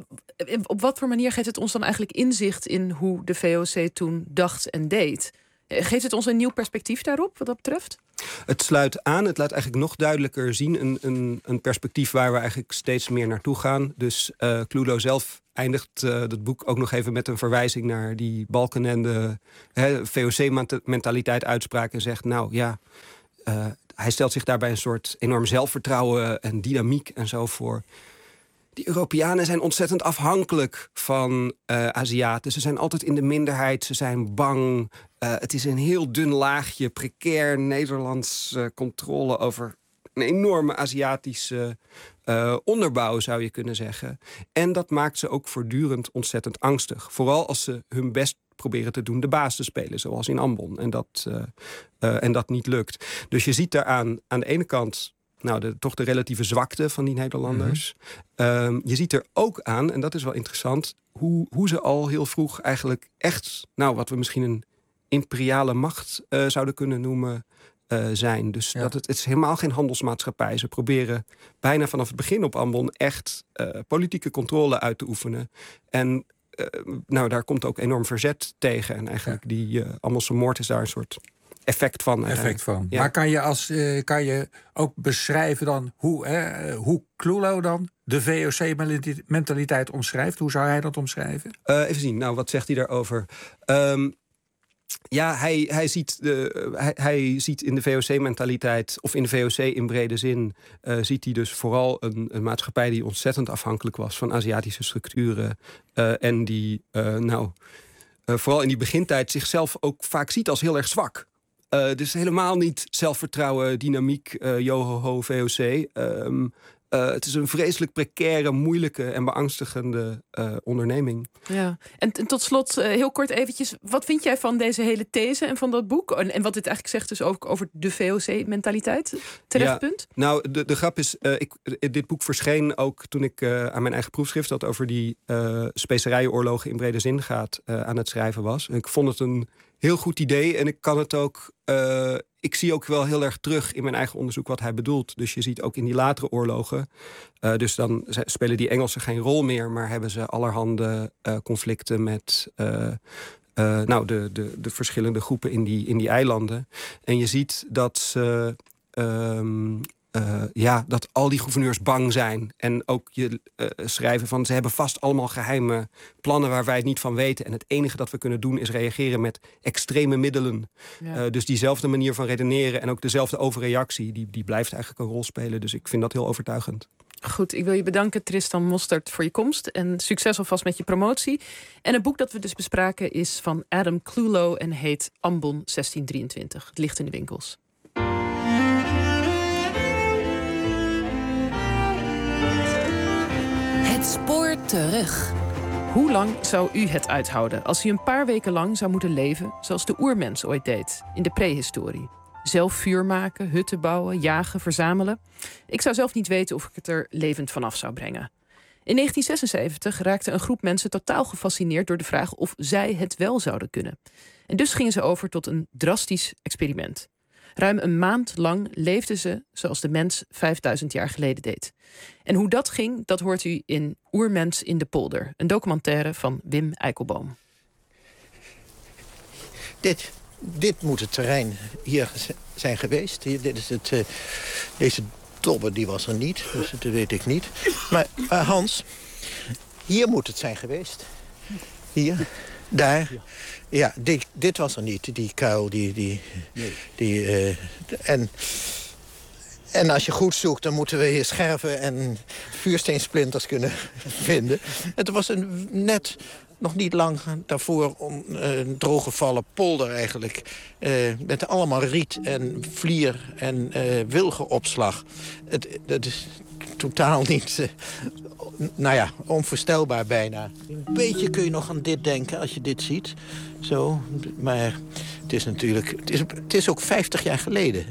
Op wat voor manier geeft het ons dan eigenlijk inzicht... in hoe de V O C toen dacht en deed? Geeft het ons een nieuw perspectief daarop, wat dat betreft?
Het sluit aan, het laat eigenlijk nog duidelijker zien... een, een, een perspectief waar we eigenlijk steeds meer naartoe gaan. Dus uh, Clulow zelf eindigt uh, het boek ook nog even met een verwijzing... naar die Balkenende V O C-mentaliteit uitspraak... en zegt, nou ja, uh, hij stelt zich daarbij een soort enorm zelfvertrouwen... en dynamiek en zo voor... Die Europeanen zijn ontzettend afhankelijk van uh, Aziaten. Ze zijn altijd in de minderheid, ze zijn bang. Uh, het is een heel dun laagje, precair Nederlands uh, controle... over een enorme Aziatische uh, onderbouw, zou je kunnen zeggen. En dat maakt ze ook voortdurend ontzettend angstig. Vooral als ze hun best proberen te doen de baas te spelen, zoals in Ambon. En dat, uh, uh, en dat niet lukt. Dus je ziet daaraan aan de ene kant... nou, de, toch de relatieve zwakte van die Nederlanders. Mm-hmm. Um, je ziet er ook aan, en dat is wel interessant... hoe, hoe ze al heel vroeg eigenlijk echt... nou, wat we misschien een imperiale macht uh, zouden kunnen noemen... Uh, zijn. Dus ja. dat het, het is helemaal geen handelsmaatschappij. Ze proberen bijna vanaf het begin op Ambon... echt uh, politieke controle uit te oefenen. En uh, nou, daar komt ook enorm verzet tegen. En eigenlijk ja. die uh, Ambonse moord is daar een soort... effect van.
Effect van. Ja. Maar kan je, als, uh, kan je ook beschrijven dan hoe, hè, hoe Clulow dan de V O C-mentaliteit omschrijft? Hoe zou hij dat omschrijven?
Uh, even zien, nou, wat zegt hij daarover? Um, ja, hij, hij, ziet de, hij, hij ziet in de V O C-mentaliteit, of in de V O C in brede zin... Uh, ziet hij dus vooral een, een maatschappij die ontzettend afhankelijk was... van Aziatische structuren. Uh, en die, uh, nou, uh, vooral in die begintijd zichzelf ook vaak ziet als heel erg zwak. Uh, dus helemaal niet zelfvertrouwen, dynamiek, uh, johoho, V O C. Um, Uh, het is een vreselijk precaire, moeilijke en beangstigende uh, onderneming.
Ja. En, en tot slot, uh, heel kort eventjes, wat vind jij van deze hele these en van dat boek? En, en wat dit eigenlijk zegt dus ook over de V O C-mentaliteit? Terechtpunt?
Ja, nou, de, de grap is, uh, ik, dit boek verscheen ook toen ik uh, aan mijn eigen proefschrift dat over die uh, specerijoorlogen in brede zin gaat uh, aan het schrijven was. En ik vond het een heel goed idee en ik kan het ook. Uh, ik zie ook wel heel erg terug in mijn eigen onderzoek wat hij bedoelt. Dus je ziet ook in die latere oorlogen. Uh, dus dan spelen die Engelsen geen rol meer, maar hebben ze allerhande uh, conflicten met uh, uh, nou, de, de, de verschillende groepen in die, in die eilanden. En je ziet dat ze. Um, Uh, ja, dat al die gouverneurs bang zijn. En ook je uh, schrijven van, ze hebben vast allemaal geheime plannen waar wij het niet van weten. En het enige dat we kunnen doen is reageren met extreme middelen. Ja. Uh, dus diezelfde manier van redeneren en ook dezelfde overreactie, die, die blijft eigenlijk een rol spelen. Dus ik vind dat heel overtuigend.
Goed, ik wil je bedanken, Tristan Mostert, voor je komst. En succes alvast met je promotie. En het boek dat we dus bespraken is van Adam Clulow en heet Ambon zestien drieëntwintig. Het ligt in de winkels.
Het spoor terug.
Hoe lang zou u het uithouden als u een paar weken lang zou moeten leven zoals de oermens ooit deed, in de prehistorie? Zelf vuur maken, hutten bouwen, jagen, verzamelen. Ik zou zelf niet weten of ik het er levend vanaf zou brengen. In negentien zesenzeventig raakte een groep mensen totaal gefascineerd door de vraag of zij het wel zouden kunnen. En dus gingen ze over tot een drastisch experiment. Ruim een maand lang leefden ze zoals de mens vijfduizend jaar geleden deed. En hoe dat ging, dat hoort u in Oermens in de Polder. Een documentaire van Wim Eikelboom.
Dit, dit moet het terrein hier zijn geweest. Hier, dit is het, uh, deze dobber die was er niet, dus dat weet ik niet. Maar uh, Hans, hier moet het zijn geweest. Hier, daar. Ja, dit, dit was er niet, die kuil. Die, die, nee. die, uh, en, en als je goed zoekt, dan moeten we hier scherven en vuursteensplinters kunnen vinden. Het was een net nog niet lang daarvoor uh, een drooggevallen polder eigenlijk. Uh, met allemaal riet en vlier en uh, wilgenopslag. Het, het is totaal niet... Uh, nou ja, onvoorstelbaar bijna. Een beetje kun je nog aan dit denken als je dit ziet. Zo, maar het is natuurlijk... Het is, het is ook vijftig jaar geleden.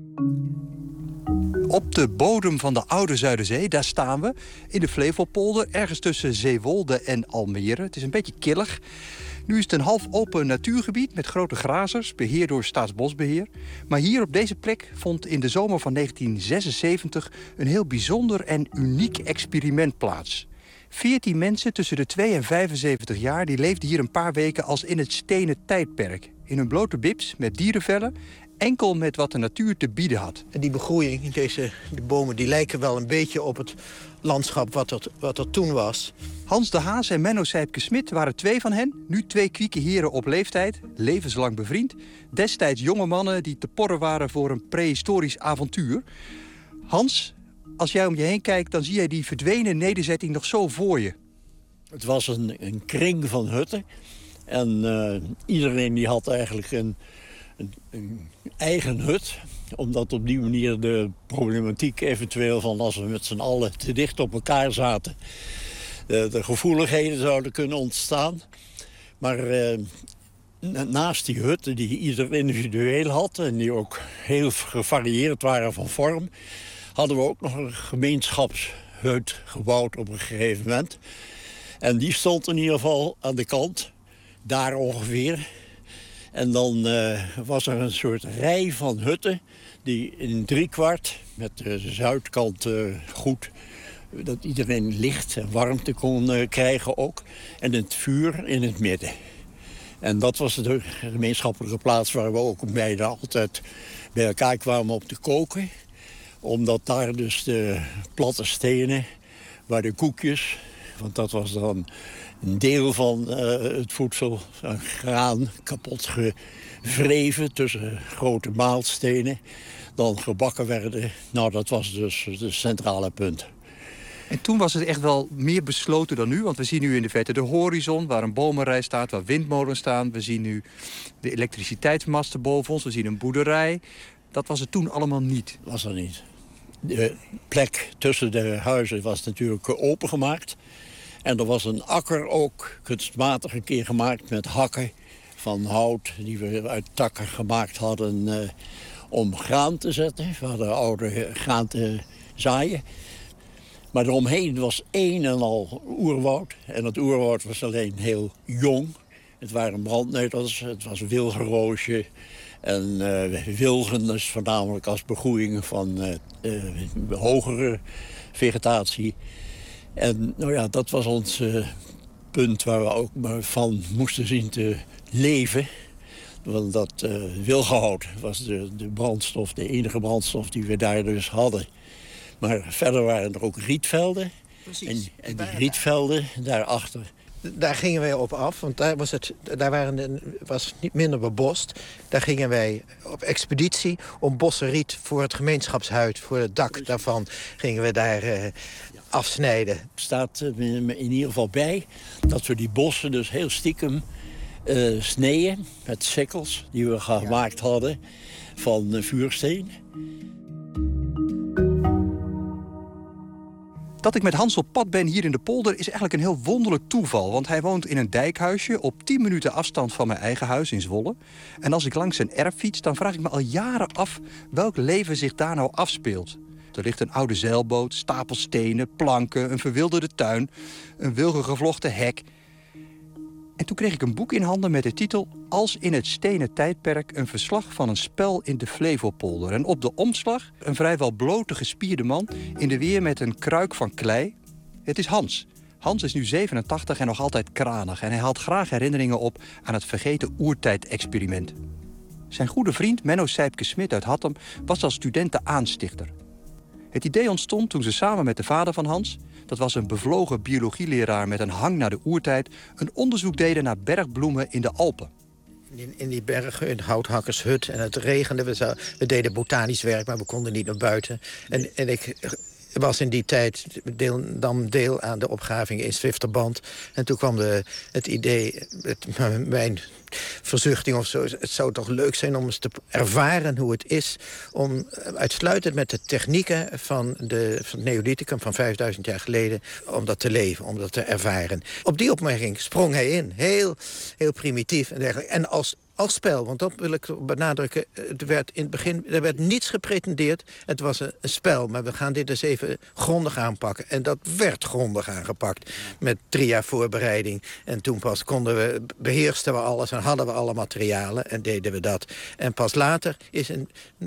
Op de bodem van de oude Zuiderzee, daar staan we. In de Flevopolder, ergens tussen Zeewolde en Almere. Het is een beetje killig. Nu is het een half open natuurgebied met grote grazers, beheerd door Staatsbosbeheer. Maar hier op deze plek vond in de zomer van negentien zesenzeventig een heel bijzonder en uniek experiment plaats. Veertien mensen tussen de twee en vijfenzeventig jaar die leefden hier een paar weken als in het stenen tijdperk. In hun blote bibs met dierenvellen, enkel met wat de natuur te bieden had.
En die begroeiing, deze de bomen, die lijken wel een beetje op het landschap wat er, wat er toen was.
Hans de Haas en Menno Sijpke-Smit waren twee van hen. Nu twee kwieke heren op leeftijd, levenslang bevriend. Destijds jonge mannen die te porren waren voor een prehistorisch avontuur. Hans, als jij om je heen kijkt, dan zie jij die verdwenen nederzetting nog zo voor je.
Het was een, een kring van hutten. En uh, iedereen die had eigenlijk een, een, een eigen hut. Omdat op die manier de problematiek eventueel van als we met z'n allen te dicht op elkaar zaten, de, de gevoeligheden zouden kunnen ontstaan. Maar uh, naast die hutten die ieder individueel had en die ook heel gevarieerd waren van vorm, hadden we ook nog een gemeenschapshut gebouwd op een gegeven moment. En die stond in ieder geval aan de kant, daar ongeveer. En dan uh, was er een soort rij van hutten die in driekwart, met de zuidkant uh, goed, dat iedereen licht en warmte kon uh, krijgen ook. En het vuur in het midden. En dat was de gemeenschappelijke plaats waar we ook beide altijd bij elkaar kwamen om te koken. Omdat daar dus de platte stenen, waar de koekjes, want dat was dan een deel van uh, het voedsel, uh, graan, kapot gevreven tussen grote maalstenen, dan gebakken werden. Nou, dat was dus het centrale punt.
En toen was het echt wel meer besloten dan nu. Want we zien nu in de verte de horizon, waar een bomenrij staat, waar windmolens staan. We zien nu de elektriciteitsmasten boven ons, we zien een boerderij. Dat was het toen allemaal niet.
Was er niet. de plek tussen de huizen was natuurlijk opengemaakt. En er was een akker ook kunstmatig een keer gemaakt met hakken van hout die we uit takken gemaakt hadden uh, om graan te zetten. We hadden oude graan te zaaien. Maar eromheen was een en al oerwoud. En het oerwoud was alleen heel jong. Het waren brandnetels, het was wilgenroosje en uh, wilgen, dus voornamelijk als begroeiing van uh, uh, hogere vegetatie. En nou ja, dat was ons uh, punt waar we ook maar van moesten zien te leven. Want dat uh, wilgenhout was de, de brandstof, de enige brandstof die we daar dus hadden. Maar verder waren er ook rietvelden.
Precies.
En, en die rietvelden daarachter.
Daar gingen wij op af, want daar was het daar waren de, was niet minder bebost. Daar gingen wij op expeditie om bossen riet voor het gemeenschapshuis, voor het dak daarvan, gingen we daar uh, afsnijden.
Er staat uh, in ieder geval bij dat we die bossen dus heel stiekem uh, sneden met sikkels die we gemaakt ja. hadden van uh, vuursteen.
Dat ik met Hans op pad ben hier in de polder is eigenlijk een heel wonderlijk toeval. Want hij woont in een dijkhuisje op tien minuten afstand van mijn eigen huis in Zwolle. En als ik langs zijn erf fiets, dan vraag ik me al jaren af welk leven zich daar nou afspeelt. Er ligt een oude zeilboot, stapels stenen, planken, een verwilderde tuin, een wilgengevlochten hek. En toen kreeg ik een boek in handen met de titel Als in het stenen tijdperk, een verslag van een spel in de Flevopolder. En op de omslag een vrijwel blote gespierde man in de weer met een kruik van klei. Het is Hans. Hans is nu zevenentachtig en nog altijd kranig. En hij haalt graag herinneringen op aan het vergeten oertijd-experiment. Zijn goede vriend Menno Sijpke-Smit uit Hattem was als student de aanstichter. Het idee ontstond toen ze samen met de vader van Hans, dat was een bevlogen biologieleraar met een hang naar de oertijd, een onderzoek deden naar bergbloemen in de Alpen.
In, in die bergen, in de houthakkershut, en het regende. We, zou, we deden botanisch werk, maar we konden niet naar buiten. En, en ik was in die tijd deel, dan deel aan de opgraving in Zwifterband. En toen kwam de, het idee, het, mijn verzuchting of zo, het zou toch leuk zijn om eens te ervaren hoe het is om uitsluitend met de technieken van, de, van het Neolithicum van vijfduizend jaar geleden, om dat te leven, om dat te ervaren. Op die opmerking sprong hij in, heel, heel primitief en dergelijke. En als Als spel, want dat wil ik benadrukken. Het werd in het begin, er werd niets gepretendeerd. Het was een, een spel, maar we gaan dit eens even grondig aanpakken. En dat werd grondig aangepakt. Met drie jaar voorbereiding. En toen pas konden we, beheersten we alles en hadden we alle materialen. En deden we dat. En pas later is, een,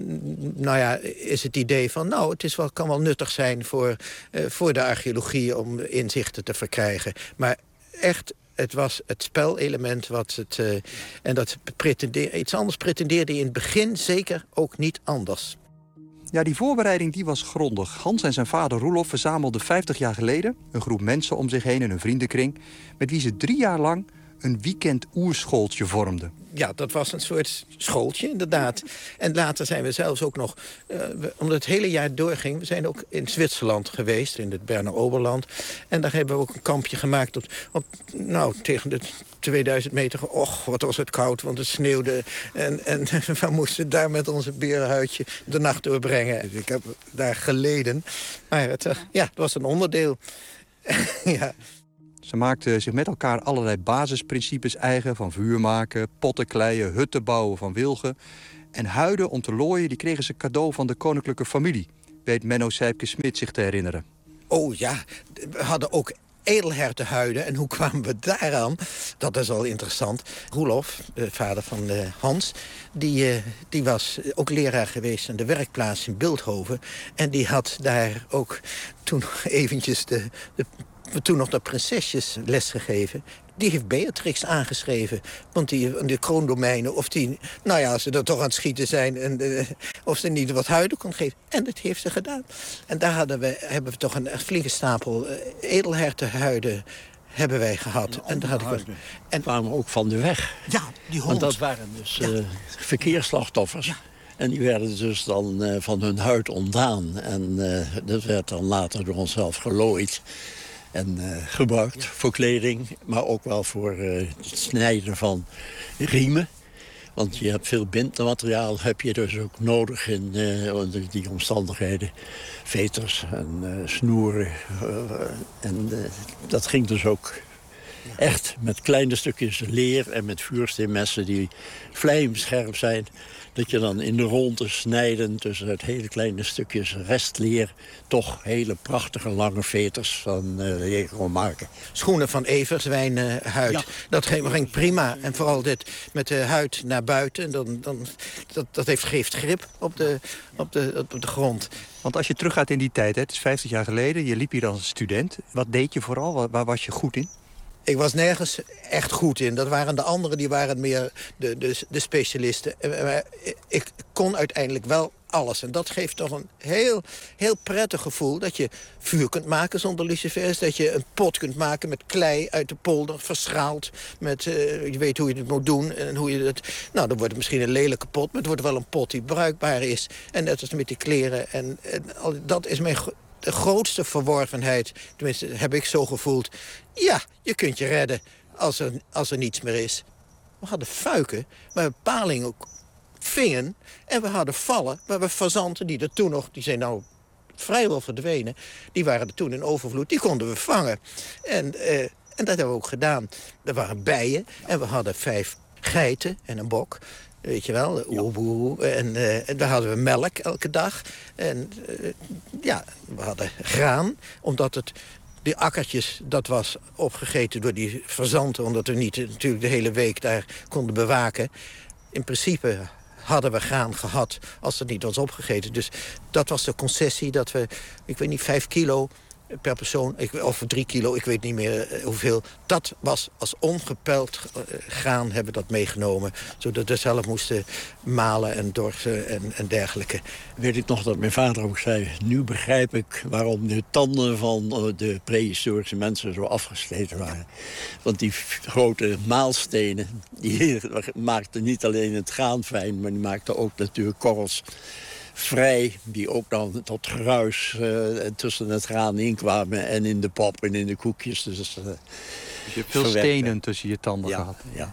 nou ja, is het idee van, nou, het is wel, kan wel nuttig zijn voor, uh, voor de archeologie om inzichten te verkrijgen. Maar echt, het was het spelelement wat het... Uh, en dat pretendeerde, iets anders pretendeerde hij in het begin zeker ook niet anders.
Ja, die voorbereiding die was grondig. Hans en zijn vader Roelof verzamelden vijftig jaar geleden een groep mensen om zich heen in een vriendenkring, met wie ze drie jaar lang een weekend oerschooltje vormden.
Ja, dat was een soort schooltje, inderdaad. En later zijn we zelfs ook nog, uh, we, omdat het hele jaar doorging, we zijn ook in Zwitserland geweest, in het Berner Oberland. En daar hebben we ook een kampje gemaakt op, op nou, tegen de tweeduizend meter. Och, wat was het koud, want het sneeuwde. En, en we moesten daar met onze berenhuidje de nacht doorbrengen. Ik heb daar geleden. Maar het, uh, ja, het was een onderdeel. Ja.
Ze maakten zich met elkaar allerlei basisprincipes eigen, van vuur maken, potten kleien, hutten bouwen van wilgen. En huiden om te looien, die kregen ze cadeau van de koninklijke familie, weet Menno Sijpke-Smit zich te herinneren.
Oh ja, we hadden ook edelhertenhuiden. En hoe kwamen we daaraan? Dat is al interessant. Roelof, de vader van uh, Hans, die, uh, die was ook leraar geweest aan de werkplaats in Bilthoven. En die had daar ook toen eventjes de... de toen nog de prinsesjes lesgegeven. Die heeft Beatrix aangeschreven. Want die, de kroondomeinen, of die, nou ja, als ze er toch aan het schieten zijn, en, uh, of ze niet wat huiden kon geven. En dat heeft ze gedaan. En daar hadden we, hebben we toch een flinke stapel uh, edelhertenhuiden hebben wij gehad. En, en daar had ik wat,
en kwamen ook van de weg.
Ja, die hond.
Want dat waren dus
ja.
uh, verkeersslachtoffers. Ja. En die werden dus dan uh, van hun huid ontdaan. En uh, dat werd dan later door onszelf gelooid. En uh, gebruikt ja. voor kleding, maar ook wel voor uh, het snijden van riemen. Want je hebt veel bindmateriaal, heb je dus ook nodig in uh, onder die omstandigheden. Veters en uh, snoeren. Uh, en uh, dat ging dus ook echt met kleine stukjes leer en met vuursteenmessen die vlijmscherp zijn. Dat je dan in de ronde snijden tussen het hele kleine stukjes restleer toch hele prachtige lange veters van uh, leer kon maken.
Schoenen van Everswijn uh, huid, ja. dat ging prima. En vooral dit met de huid naar buiten, dan, dan, dat, dat heeft, geeft grip op de, op, de, op de grond.
Want als je teruggaat in die tijd, hè, het is vijftig jaar geleden, je liep hier als student. Wat deed je vooral? Waar, waar was je goed in?
Ik was nergens echt goed in. Dat waren de anderen, die waren meer de, de, de specialisten. Ik kon uiteindelijk wel alles. En dat geeft toch een heel, heel prettig gevoel dat je vuur kunt maken zonder lucifers. Dat je een pot kunt maken met klei uit de polder, verschaald. Met, uh, je weet hoe je het moet doen. En hoe je het, nou, dan wordt het misschien een lelijke pot, maar het wordt wel een pot die bruikbaar is. En net als met die kleren. En, en dat is mijn... De grootste verworvenheid, tenminste heb ik zo gevoeld. Ja, je kunt je redden als er, als er niets meer is. We hadden fuiken, waar we paling ook vingen. En we hadden vallen, waar we fazanten, die er toen nog, die zijn nou vrijwel verdwenen. Die waren er toen in overvloed, die konden we vangen. En, uh, en dat hebben we ook gedaan. Er waren bijen en we hadden vijf geiten en een bok. Weet je wel, oeboe. En, uh, en daar hadden we melk elke dag. En uh, ja, we hadden graan. Omdat het, die akkertjes, dat was opgegeten door die fazanten. Omdat we niet uh, natuurlijk de hele week daar konden bewaken. In principe hadden we graan gehad als het niet was opgegeten. Dus dat was de concessie dat we, ik weet niet, vijf kilo... per persoon, of drie kilo, ik weet niet meer hoeveel. Dat was als ongepeld graan hebben we dat meegenomen. Zodat we zelf moesten malen en dorsen en, en dergelijke.
Weet ik nog dat mijn vader ook zei, nu begrijp ik waarom de tanden van de prehistorische mensen zo afgesleten waren. Want die grote maalstenen, die maakten niet alleen het graan fijn, maar die maakten ook natuurlijk korrels vrij, die ook dan tot geruis uh, tussen het graan inkwamen en in de pap en in de koekjes. Dus, uh,
dus je hebt veel verwerkte. stenen tussen je tanden
ja,
gehad.
Ja.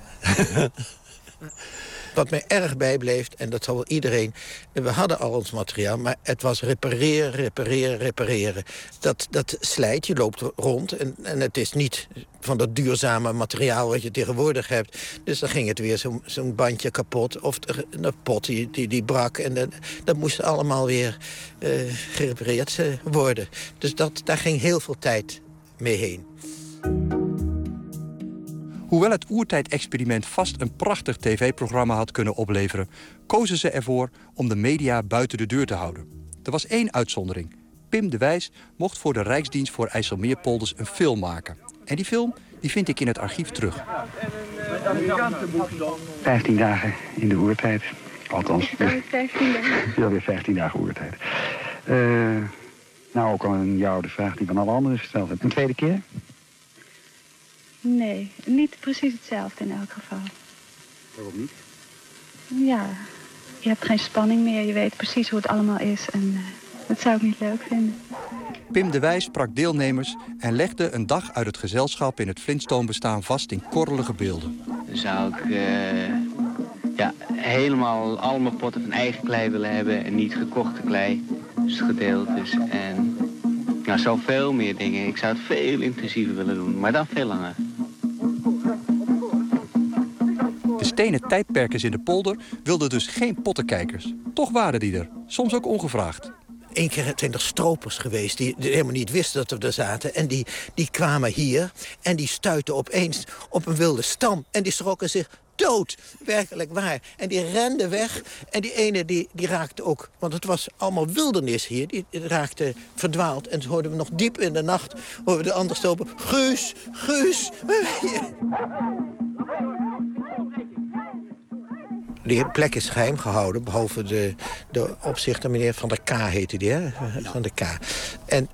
Wat mij erg bijbleef, en dat zal wel iedereen... We hadden al ons materiaal, maar het was repareren, repareren, repareren. Dat, dat slijt, je loopt rond en, en het is niet van dat duurzame materiaal wat je tegenwoordig hebt. Dus dan ging het weer zo'n zo'n bandje kapot of een pot die, die, die brak. En dat, dat moest allemaal weer uh, gerepareerd uh, worden. Dus dat, daar ging heel veel tijd mee heen.
Hoewel het oertijd-experiment vast een prachtig tv-programma had kunnen opleveren, kozen ze ervoor om de media buiten de deur te houden. Er was één uitzondering. Pim de Wijs mocht voor de Rijksdienst voor IJsselmeerpolders een film maken. En die film die vind ik in het archief terug.
Vijftien dagen in de oertijd. Althans, vijftien dagen. Ja, weer vijftien dagen oertijd. Uh, nou, ook al een jaar oude vraag die van alle anderen gesteld heb. Een tweede keer?
Nee, niet precies hetzelfde in elk geval.
Waarom niet?
Ja, je hebt geen spanning meer. Je weet precies hoe het allemaal is. En uh, dat zou ik niet leuk vinden.
Pim de Wijs sprak deelnemers en legde een dag uit het gezelschap in het Flintstone-bestaan vast in korrelige beelden.
Dan zou ik uh, ja, helemaal allemaal potten van eigen klei willen hebben en niet gekochte klei. Dus gedeeld is. En nou, zo veel meer dingen. Ik zou het veel intensiever willen doen, maar dan veel langer.
De stenen tijdperkers in de polder wilden dus geen pottenkijkers. Toch waren die er, soms ook ongevraagd.
Eén keer zijn er stropers geweest die helemaal niet wisten dat we er zaten. En die, die kwamen hier en die stuitten opeens op een wilde stam. En die schrokken zich dood, werkelijk waar. En die renden weg en die ene die, die raakte ook... want het was allemaal wildernis hier, die raakte verdwaald. En toen hoorden we nog diep in de nacht hoorden we de ander stopen. Guus, Guus. Die plek is geheim gehouden, behalve de, de opzichter, meneer Van der K heette die, hè? Van der K. En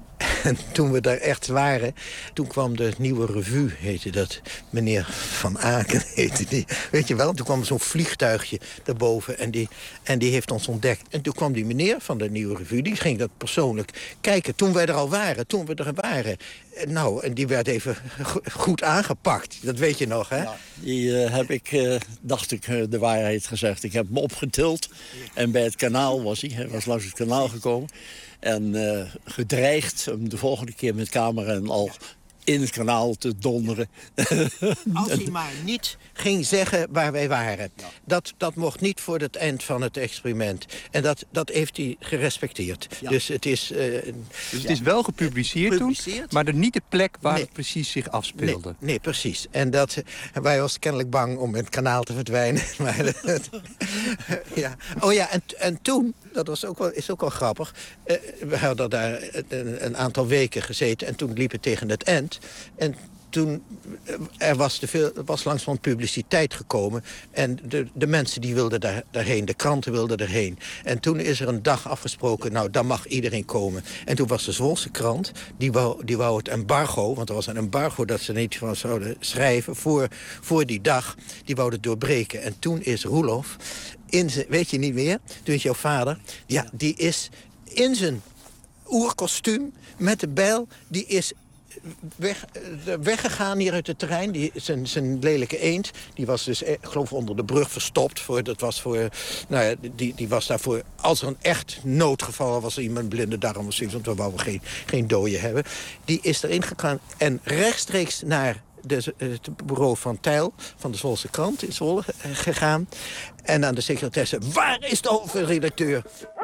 En toen we daar echt waren, toen kwam de Nieuwe Revue, heette dat. Meneer Van Aken heette die. Weet je wel, toen kwam zo'n vliegtuigje daarboven en die, en die heeft ons ontdekt. En toen kwam die meneer van de Nieuwe Revue, die ging dat persoonlijk kijken. Toen wij er al waren, toen we er waren. Nou, en die werd even goed aangepakt. Dat weet je nog, hè?
Ja, die uh, heb ik, uh, dacht ik, uh, de waarheid gezegd. Ik heb hem opgetild en bij het kanaal was hij. Hij was langs het kanaal gekomen. En uh, gedreigd om de volgende keer met camera en al in het kanaal te donderen.
Als hij maar niet ging zeggen waar wij waren. Ja. Dat, dat mocht niet voor het eind van het experiment. En dat, dat heeft hij gerespecteerd. Ja. Dus het is... Uh,
dus het ja. is wel gepubliceerd, gepubliceerd toen, maar er niet de plek waar nee. het precies zich afspeelde.
Nee, nee, precies. En dat, wij was kennelijk bang om in het kanaal te verdwijnen. Maar, ja. Oh ja, en, en toen, dat was ook wel, is ook wel grappig. Uh, we hadden daar een, een aantal weken gezeten en toen liep het tegen het eind. En toen er was, te veel, er was langzamerhand publiciteit gekomen. En de, de mensen die wilden daar, daarheen, de kranten wilden erheen. En toen is er een dag afgesproken, nou, dan mag iedereen komen. En toen was de Zwolse krant, die wou, die wou het embargo... want er was een embargo dat ze niet van zouden schrijven voor, voor die dag. Die wou het doorbreken. En toen is Roelof, in zijn, weet je niet meer, toen is jouw vader... ja, die is in zijn oerkostuum met de bijl, die is... Weg, weggegaan hier uit het terrein. Die, zijn, zijn lelijke eend, die was dus, ik geloof, onder de brug verstopt. Voor, dat was voor, nou ja, die, die was daarvoor, als er een echt noodgeval was, er iemand blinde darm of zoiets, want we wouden geen, geen dooien hebben. Die is erin gegaan en rechtstreeks naar de, het bureau van Tijl, van de Zwolse krant in Zwolle gegaan. En aan de secretaresse, waar is de hoofdredacteur?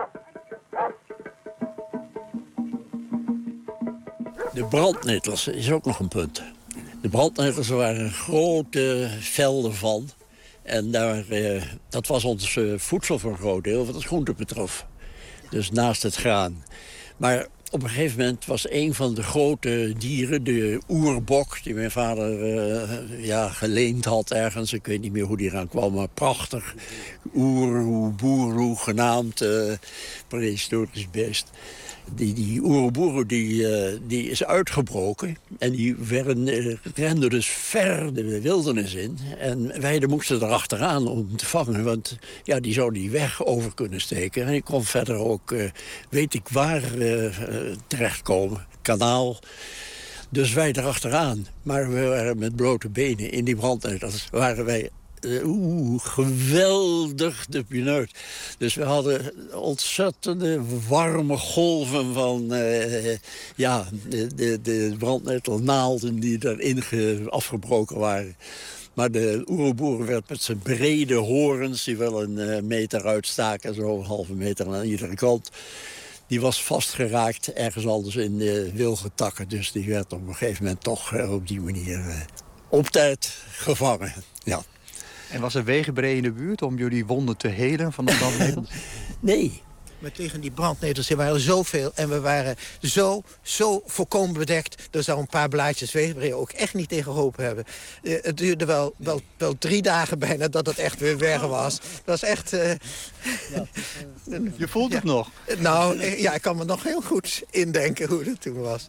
De brandnetels is ook nog een punt. De brandnetels waren grote velden van. En daar, eh, dat was ons uh, voedsel voor een groot deel, wat het groente betrof. Dus naast het graan. Maar op een gegeven moment was een van de grote dieren, de oerbok... die mijn vader uh, ja, geleend had ergens. Ik weet niet meer hoe die eraan kwam, maar prachtig. Oeroe, boeroe genaamd, uh, prehistorisch beest. Die, die Oeroboero die, uh, die is uitgebroken. En die werden, uh, renden dus ver de wildernis in. En wij moesten erachteraan om hem te vangen. Want ja, die zou die weg over kunnen steken. En ik kon verder ook, uh, weet ik waar, uh, uh, terechtkomen. Kanaal. Dus wij erachteraan. Maar we waren met blote benen in die brandnetels. Waren wij... Oeh, geweldig de pineut. Dus we hadden ontzettende warme golven van uh, ja, de, de, de brandnetelnaalden die erin ge, afgebroken waren. Maar de oeroboer werd met zijn brede horens, die wel een uh, meter uitstaken, zo een halve meter aan iedere kant, die was vastgeraakt ergens anders in de wilgetakken. Dus die werd op een gegeven moment toch uh, op die manier uh, op tijd gevangen. Ja.
En was er wegenbree in de buurt om jullie wonden te helen van de brandnetels?
Nee.
Maar tegen die brandnetels, er waren zoveel en we waren zo, zo volkomen bedekt. Er zou een paar blaadjes wegenbree ook echt niet tegen geholpen hebben. Uh, het duurde wel, wel, wel drie dagen bijna dat het echt weer weg was. Dat was echt... Uh...
Ja. Je voelt het ja. nog?
Nou, ja, ik kan me nog heel goed indenken hoe het toen was.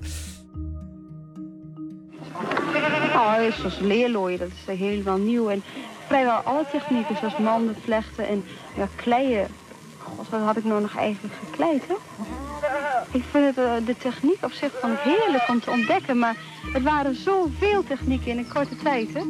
Oh, zoals leerlooien, dat is helemaal nieuw. En vrijwel alle technieken, zoals manden, vlechten en ja, kleien. God, wat had ik nou nog eigenlijk gekleid, hè? Ik vind het, de techniek op zich van heerlijk om te ontdekken, maar het waren zoveel technieken in een korte tijd, hè?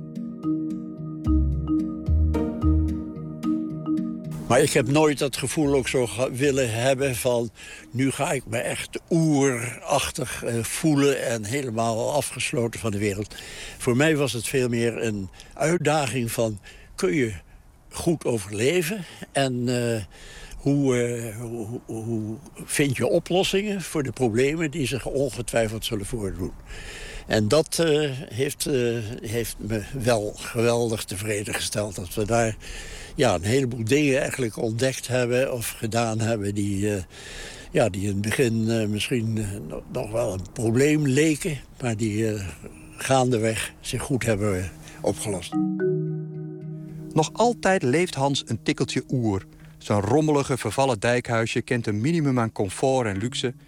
Maar ik heb nooit dat gevoel ook zo willen hebben van... nu ga ik me echt oerachtig uh, voelen en helemaal afgesloten van de wereld. Voor mij was het veel meer een uitdaging van... kun je goed overleven en uh, hoe, uh, hoe, hoe vind je oplossingen voor de problemen... die zich ongetwijfeld zullen voordoen. En dat uh, heeft, uh, heeft me wel geweldig tevreden gesteld. Dat we daar ja, een heleboel dingen eigenlijk ontdekt hebben of gedaan hebben... die, uh, ja, die in het begin uh, misschien uh, nog wel een probleem leken... maar die uh, gaandeweg zich goed hebben opgelost.
Nog altijd leeft Hans een tikkeltje oer. Zijn rommelige, vervallen dijkhuisje kent een minimum aan comfort en luxe...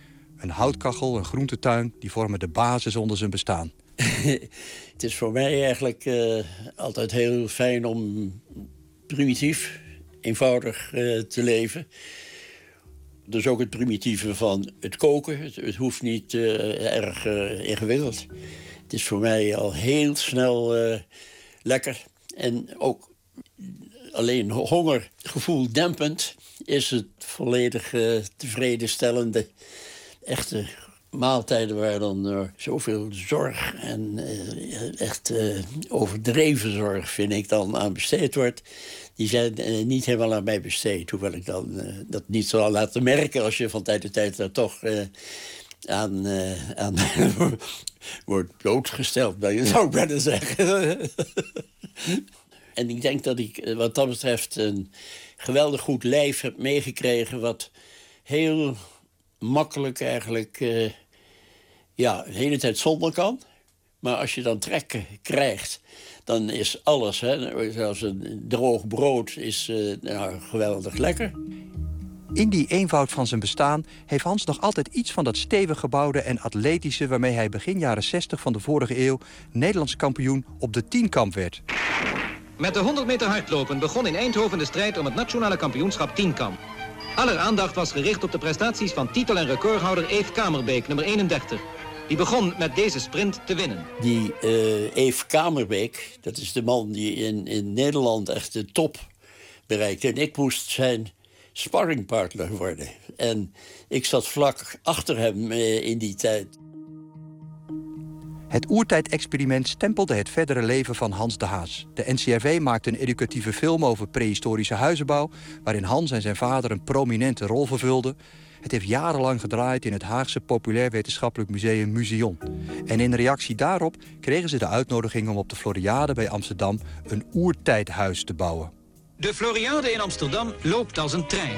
Een houtkachel, een groentetuin, die vormen de basis onder zijn bestaan.
Het is voor mij eigenlijk uh, altijd heel fijn om primitief, eenvoudig uh, te leven. Dus ook het primitieve van het koken. Het, het hoeft niet uh, erg uh, ingewikkeld. Het is voor mij al heel snel uh, lekker. En ook alleen hongergevoel dempend is het volledig uh, tevredenstellende. Echte maaltijden waar dan uh, zoveel zorg en uh, echt uh, overdreven zorg, vind ik, dan aan besteed wordt. Die zijn uh, niet helemaal aan mij besteed. Hoewel ik dan uh, dat niet zal laten merken als je van tijd tot tijd daar toch uh, aan, uh, aan wordt blootgesteld, zou ik bijna zeggen. En ik denk dat ik wat dat betreft een geweldig goed lijf heb meegekregen, wat heel makkelijk eigenlijk uh, ja, de hele tijd zonder kan. Maar als je dan trek krijgt, dan is alles, hè, zelfs een droog brood, is uh, nou, geweldig lekker.
In die eenvoud van zijn bestaan heeft Hans nog altijd iets van dat stevig gebouwde en atletische waarmee hij begin jaren zestig van de vorige eeuw Nederlands kampioen op de tienkamp werd.
Met de honderd meter hardlopen begon in Eindhoven de strijd om het nationale kampioenschap tienkamp. Aller aandacht was gericht op de prestaties van titel- en recordhouder Eve Kamerbeek, nummer eenendertig. Die begon met deze sprint te winnen.
Die uh, Eve Kamerbeek, dat is de man die in, in Nederland echt de top bereikte. En ik moest zijn sparringpartner worden. En ik zat vlak achter hem uh, in die tijd.
Het oertijdexperiment stempelde het verdere leven van Hans de Haas. De N C R V maakte een educatieve film over prehistorische huizenbouw, waarin Hans en zijn vader een prominente rol vervulden. Het heeft jarenlang gedraaid in het Haagse Populair Wetenschappelijk Museum Museon. En in reactie daarop kregen ze de uitnodiging om op de Floriade bij Amsterdam een oertijdhuis te bouwen.
De Floriade in Amsterdam loopt als een trein.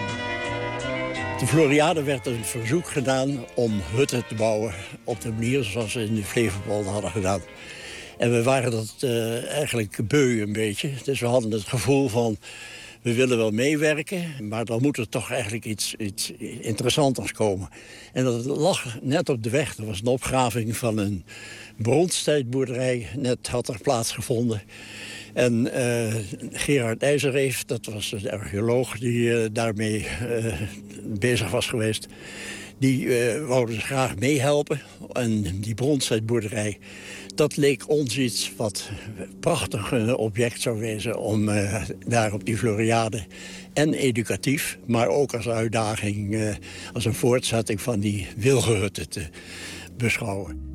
De Floriade werd een verzoek gedaan om hutten te bouwen op de manier zoals ze in de Flevopolder hadden gedaan. En we waren dat uh, eigenlijk beu een beetje. Dus we hadden het gevoel van, we willen wel meewerken, maar dan moet er toch eigenlijk iets, iets interessanters komen. En dat lag net op de weg. Er was een opgraving van een bronstijdboerderij, net had er plaatsgevonden. En uh, Gerard IJzerreef, dat was de archeoloog die uh, daarmee uh, bezig was geweest, die uh, wou dus graag meehelpen. En die bronstijdboerderij, dat leek ons iets wat een prachtig uh, object zou wezen om uh, daar op die Floriade en educatief, maar ook als uitdaging, uh, als een voortzetting van die wilgenhutten te beschouwen.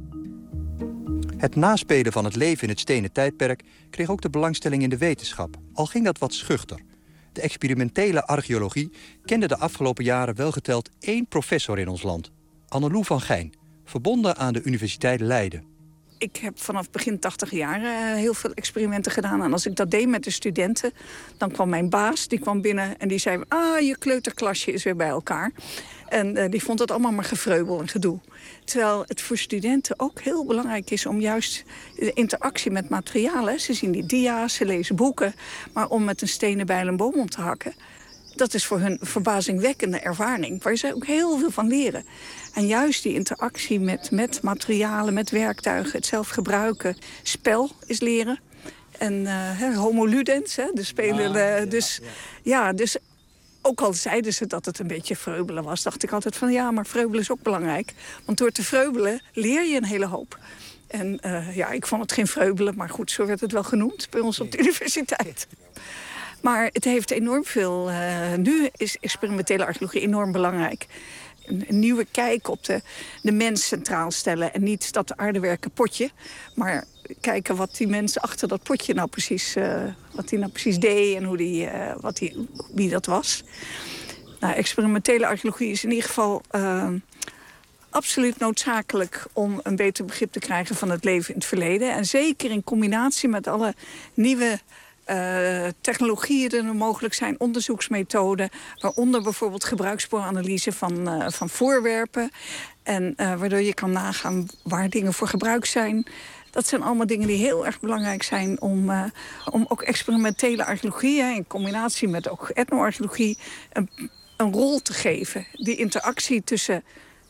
Het naspelen van het leven in het stenen tijdperk kreeg ook de belangstelling in de wetenschap, al ging dat wat schuchter. De experimentele archeologie kende de afgelopen jaren welgeteld één professor in ons land, Annelou van Gijn, verbonden aan de Universiteit Leiden.
Ik heb vanaf begin tachtig jaar uh, heel veel experimenten gedaan. En als ik dat deed met de studenten, dan kwam mijn baas, die kwam binnen en die zei, ah, je kleuterklasje is weer bij elkaar. En uh, die vond het allemaal maar gevreubel en gedoe. Terwijl het voor studenten ook heel belangrijk is om juist de interactie met materialen. Ze zien die dia's, ze lezen boeken, maar om met een stenen bijl een boom om te hakken, dat is voor hun verbazingwekkende ervaring, waar ze ook heel veel van leren. En juist die interactie met, met materialen, met werktuigen, het zelf gebruiken. Spel is leren. En uh, homo ludens, hè, de spelen. Ja, ja, dus, ja. ja, dus ook al zeiden ze dat het een beetje vreubelen was, dacht ik altijd van ja, maar vreubelen is ook belangrijk. Want door te vreubelen leer je een hele hoop. En uh, ja, ik vond het geen vreubelen, maar goed, zo werd het wel genoemd bij ons op de universiteit. Maar het heeft enorm veel. Uh, nu is experimentele archeologie enorm belangrijk. Een, een nieuwe kijk op de, de mens centraal stellen. En niet dat aardewerken potje, maar kijken wat die mensen achter dat potje nou precies, uh, wat die nou precies deed en hoe die, uh, wat die, wie dat was. Nou, experimentele archeologie is in ieder geval uh, absoluut noodzakelijk om een beter begrip te krijgen van het leven in het verleden. En zeker in combinatie met alle nieuwe Uh, technologieën die er mogelijk zijn, onderzoeksmethoden, waaronder bijvoorbeeld gebruiksspooranalyse van, uh, van voorwerpen. En uh, waardoor je kan nagaan waar dingen voor gebruikt zijn. Dat zijn allemaal dingen die heel erg belangrijk zijn om, uh, om ook experimentele archeologie, hè, in combinatie met ook etnoarcheologie, een, een rol te geven. Die interactie tussen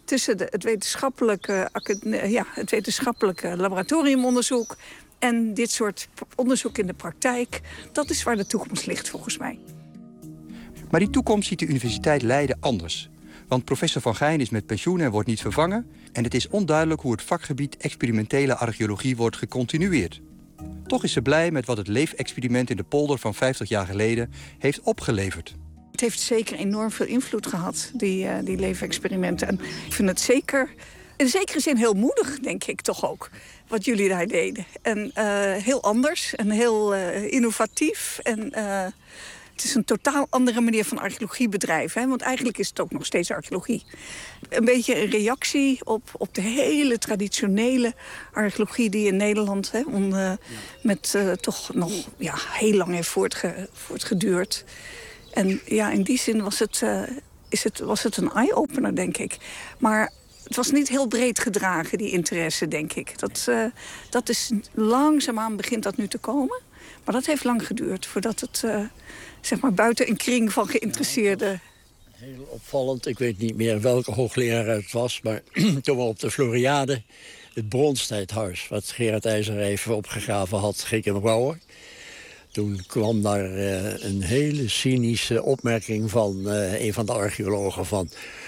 tussen de, het, wetenschappelijke, ja, het wetenschappelijke laboratoriumonderzoek en dit soort onderzoek in de praktijk, dat is waar de toekomst ligt volgens mij.
Maar die toekomst ziet de Universiteit Leiden anders. Want professor Van Gijn is met pensioen en wordt niet vervangen. En het is onduidelijk hoe het vakgebied experimentele archeologie wordt gecontinueerd. Toch is ze blij met wat het leefexperiment in de polder van vijftig jaar geleden heeft opgeleverd.
Het heeft zeker enorm veel invloed gehad, die, uh, die leefexperimenten. En ik vind het zeker, in zekere zin heel moedig, denk ik toch ook, wat jullie daar deden. En uh, heel anders en heel uh, innovatief. En uh, het is een totaal andere manier van archeologie bedrijven. Hè? Want eigenlijk is het ook nog steeds archeologie. Een beetje een reactie op, op de hele traditionele archeologie die in Nederland hè, on, uh, met uh, toch nog ja, heel lang heeft voortge, voortgeduurd. En ja, in die zin was het, uh, is het, was het een eye-opener, denk ik. Maar het was niet heel breed gedragen, die interesse, denk ik. Dat, uh, dat is langzaamaan begint dat nu te komen. Maar dat heeft lang geduurd voordat het uh, zeg maar buiten een kring van geïnteresseerden.
Heel opvallend, ik weet niet meer welke hoogleraar het was, maar toen we op de Floriade het Bronstijdhuis, wat Gerard IJzer even opgegraven had, gingen bouwen. Toen kwam daar uh, een hele cynische opmerking van uh, een van de archeologen van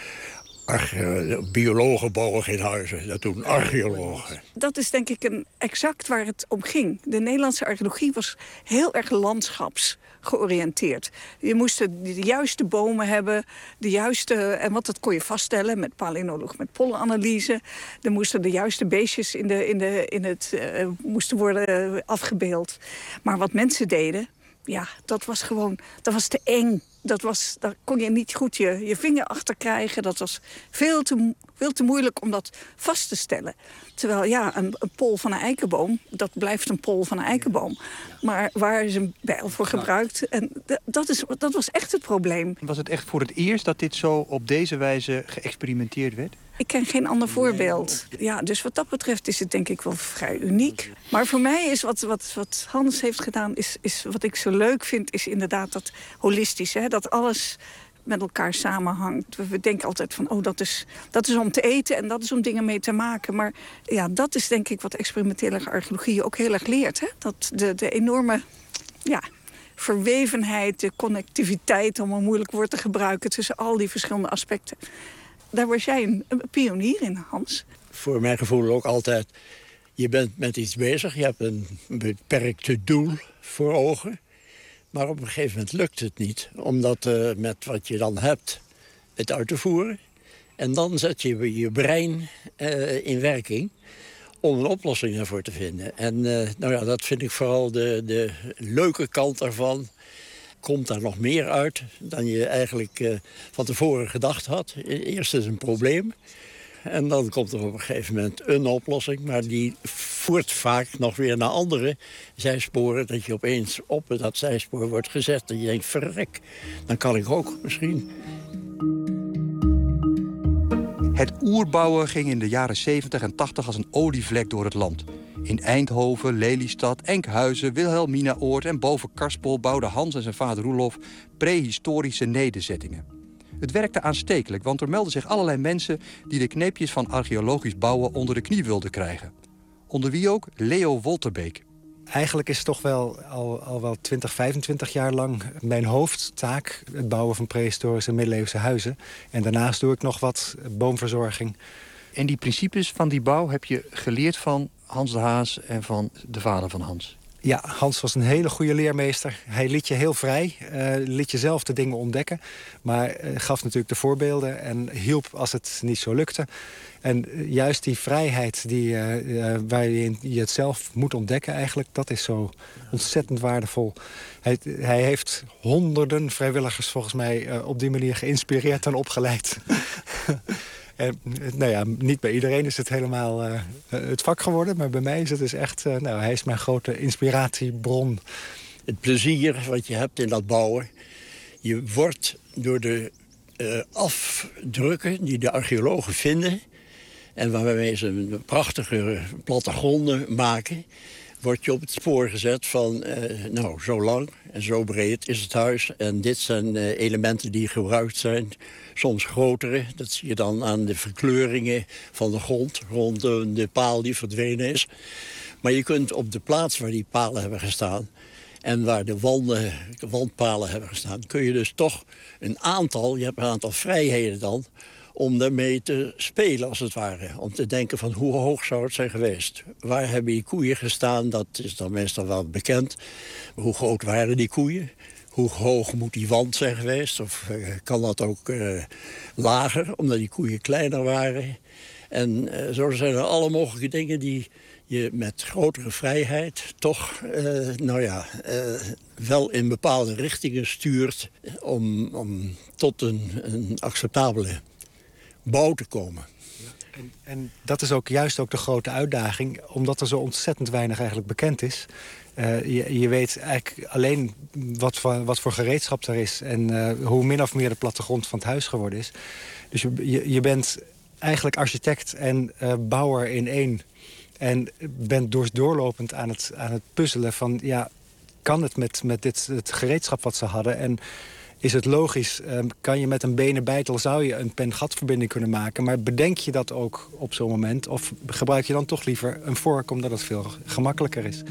Arche- biologen bouwen geen huizen, dat doen archeologen.
Dat is denk ik een, exact waar het om ging. De Nederlandse archeologie was heel erg landschapsgeoriënteerd. Je moest de juiste bomen hebben, de juiste, en wat dat kon je vaststellen met palynologie, met pollenanalyse. Er moesten de juiste beestjes in, de, in, de, in het uh, moesten worden afgebeeld. Maar wat mensen deden, ja, dat was gewoon, dat was te eng. Dat was, daar kon je niet goed je, je vinger achter krijgen. Dat was veel te, veel te moeilijk om dat vast te stellen. Terwijl ja, een, een pol van een eikenboom, dat blijft een pol van een eikenboom. Maar waar is een bijl voor gebruikt? En d- dat, is, dat was echt het probleem.
Was het echt voor het eerst dat dit zo op deze wijze geëxperimenteerd werd?
Ik ken geen ander voorbeeld. Ja, dus wat dat betreft is het denk ik wel vrij uniek. Maar voor mij is wat, wat, wat Hans heeft gedaan, is, is wat ik zo leuk vind, is inderdaad dat holistische. Hè? Dat alles met elkaar samenhangt. We denken altijd van, oh, dat is, dat is om te eten en dat is om dingen mee te maken. Maar ja, dat is denk ik wat experimentele archeologie ook heel erg leert. Hè? Dat de, de enorme ja, verwevenheid, de connectiviteit, om een moeilijk woord te gebruiken, tussen al die verschillende aspecten. Daar was jij een, een pionier in, Hans.
Voor mijn gevoel ook altijd, je bent met iets bezig, je hebt een beperkt doel voor ogen. Maar op een gegeven moment lukt het niet. Omdat uh, met wat je dan hebt, het uit te voeren. En dan zet je je brein uh, in werking om een oplossing daarvoor te vinden. En uh, nou ja, dat vind ik vooral de, de leuke kant daarvan. Komt daar nog meer uit dan je eigenlijk uh, van tevoren gedacht had. Eerst is een probleem. En dan komt er op een gegeven moment een oplossing. Maar die voert vaak nog weer naar andere zijsporen. Dat je opeens op dat zijspoor wordt gezet. En je denkt, verrek, dan kan ik ook misschien.
Het oerbouwen ging in de jaren zeventig en tachtig als een olievlek door het land. In Eindhoven, Lelystad, Enkhuizen, Wilhelminaoord en boven Karspel bouwden Hans en zijn vader Roelof prehistorische nederzettingen. Het werkte aanstekelijk, want er melden zich allerlei mensen die de kneepjes van archeologisch bouwen onder de knie wilden krijgen. Onder wie ook Leo Wolterbeek.
Eigenlijk is het toch wel al, al wel twintig, vijfentwintig jaar lang mijn hoofdtaak het bouwen van prehistorische middeleeuwse huizen. En daarnaast doe ik nog wat boomverzorging.
En die principes van die bouw heb je geleerd van Hans de Haas en van de vader van Hans?
Ja, Hans was een hele goede leermeester. Hij liet je heel vrij, uh, liet je zelf de dingen ontdekken. Maar uh, gaf natuurlijk de voorbeelden en hielp als het niet zo lukte. En uh, juist die vrijheid die, uh, uh, waar je, je het zelf moet ontdekken eigenlijk, dat is zo ontzettend waardevol. Hij, hij heeft honderden vrijwilligers volgens mij uh, op die manier geïnspireerd en opgeleid. En, nou ja, niet bij iedereen is het helemaal uh, het vak geworden. Maar bij mij is het dus echt... Uh, nou, hij is mijn grote inspiratiebron.
Het plezier wat je hebt in dat bouwen. Je wordt door de uh, afdrukken die de archeologen vinden... en waarmee ze prachtige plattegronden maken... word je op het spoor gezet van, uh, nou, zo lang en zo breed is het huis. En dit zijn uh, elementen die gebruikt zijn, soms grotere. Dat zie je dan aan de verkleuringen van de grond, rond de, de paal die verdwenen is. Maar je kunt op de plaats waar die palen hebben gestaan en waar de wanden, de wandpalen hebben gestaan, kun je dus toch een aantal, je hebt een aantal vrijheden dan, om daarmee te spelen, als het ware. Om te denken van hoe hoog zou het zijn geweest. Waar hebben die koeien gestaan? Dat is dan meestal wel bekend. Hoe groot waren die koeien? Hoe hoog moet die wand zijn geweest? Of uh, kan dat ook uh, lager, omdat die koeien kleiner waren? En uh, zo zijn er alle mogelijke dingen die je met grotere vrijheid toch uh, nou ja, uh, wel in bepaalde richtingen stuurt om, om tot een, een acceptabele bouw te komen.
En, en dat is ook juist ook de grote uitdaging, omdat er zo ontzettend weinig eigenlijk bekend is. Uh, je, je weet eigenlijk alleen wat voor, wat voor gereedschap er is en uh, hoe min of meer de plattegrond van het huis geworden is. Dus je, je, je bent eigenlijk architect en uh, bouwer in één. En bent door, doorlopend aan het, aan het puzzelen van, ja, kan het met, met dit, het gereedschap wat ze hadden? En is het logisch, um, kan je met een benenbijtel, zou je een pen-gatverbinding kunnen maken, maar bedenk je dat ook op zo'n moment? Of gebruik je dan toch liever een vork, omdat het veel gemakkelijker is?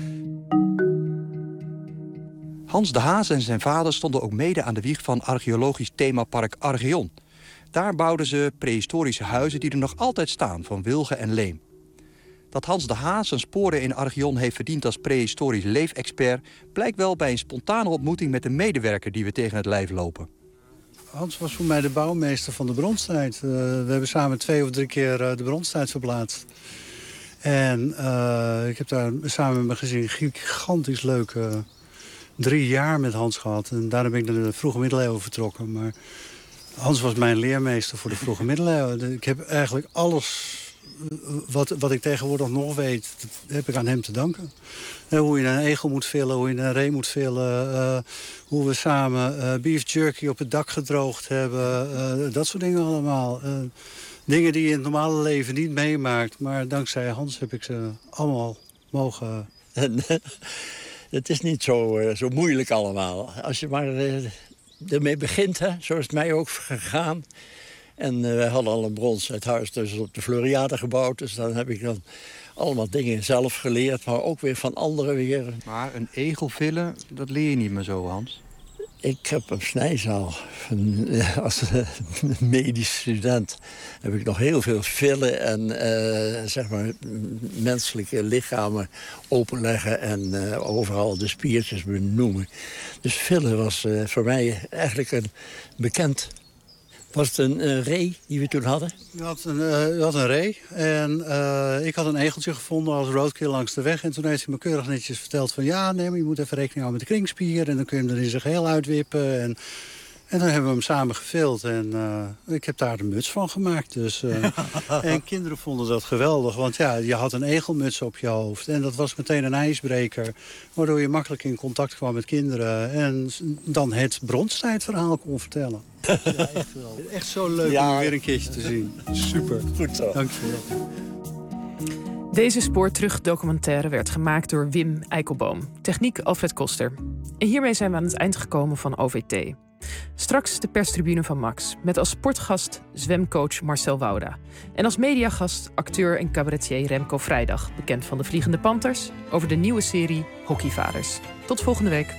Hans de Haas en zijn vader stonden ook mede aan de wieg van archeologisch themapark Archeon. Daar bouwden ze prehistorische huizen die er nog altijd staan, van wilgen en leem. Dat Hans de Haas zijn sporen in Archeon heeft verdiend als prehistorisch leefexpert, blijkt wel bij een spontane ontmoeting met een medewerker die we tegen het lijf lopen.
Hans was voor mij de bouwmeester van de bronstijd. Uh, we hebben samen twee of drie keer uh, de bronstijd verplaatst. En uh, ik heb daar samen met mijn gezin gigantisch leuke drie jaar met Hans gehad. En daarna ben ik naar de vroege middeleeuwen vertrokken. Maar Hans was mijn leermeester voor de vroege middeleeuwen. Ik heb eigenlijk alles wat, wat ik tegenwoordig nog weet, dat heb ik aan hem te danken. Uh, hoe je een egel moet villen, hoe je een ree moet villen. Uh, hoe we samen uh, beef jerky op het dak gedroogd hebben. Uh, dat soort dingen allemaal. Uh, dingen die je in het normale leven niet meemaakt. Maar dankzij Hans heb ik ze allemaal mogen.
Het is niet zo, uh, zo moeilijk allemaal. Als je maar uh, ermee begint, hè, zo is het mij ook gegaan. En uh, wij hadden al een brons uit huis dus op de Floriade gebouwd. Dus dan heb ik dan allemaal dingen zelf geleerd, maar ook weer van anderen weer.
Maar een egel villen, dat leer je niet meer zo, Hans?
Ik heb een snijzaal. Als medisch student heb ik nog heel veel villen en uh, zeg maar menselijke lichamen openleggen en uh, overal de spiertjes benoemen. Dus villen was uh, voor mij eigenlijk een bekend. Was het een uh, ree die we toen hadden?
Je had een, uh, je had een ree en uh, ik had een egeltje gevonden als roadkill langs de weg. En toen heeft hij me keurig netjes verteld van ja, nee, maar je moet even rekening houden met de kringspier. En dan kun je hem er in zijn geheel uitwippen. En, en dan hebben we hem samen gevild. En uh, ik heb daar de muts van gemaakt. Dus, uh, en kinderen vonden dat geweldig. Want ja, je had een egelmuts op je hoofd. En dat was meteen een ijsbreker. Waardoor je makkelijk in contact kwam met kinderen. En dan het bronstijdverhaal kon vertellen. Ja, echt wel. Echt zo leuk ja. om weer een keertje te zien. Super.
Goed zo.
Dank je wel.
Deze Spoorterug documentaire werd gemaakt door Wim Eikelboom. Techniek Alfred Koster. En hiermee zijn we aan het eind gekomen van O V T. Straks de perstribune van Max. Met als sportgast zwemcoach Marcel Wouda. En als mediagast acteur en cabaretier Remco Vrijdag. Bekend van de Vliegende Panthers. Over de nieuwe serie Hockeyvaders. Tot volgende week.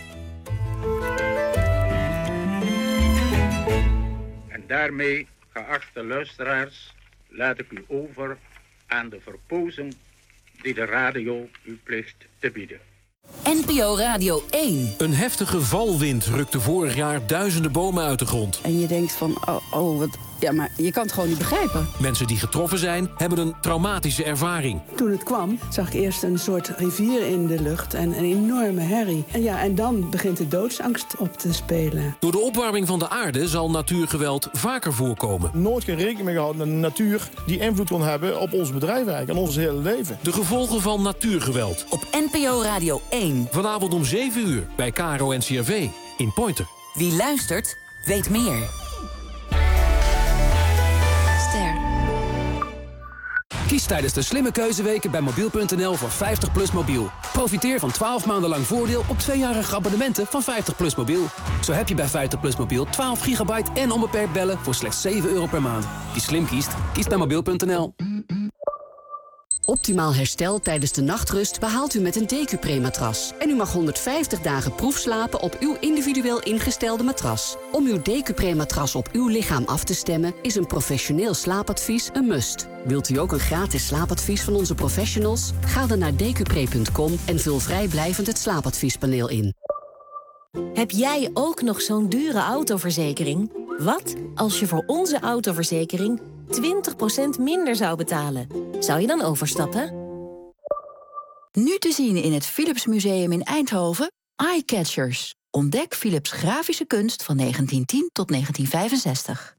En daarmee, geachte luisteraars, laat ik u over aan de verpozing die de radio u plicht te bieden.
N P O Radio één.
Een heftige valwind rukte vorig jaar duizenden bomen uit de grond.
En je denkt van, oh, oh wat... Ja, maar je kan het gewoon niet begrijpen.
Mensen die getroffen zijn, hebben een traumatische ervaring.
Toen het kwam, zag ik eerst een soort rivier in de lucht en een enorme herrie. En ja, en dan begint de doodsangst op te spelen.
Door de opwarming van de aarde zal natuurgeweld vaker voorkomen.
Nooit geen rekening mee gehouden met de natuur die invloed kan hebben op ons bedrijf eigenlijk en ons hele leven.
De gevolgen van natuurgeweld.
Op N P O Radio één.
Vanavond om zeven uur bij K R O N C R V in Pointer.
Wie luistert, weet meer.
Kies tijdens de slimme keuzeweken bij mobiel punt n l voor vijftig plus mobiel. Profiteer van twaalf maanden lang voordeel op tweejarige abonnementen van vijftig plus mobiel. Zo heb je bij vijftig plus mobiel twaalf gigabyte en onbeperkt bellen voor slechts zeven euro per maand. Wie slim kiest, kiest bij mobiel punt n l.
Optimaal herstel tijdens de nachtrust behaalt u met een Decupré-matras. En u mag honderdvijftig dagen proefslapen op uw individueel ingestelde matras. Om uw Decupré-matras op uw lichaam af te stemmen is een professioneel slaapadvies een must. Wilt u ook een gratis slaapadvies van onze professionals? Ga dan naar decupré punt com en vul vrijblijvend het slaapadviespaneel in.
Heb jij ook nog zo'n dure autoverzekering? Wat als je voor onze autoverzekering twintig procent minder zou betalen? Zou je dan overstappen?
Nu te zien in het Philips Museum in Eindhoven, Eyecatchers. Ontdek Philips grafische kunst van negentien tien tot negentien vijfenzestig.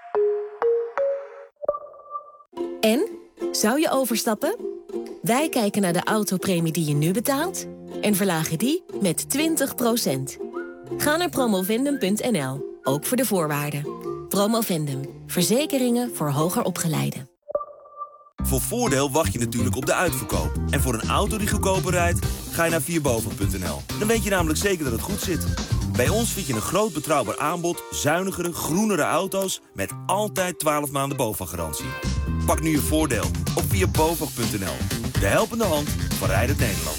En? Zou je overstappen? Wij kijken naar de autopremie die je nu betaalt en verlagen die met twintig procent. Ga naar promovendum punt n l, ook voor de voorwaarden. Promovendum, verzekeringen voor hoger opgeleiden.
Voor voordeel wacht je natuurlijk op de uitverkoop. En voor een auto die goedkoper rijdt, ga je naar vierboven punt n l. Dan weet je namelijk zeker dat het goed zit. Bij ons vind je een groot betrouwbaar aanbod, zuinigere, groenere auto's met altijd twaalf maanden BOVAG-garantie. Pak nu je voordeel op vierboven punt n l. De helpende hand van Rijdend Nederland.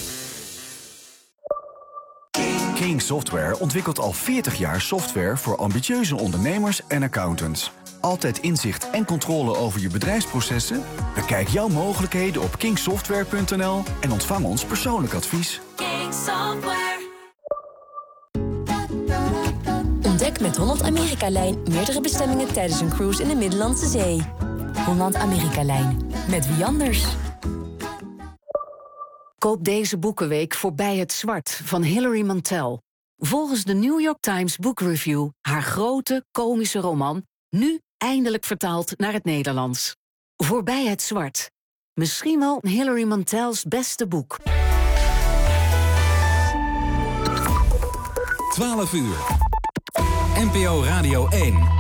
King Software ontwikkelt al veertig jaar software voor ambitieuze ondernemers en accountants. Altijd inzicht en controle over je bedrijfsprocessen? Bekijk jouw mogelijkheden op king software punt n l en ontvang ons persoonlijk advies.
King Software. Ontdek met Holland-Amerika-lijn meerdere bestemmingen tijdens een cruise in de Middellandse Zee. Holland-Amerika-lijn. Met wie anders?
Koop deze boekenweek Voorbij het Zwart van Hilary Mantel. Volgens de New York Times Book Review haar grote, komische roman, nu eindelijk vertaald naar het Nederlands. Voorbij het Zwart. Misschien wel Hilary Mantels beste boek.
twaalf uur. N P O Radio één.